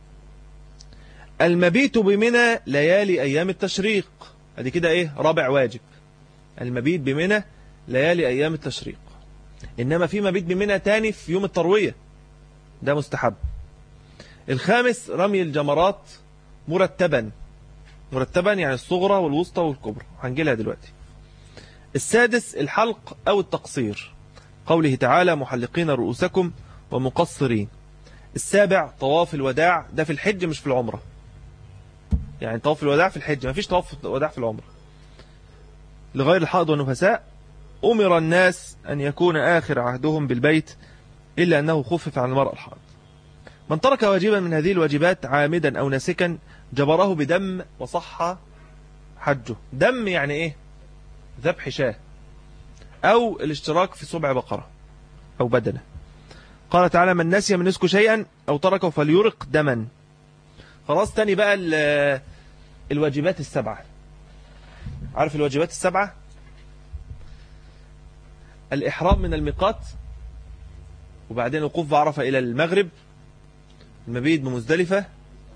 A: المبيت بمنى ليالي أيام التشريق، ادي كده إيه؟ رابع واجب. المبيت بمنى ليالي أيام التشريق. إنما في مبيت بمنى تاني في يوم التروية، ده مستحب. الخامس رمي الجمرات مرتبا يعني الصغرى والوسطى والكبرى، هنجيلها دلوقتي. السادس الحلق أو التقصير، قوله تعالى محلقين رؤوسكم ومقصرين. السابع طواف الوداع، ده في الحج مش في العمرة. يعني طواف الوداع في الحج، ما فيش طواف الوداع في العمرة. لغير الحائض والنفساء أمر الناس أن يكون آخر عهدهم بالبيت إلا أنه خفف عن المرأة الحائض. من ترك واجبا من هذه الواجبات عامدا أو ناسكا جبره بدم وصح حجه. دم يعني إيه؟ ذبح شاة أو الاشتراك في سبع بقرة أو بدنة. قال تعالى من نسي من نسك شيئا أو تركه فليرق دما. خلاص، تاني بقى الواجبات السبعة. عارف الواجبات السبعة؟ الإحرام من الميقات، وبعدين الوقوف بعرفة إلى المغرب، المبيت بمزدلفة،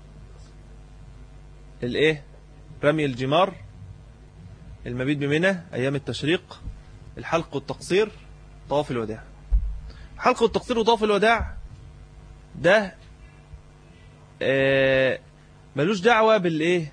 A: الإيه؟ رمي الجمار، المبيت بمنى أيام التشريق، الحلق والتقصير، طواف الوداع. حلق والتقصير وطواف الوداع ده ملوش دعوة بالإيه؟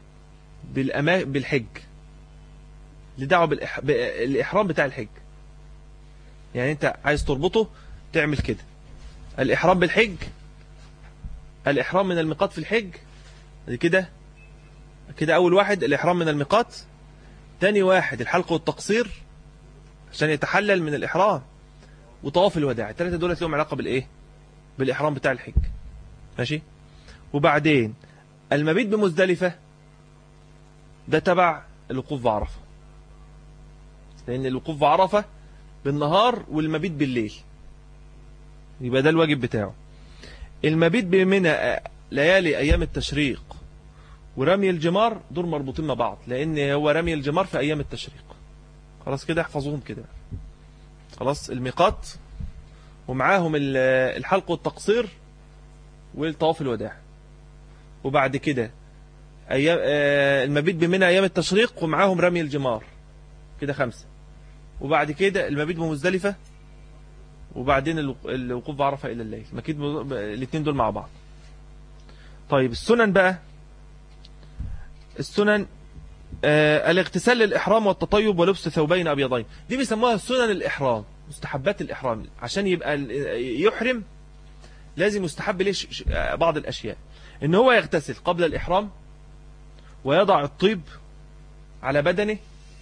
A: بالحج، له دعوة بالإحرام بتاع الحج. يعني انت عايز تربطه تعمل كده: الإحرام بالحج، الإحرام من الميقات في الحج، كده كده أول واحد الإحرام من الميقات، تاني واحد الحلق والتقصير عشان يتحلل من الإحرام، وطواف الوداع. الثلاثة دول لهم علاقة بالإيه؟ بالإحرام بتاع الحج. ماشي. وبعدين المبيت بمزدلفة ده تبع الوقوف بعرفة، لأن الوقوف بعرفة بالنهار والمبيت بالليل، يبقى ده الواجب بتاعه. المبيت بمنى ليالي أيام التشريق ورمي الجمار دول مربوطين مع بعض، لأن هو رمي الجمار في أيام التشريق. خلاص كده احفظوهم كده. خلاص الميقات ومعاهم الحلق والتقصير والطواف الوداع. وبعد كده أيام المبيت بمنى أيام التشريق ومعاهم رمي الجمار، كده 5. وبعد كده المبيت بمزدلفة، وبعدين الوقوف بعرفة إلى الليل. أكيد الاثنين دول مع بعض. طيب السنن بقى، السنن الاغتسال للإحرام والتطيب ولبس ثوبين أبيضين، دي بيسموها سنن الإحرام، مستحبات الإحرام. عشان يبقى يحرم لازم يستحب ليه بعض الأشياء: إن هو يغتسل قبل الإحرام، ويضع الطيب على بدنه،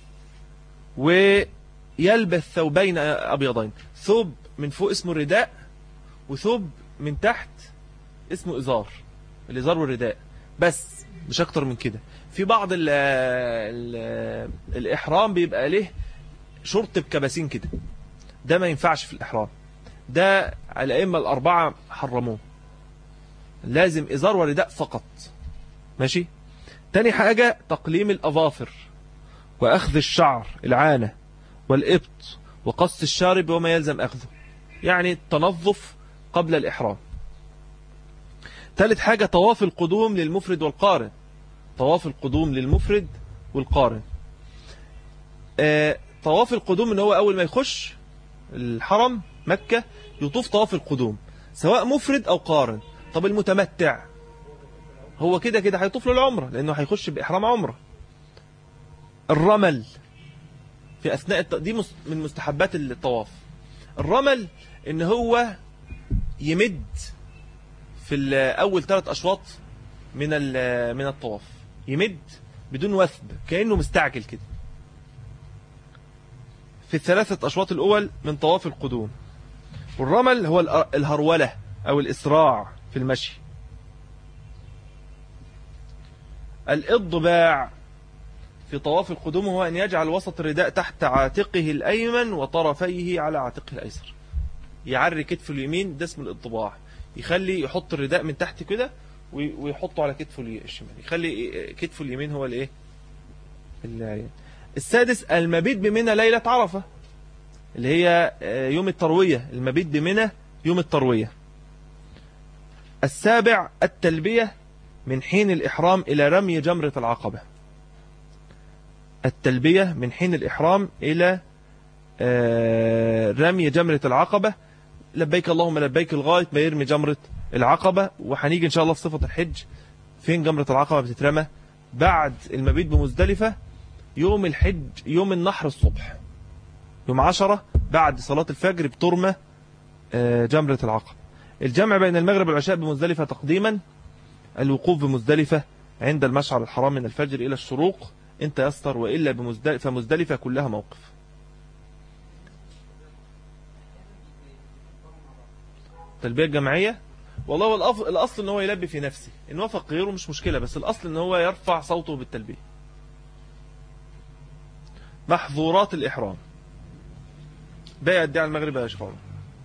A: ويلبس ثوبين أبيضين، ثوب من فوق اسمه الرداء، وثوب من تحت اسمه إزار، الإزار والرداء بس، مش أكتر من كده. في بعض الإحرام بيبقى له شرط بكباسين كده، ده ما ينفعش في الإحرام، ده الأئمة الأربعة حرموه، لازم إزار ورداء فقط. ماشي. تاني حاجة تقليم الأظافر، وأخذ الشعر العانة والإبط، وقص الشارب وما يلزم أخذه، يعني التنظف قبل الإحرام. ثالث حاجة طواف القدوم للمفرد والقارن، طواف القدوم للمفرد والقارن. طواف القدوم ان هو اول ما يخش الحرم مكة يطوف طواف القدوم، سواء مفرد او قارن. طب المتمتع هو كده كده هيطوف للعمرة، لانه هيخش باحرام عمرة. الرمل في اثناء دي من مستحبات الطواف. الرمل ان هو يمد في اول 3 اشواط من الطواف، يمد بدون وثب كأنه مستعجل كده في ال3 أشواط الأول من طواف القدوم. والرمل هو الهرولة أو الإسراع في المشي. الإضباع في طواف القدوم هو أن يجعل وسط الرداء تحت عاتقه الأيمن وطرفيه على عاتقه الأيسر، يعري كتفه اليمين، ده اسمه الإضباع. يخلي يحط الرداء من تحت كده ويحطه على كتفه الشمال، يخلي كتفه اليمين هو الايه. السادس المبيت بمنى ليلة عرفة، اللي هي يوم التروية، المبيت بمنى يوم التروية. السابع التلبية من حين الإحرام إلى رمي جمرة العقبة، التلبية من حين الإحرام إلى رمي جمرة العقبة، لبيك اللهم لبيك لغاية ما يرمي جمرة العقبة. وهنيجي إن شاء الله في صفة الحج فين جمرة العقبة بتترمى بعد المبيت بمزدلفة يوم الحج، يوم النحر الصبح، يوم 10 بعد صلاة الفجر بترمى جمرة العقبة. الجمع بين المغرب والعشاء بمزدلفة تقديما، الوقوف بمزدلفة عند المشعر الحرام من الفجر إلى الشروق انت يسطر، وإلا فمزدلفة كلها موقف. تلبية الجمعية والله هو الأصل ان هو يلبي في نفسه، ان وافق غيره مش مشكلة، بس الأصل ان هو يرفع صوته بالتلبية. محظورات الإحرام باقي قد ايه على المغرب يا شيخ؟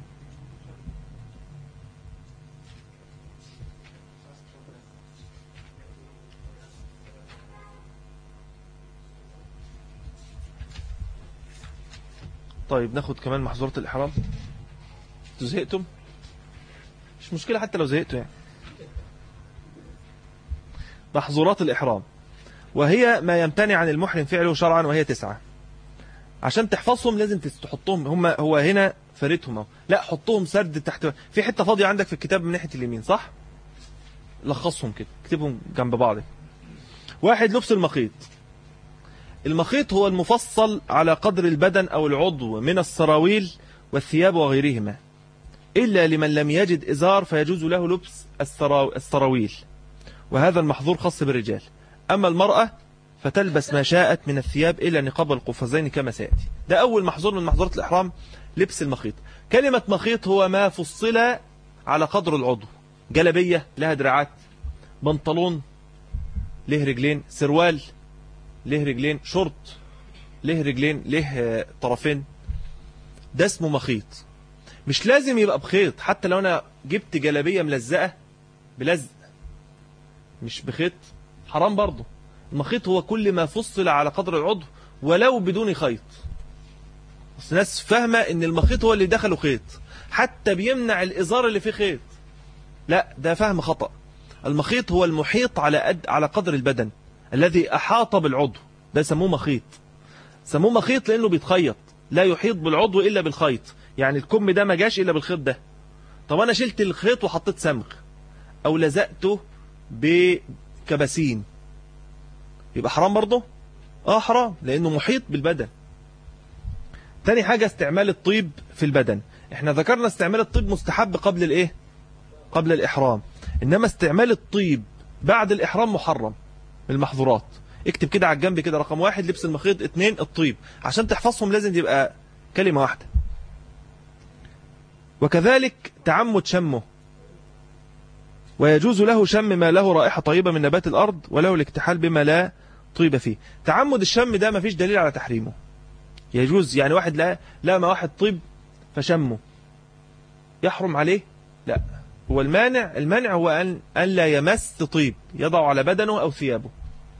A: طيب ناخد كمان محظورات الإحرام. زهقتم؟ مش مشكلة حتى لو زهقتوا يعني. محظورات الإحرام وهي ما يمتنع عن المحرم فعله شرعا، وهي 9. عشان تحفظهم لازم تحطهم، هو هنا فريتهم، لا حطهم سرد تحت في حتة فاضية عندك في الكتاب من ناحية اليمين، صح؟ لخصهم كده، اكتبهم جنب بعض. 1 لبس المخيط. المخيط هو المفصل على قدر البدن أو العضو من السراويل والثياب وغيرهما، إلا لمن لم يجد إزار فيجوز له لبس السراويل، وهذا المحظور خاص بالرجال. أما المرأة فتلبس ما شاءت من الثياب إلى نقاب القفازين كما سيأتي. ده أول محظور من محظورات الإحرام، لبس المخيط. كلمة مخيط هو ما فصل على قدر العضو، جلبية لها دراعات، بنطلون له رجلين، سروال له رجلين، شورت له رجلين له طرفين، ده اسمه مخيط. مش لازم يبقى بخيط، حتى لو أنا جبت جلبية ملزقة بلزق مش بخيط حرام برضه. المخيط هو كل ما فصل على قدر العضو ولو بدون خيط. بس الناس فاهمة ان المخيط هو اللي دخله خيط، حتى بيمنع الإزار اللي فيه خيط. لا، ده فهم خطأ. المخيط هو المحيط على قدر البدن الذي أحاط بالعضو، ده سموه مخيط. سموه مخيط لأنه بيتخيط، لا يحيط بالعضو إلا بالخيط. يعني الكم ده ما جاش إلا بالخيط ده. طب أنا شلت الخيط وحطيت صمغ أو لزقته بكباسين، يبقى حرام برضه؟ حرام، لأنه محيط بالبدن. تاني حاجة استعمال الطيب في البدن. احنا ذكرنا استعمال الطيب مستحب قبل الايه؟ قبل الإحرام. إنما استعمال الطيب بعد الإحرام محرم من المحظورات. اكتب كده على الجنب كده، رقم 1 لبس المخيط، 2 الطيب، عشان تحفظهم لازم تبقى كلمة واحدة. وكذلك تعمد شمه، ويجوز له شم ما له رائحة طيبة من نبات الأرض، وله الاكتحال بما لا طيب فيه. تعمد الشم ده ما فيش دليل على تحريمه، يجوز. يعني واحد لا ما واحد طيب فشمه يحرم عليه؟ لا. هو المانع هو أن لا يمس طيب يضع على بدنه أو ثيابه.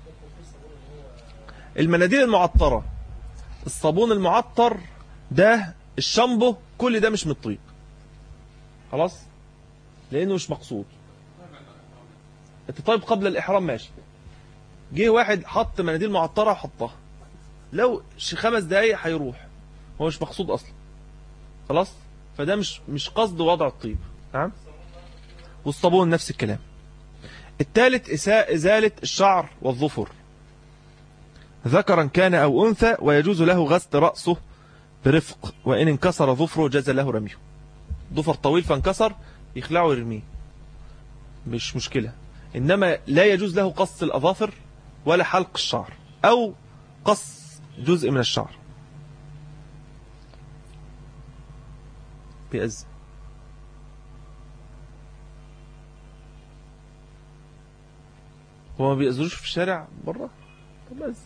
A: المناديل المعطرة، الصابون المعطر، ده الشامبو، كل ده مش من الطيب خلاص، لأنه مش مقصود. انت طيب قبل الإحرام ماشي، جه واحد حط مناديل معطرة وحطها، لو 5 دقايق هيروح، هو مش مقصود أصلا خلاص، فده مش قصد وضع الطيب. نعم. والصابون نفس الكلام. الثالث إزالة الشعر والظفر، ذكرا كان أو أنثى، ويجوز له غسل رأسه برفق، وإن انكسر ظفره جاز له رميه. ظفر طويل فانكسر يخلعه ويرميه، مش مشكلة. إنما لا يجوز له قص الأظافر ولا حلق الشعر أو قص جزء من الشعر. بيأذن. هو ما بيأذنوش في الشارع بره؟ طب أذن.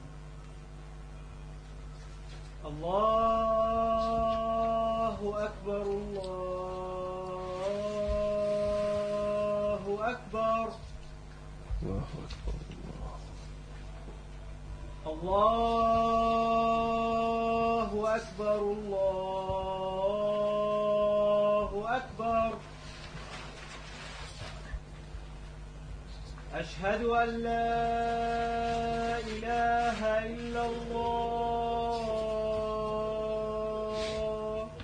B: الله أكبر، الله أكبر،
A: الله أكبر،
B: الله أكبر، الله أكبر. أشهد أن لا إله إلا الله،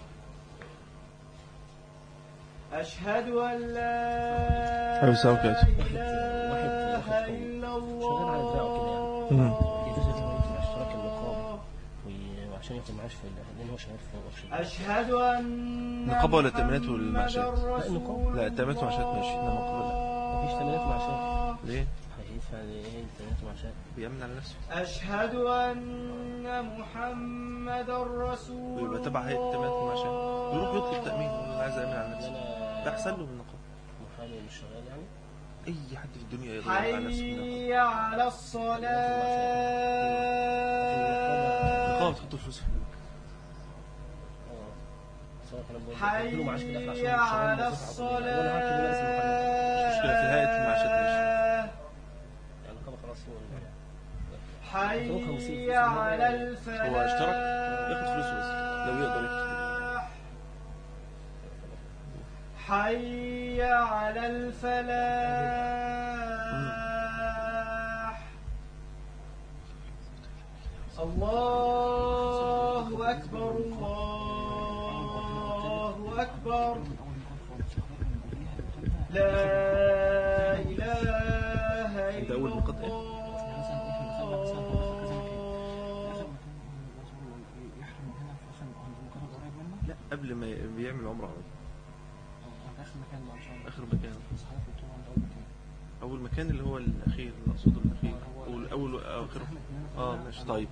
B: أشهد أن لا إله إلا الله.
C: عشان ياخد معاش في لان هو شغال في ورشه.
B: أشهد أن
A: نقابة ولا تأمينات والمعاشات؟
B: لا النقابة.
A: لا التأمينات والمعاشات ماشي، إنما النقابة لا.
C: مفيش تأمينات ومعاشات.
A: ليه؟
C: هيدفع ايه التأمينات ومعاشات؟
A: بيأمن على نفسه.
B: أشهد أن محمدا رسول الله.
A: ويبقى تبع هيئة التأمينات والمعاشات، يروح يطلب تأمين، أنا عايز أأمن على نفسي، ده أحسن له من النقابة.
C: محامي مش شغال يعني؟
A: أي حد في الدنيا يقدر يأمن على نفسه من النقابة.
B: حي على الصلاة.
A: النقابة بتحط فلوس في البنك.
B: حي على الصلاة.
A: مش مشكلة، في هيئة المعاشات ماشي.
C: يعني النقابة خلاص هو
B: حي على الفلاح.
A: هو اشترك ياخد فلوسه بس لو يقدر ياخد.
B: حي على الفلاح. الله أكبر، الله أكبر، لا إله إلا الله.
A: قبل ما بيعمل عمره
C: آخر مكان بقى إن شاء الله.
A: آخر مكان.
C: بس حضرتك قلت له عند أول مكان.
A: أول مكان اللي هو الأخير، اللي أقصده الأخير، أول وآخره. ماشي طيب.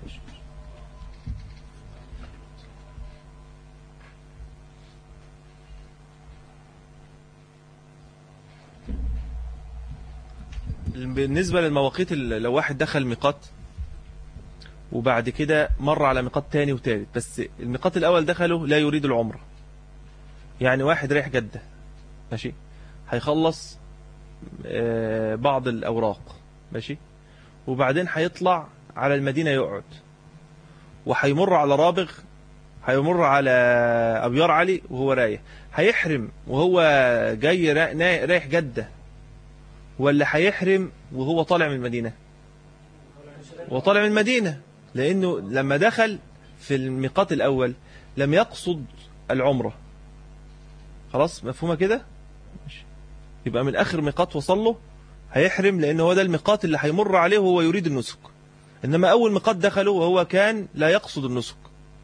A: بالنسبة للمواقيت، لو واحد دخل ميقات وبعد كده مر على ميقات تاني وتالت، بس الميقات الأول دخله لا يريد العمرة، يعني واحد رايح جدة ماشي، هيخلص بعض الأوراق ماشي، وبعدين هيطلع على المدينة يقعد، وهيمر على رابغ، هيمر على أبيار علي وهو رايح، هيحرم وهو جاي رايح جدة، ولا هيحرم وهو طالع من المدينة؟ وطالع من المدينة، لأنه لما دخل في الميقات الأول لم يقصد العمرة. خلاص مفهومة كده؟ يبقى من آخر ميقات وصل له هيحرم، لأنه هو ده الميقات اللي هيمر عليه وهو يريد النسك. إنما أول ميقات دخله وهو كان لا يقصد النسك.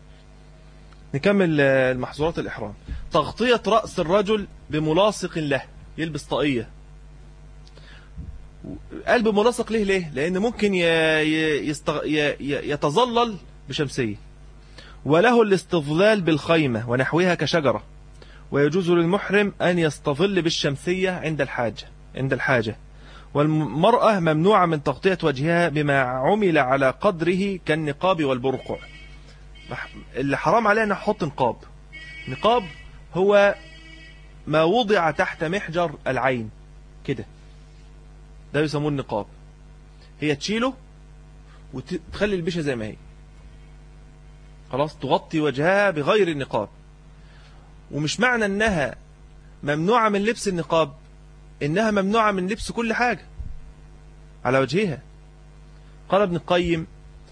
A: نكمل المحظورات الإحرام. تغطية رأس الرجل بملاصق له، يلبس طاقية. قلب ملاصق ليه؟ لأن ممكن يتظلل بشمسية، وله الاستظلال بالخيمة ونحوها كشجرة، ويجوز للمحرم أن يستظل بالشمسية عند الحاجة. والمرأة ممنوعة من تغطية وجهها بما عمل على قدره كالنقاب والبرقع. اللي حرام عليها أن نحط نقاب. نقاب هو ما وضع تحت محجر العين كده، ده يسموه النقاب. هي تشيله وتخلي البشة زي ما هي، خلاص تغطي وجهها بغير النقاب. ومش معنى انها ممنوعة من لبس النقاب انها ممنوعة من لبس كل حاجة على وجهها. قال ابن القيم: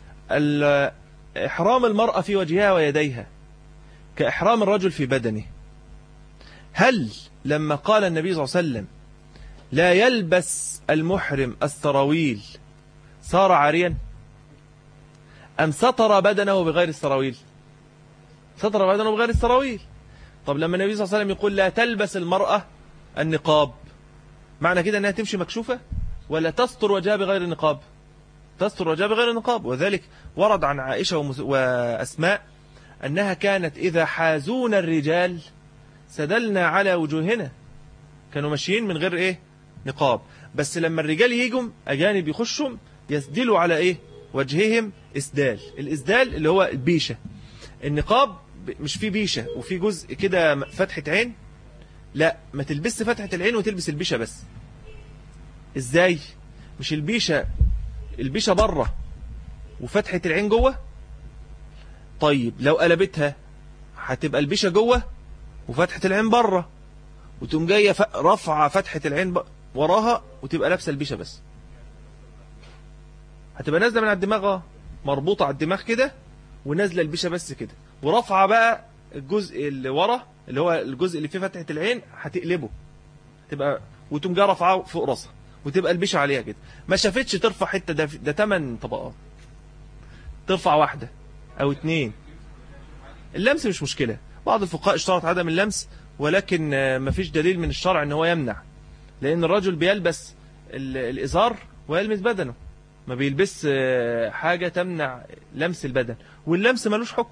A: إحرام المرأة في وجهها ويديها كإحرام الرجل في بدنه. هل لما قال النبي صلى الله عليه وسلم لا يلبس المحرم السراويل صار عاريا، أم ستر بدنه بغير السراويل؟ ستر بدنه بغير السراويل. طب لما النبي صلى الله عليه وسلم يقول لا تلبس المرأة النقاب، معنى كده أنها تمشي مكشوفة ولا تستر وجهها بغير النقاب؟ تستر وجهها بغير النقاب. وذلك ورد عن عائشة وأسماء أنها كانت إذا حازون الرجال سدلنا على وجوهنا، كانوا ماشيين من غير نقاب. بس لما الرجال يجوا أجانب يخشوا يسدلوا على وجههم إسدال. الإسدال اللي هو البيشة. النقاب مش فيه بيشة وفي جزء كده فتحة عين، لا، ما تلبس فتحة العين وتلبس البيشة بس. ازاي؟ مش البيشة بره وفتحة العين جوه. طيب لو قلبتها هتبقى البيشة جوه وفتحة العين بره، وتقوم جاية رفع فتحة العين وراها وتبقى لابسه البيشة بس. هتبقى نازلة من على الدماغ، مربوطة على الدماغ كده، ونازلة البيشة بس كده، ورفعة بقى الجزء اللي ورا اللي هو الجزء اللي فيه فتحة العين هتقلبه، تبقى وتقوم جايه رافعاه فوق راسها وتبقى البيشة عليها كده. ما شافتش ترفع حتة، ده 8 طبقات، ترفع واحدة او 2. اللمس مش مشكلة، بعض الفقهاء اشترط عدم اللمس، ولكن ما فيش دليل من الشرع ان هو يمنع، لان الرجل بيلبس الازار ويلمس بدنه، ما بيلبس حاجة تمنع لمس البدن، واللمس ملوش حكم.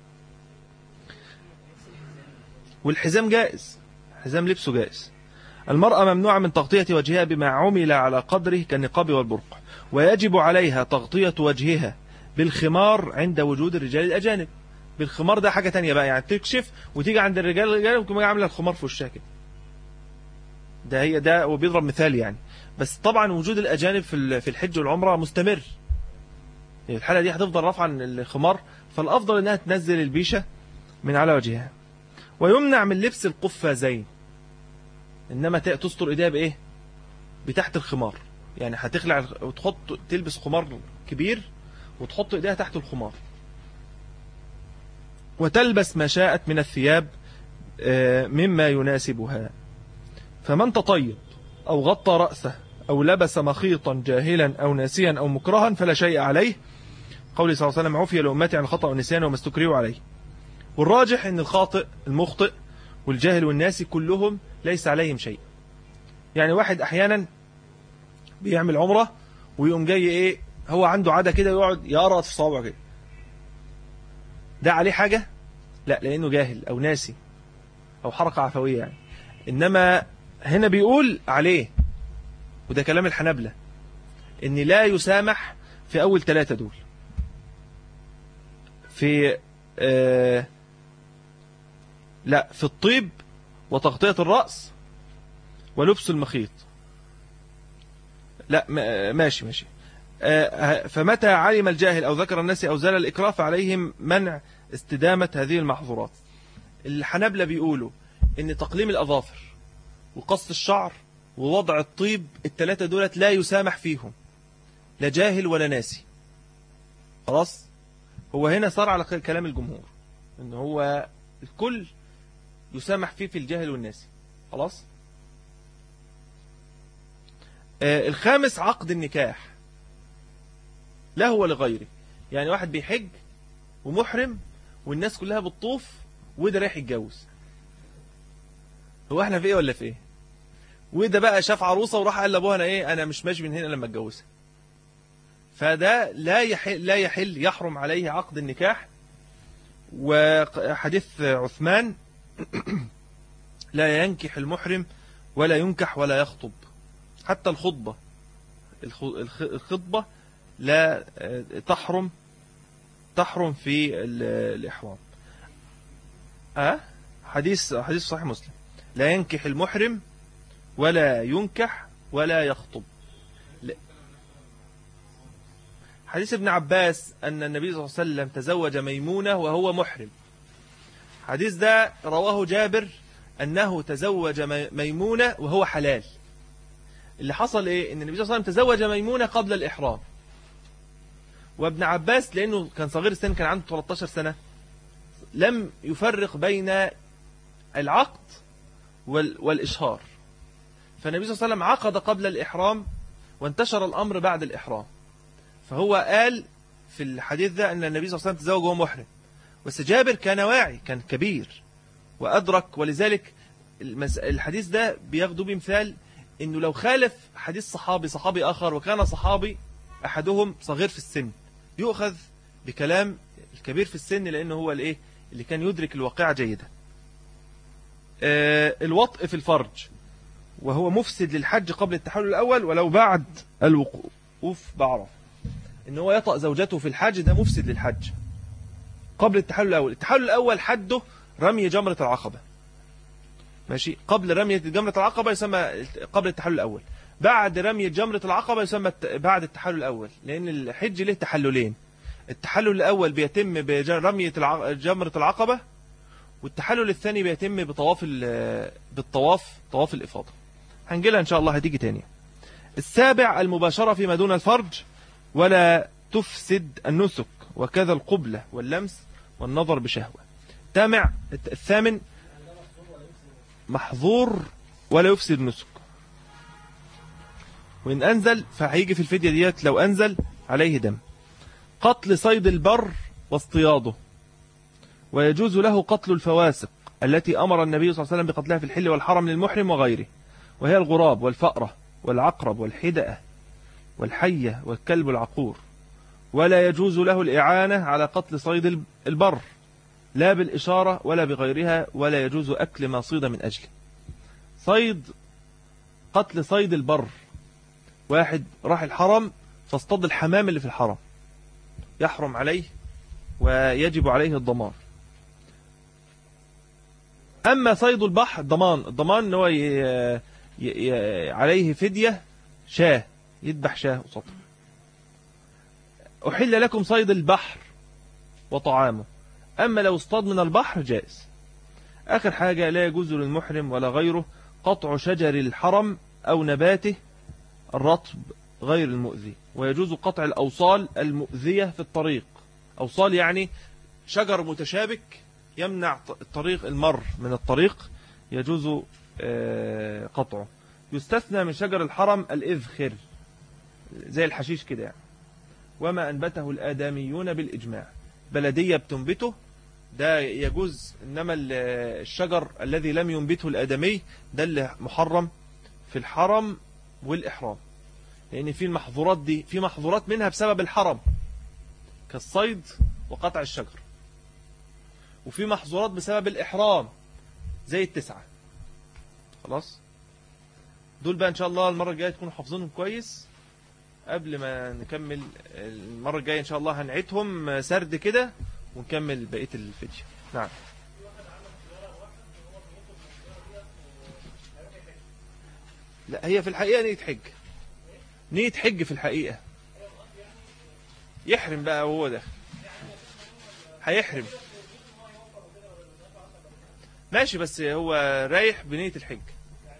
A: والحزام جائز، حزام لبسه جائز. المرأة ممنوعة من تغطية وجهها بما عمل على قدره كالنقاب والبرقع، ويجب عليها تغطية وجهها بالخمار عند وجود الرجال الأجانب. بالخمار ده حاجة تانية بقى، يعني تكشف وتيجي عند الرجال الأجانب وتقوم عاملة الخمار في وشها كده. ده هي ده، وبيضرب مثال يعني. بس طبعا وجود الأجانب في الحج والعمرة مستمر، الحالة دي هتفضل رافعة الخمار، فالأفضل أنها تنزل البيشة من على وجهها. ويمنع من لبس القفازين، إنما تستر إيديها بتحت الخمار، يعني هتخلع تلبس خمار كبير وتحط إيديها تحت الخمار. وتلبس ما شاءت من الثياب مما يناسبها. فمن تطيب أو غطى رأسه أو لبس مخيطا جاهلا أو ناسيا أو مكرها فلا شيء عليه. قول صلى الله عليه وسلم: عفي لأمتي عن الخطأ والنسيان وما استكرهوا عليه. والراجح ان الخاطئ المخطئ والجاهل والناسي كلهم ليس عليهم شيء. يعني واحد احيانا بيعمل عمرة ويقوم جاي ايه، هو عنده عادة كده يقعد يقرأ في صوابعه كده، ده عليه حاجة؟ لا، لانه جاهل او ناسي او حركة عفوية يعني. انما هنا بيقول عليه، وده كلام الحنابلة، ان لا يسامح في اول 3 دول، في لا، في الطيب وتغطية الرأس ولبس المخيط. لا ماشي. فمتى علم الجاهل أو ذكر الناس أو زال الإكراه فعليهم منع استدامة هذه المحظورات. الحنابلة بيقولوا إن تقليم الأظافر وقص الشعر ووضع الطيب ال3 دولت لا يسامح فيهم، لا جاهل ولا ناسي. خلاص، هو هنا صار على كلام الجمهور إن هو الكل يسامح فيه في الجاهل والناسي. خلاص. الخامس عقد النكاح له ولغيره. يعني واحد بيحج ومحرم والناس كلها بتطوف وده رايح يتجوز، هو احنا في ايه ولا في ايه؟ وده بقى شاف عروسة وراح قال لابوها انا مش ماشي من هنا لما اتجوزها. فده لا يحل يحرم عليه عقد النكاح. وحديث عثمان لا ينكح المحرم ولا ينكح ولا يخطب. حتى الخطبة لا تحرم في الإحرام. حديث صحيح مسلم، لا ينكح المحرم ولا ينكح ولا يخطب. حديث ابن عباس أن النبي صلى الله عليه وسلم تزوج ميمونة وهو محرم. حديث ده رواه جابر أنه تزوج ميمونة وهو حلال. اللي حصل إيه؟ أن النبي صلى الله عليه وسلم تزوج ميمونة قبل الإحرام، وابن عباس لأنه كان صغير السن، كان عنده 13 سنة، لم يفرق بين العقد والإشهار. فالنبي صلى الله عليه وسلم عقد قبل الإحرام وانتشر الأمر بعد الإحرام. فهو قال في الحديث ده أن النبي صلى الله عليه وسلم تزوج وهو محرم. بس جابر كان واعي، كان كبير وأدرك، ولذلك الحديث ده بياخدوا بمثال أنه لو خالف حديث صحابي آخر وكان صحابي أحدهم صغير في السن، يؤخذ بكلام الكبير في السن، لأنه هو اللي كان يدرك الواقع جيدا. الوطء في الفرج وهو مفسد للحج قبل التحلل الأول ولو بعد الوقوف بعرفة. إن هو يطأ زوجته في الحج ده مفسد للحج قبل التحلل الأول. التحلل الأول حده رمي جمرة العقبة، ماشي، قبل رمية جمرة العقبة يسمى قبل التحلل الأول، بعد رمية جمرة العقبة يسمى بعد التحلل الأول، لأن الحج له تحللين. التحلل الأول بيتم برمية جمرة العقبة، والتحلل الثاني بيتم طواف الإفاضة. هنجيلها إن شاء الله، هتيجي تاني. السابع المباشرة فيما دون الفرج ولا تفسد النسك، وكذا القبلة واللمس والنظر بشهوة. الثامن محظور ولا يفسد النسك، وإن أنزل فهيجي في الفدية ديت لو أنزل عليه دم. قتل صيد البر واصطياده، ويجوز له قتل الفواسق التي أمر النبي صلى الله عليه وسلم بقتلها في الحل والحرم للمحرم وغيره، وهي الغراب والفأرة والعقرب والحدأة والحية والكلب العقور. ولا يجوز له الإعانة على قتل صيد البر لا بالإشارة ولا بغيرها، ولا يجوز أكل ما صيد من أجله. قتل صيد البر، واحد راح الحرم فاصطاد الحمام اللي في الحرم، يحرم عليه ويجب عليه الضمان. أما صيد البحر الضمان هو عليه فدية شاه، يذبح شاه وسطر. أحل لكم صيد البحر وطعامه، أما لو اصطاد من البحر جائز. آخر حاجة، لا يجوز للمحرم ولا غيره قطع شجر الحرم أو نباته الرطب غير المؤذي، ويجوز قطع الأوصال المؤذية في الطريق. أوصال يعني شجر متشابك يمنع المر من الطريق، يجوز قطعه. يستثنى من شجر الحرم الإذخر زي الحشيش كده يعني. وما أنبته الآدميون بالإجماع، بلدية بتنبته ده يجوز، إنما الشجر الذي لم ينبته الآدمي ده اللي محرم في الحرم والإحرام، لأن في المحظورات دي في محظورات منها بسبب الحرم كالصيد وقطع الشجر، وفي محظورات بسبب الإحرام زي التسعة. خلاص، دول بقى إن شاء الله المرة الجاية تكونوا حافظينهم كويس. قبل ما نكمل المرة الجاية إن شاء الله هنعيدهم سرد كده ونكمل بقية الفيديو. نعم. لا، هي في الحقيقة نية حج، نية حج في الحقيقة. يحرم بقى وهو داخل، هيحرم ماشي، بس هو رايح بنية الحج،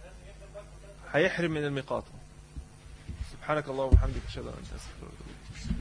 A: هيحرم من الميقات. سبحانك اللهم وبحمدك، اشهد ان لا اله الا انت، استغفرك.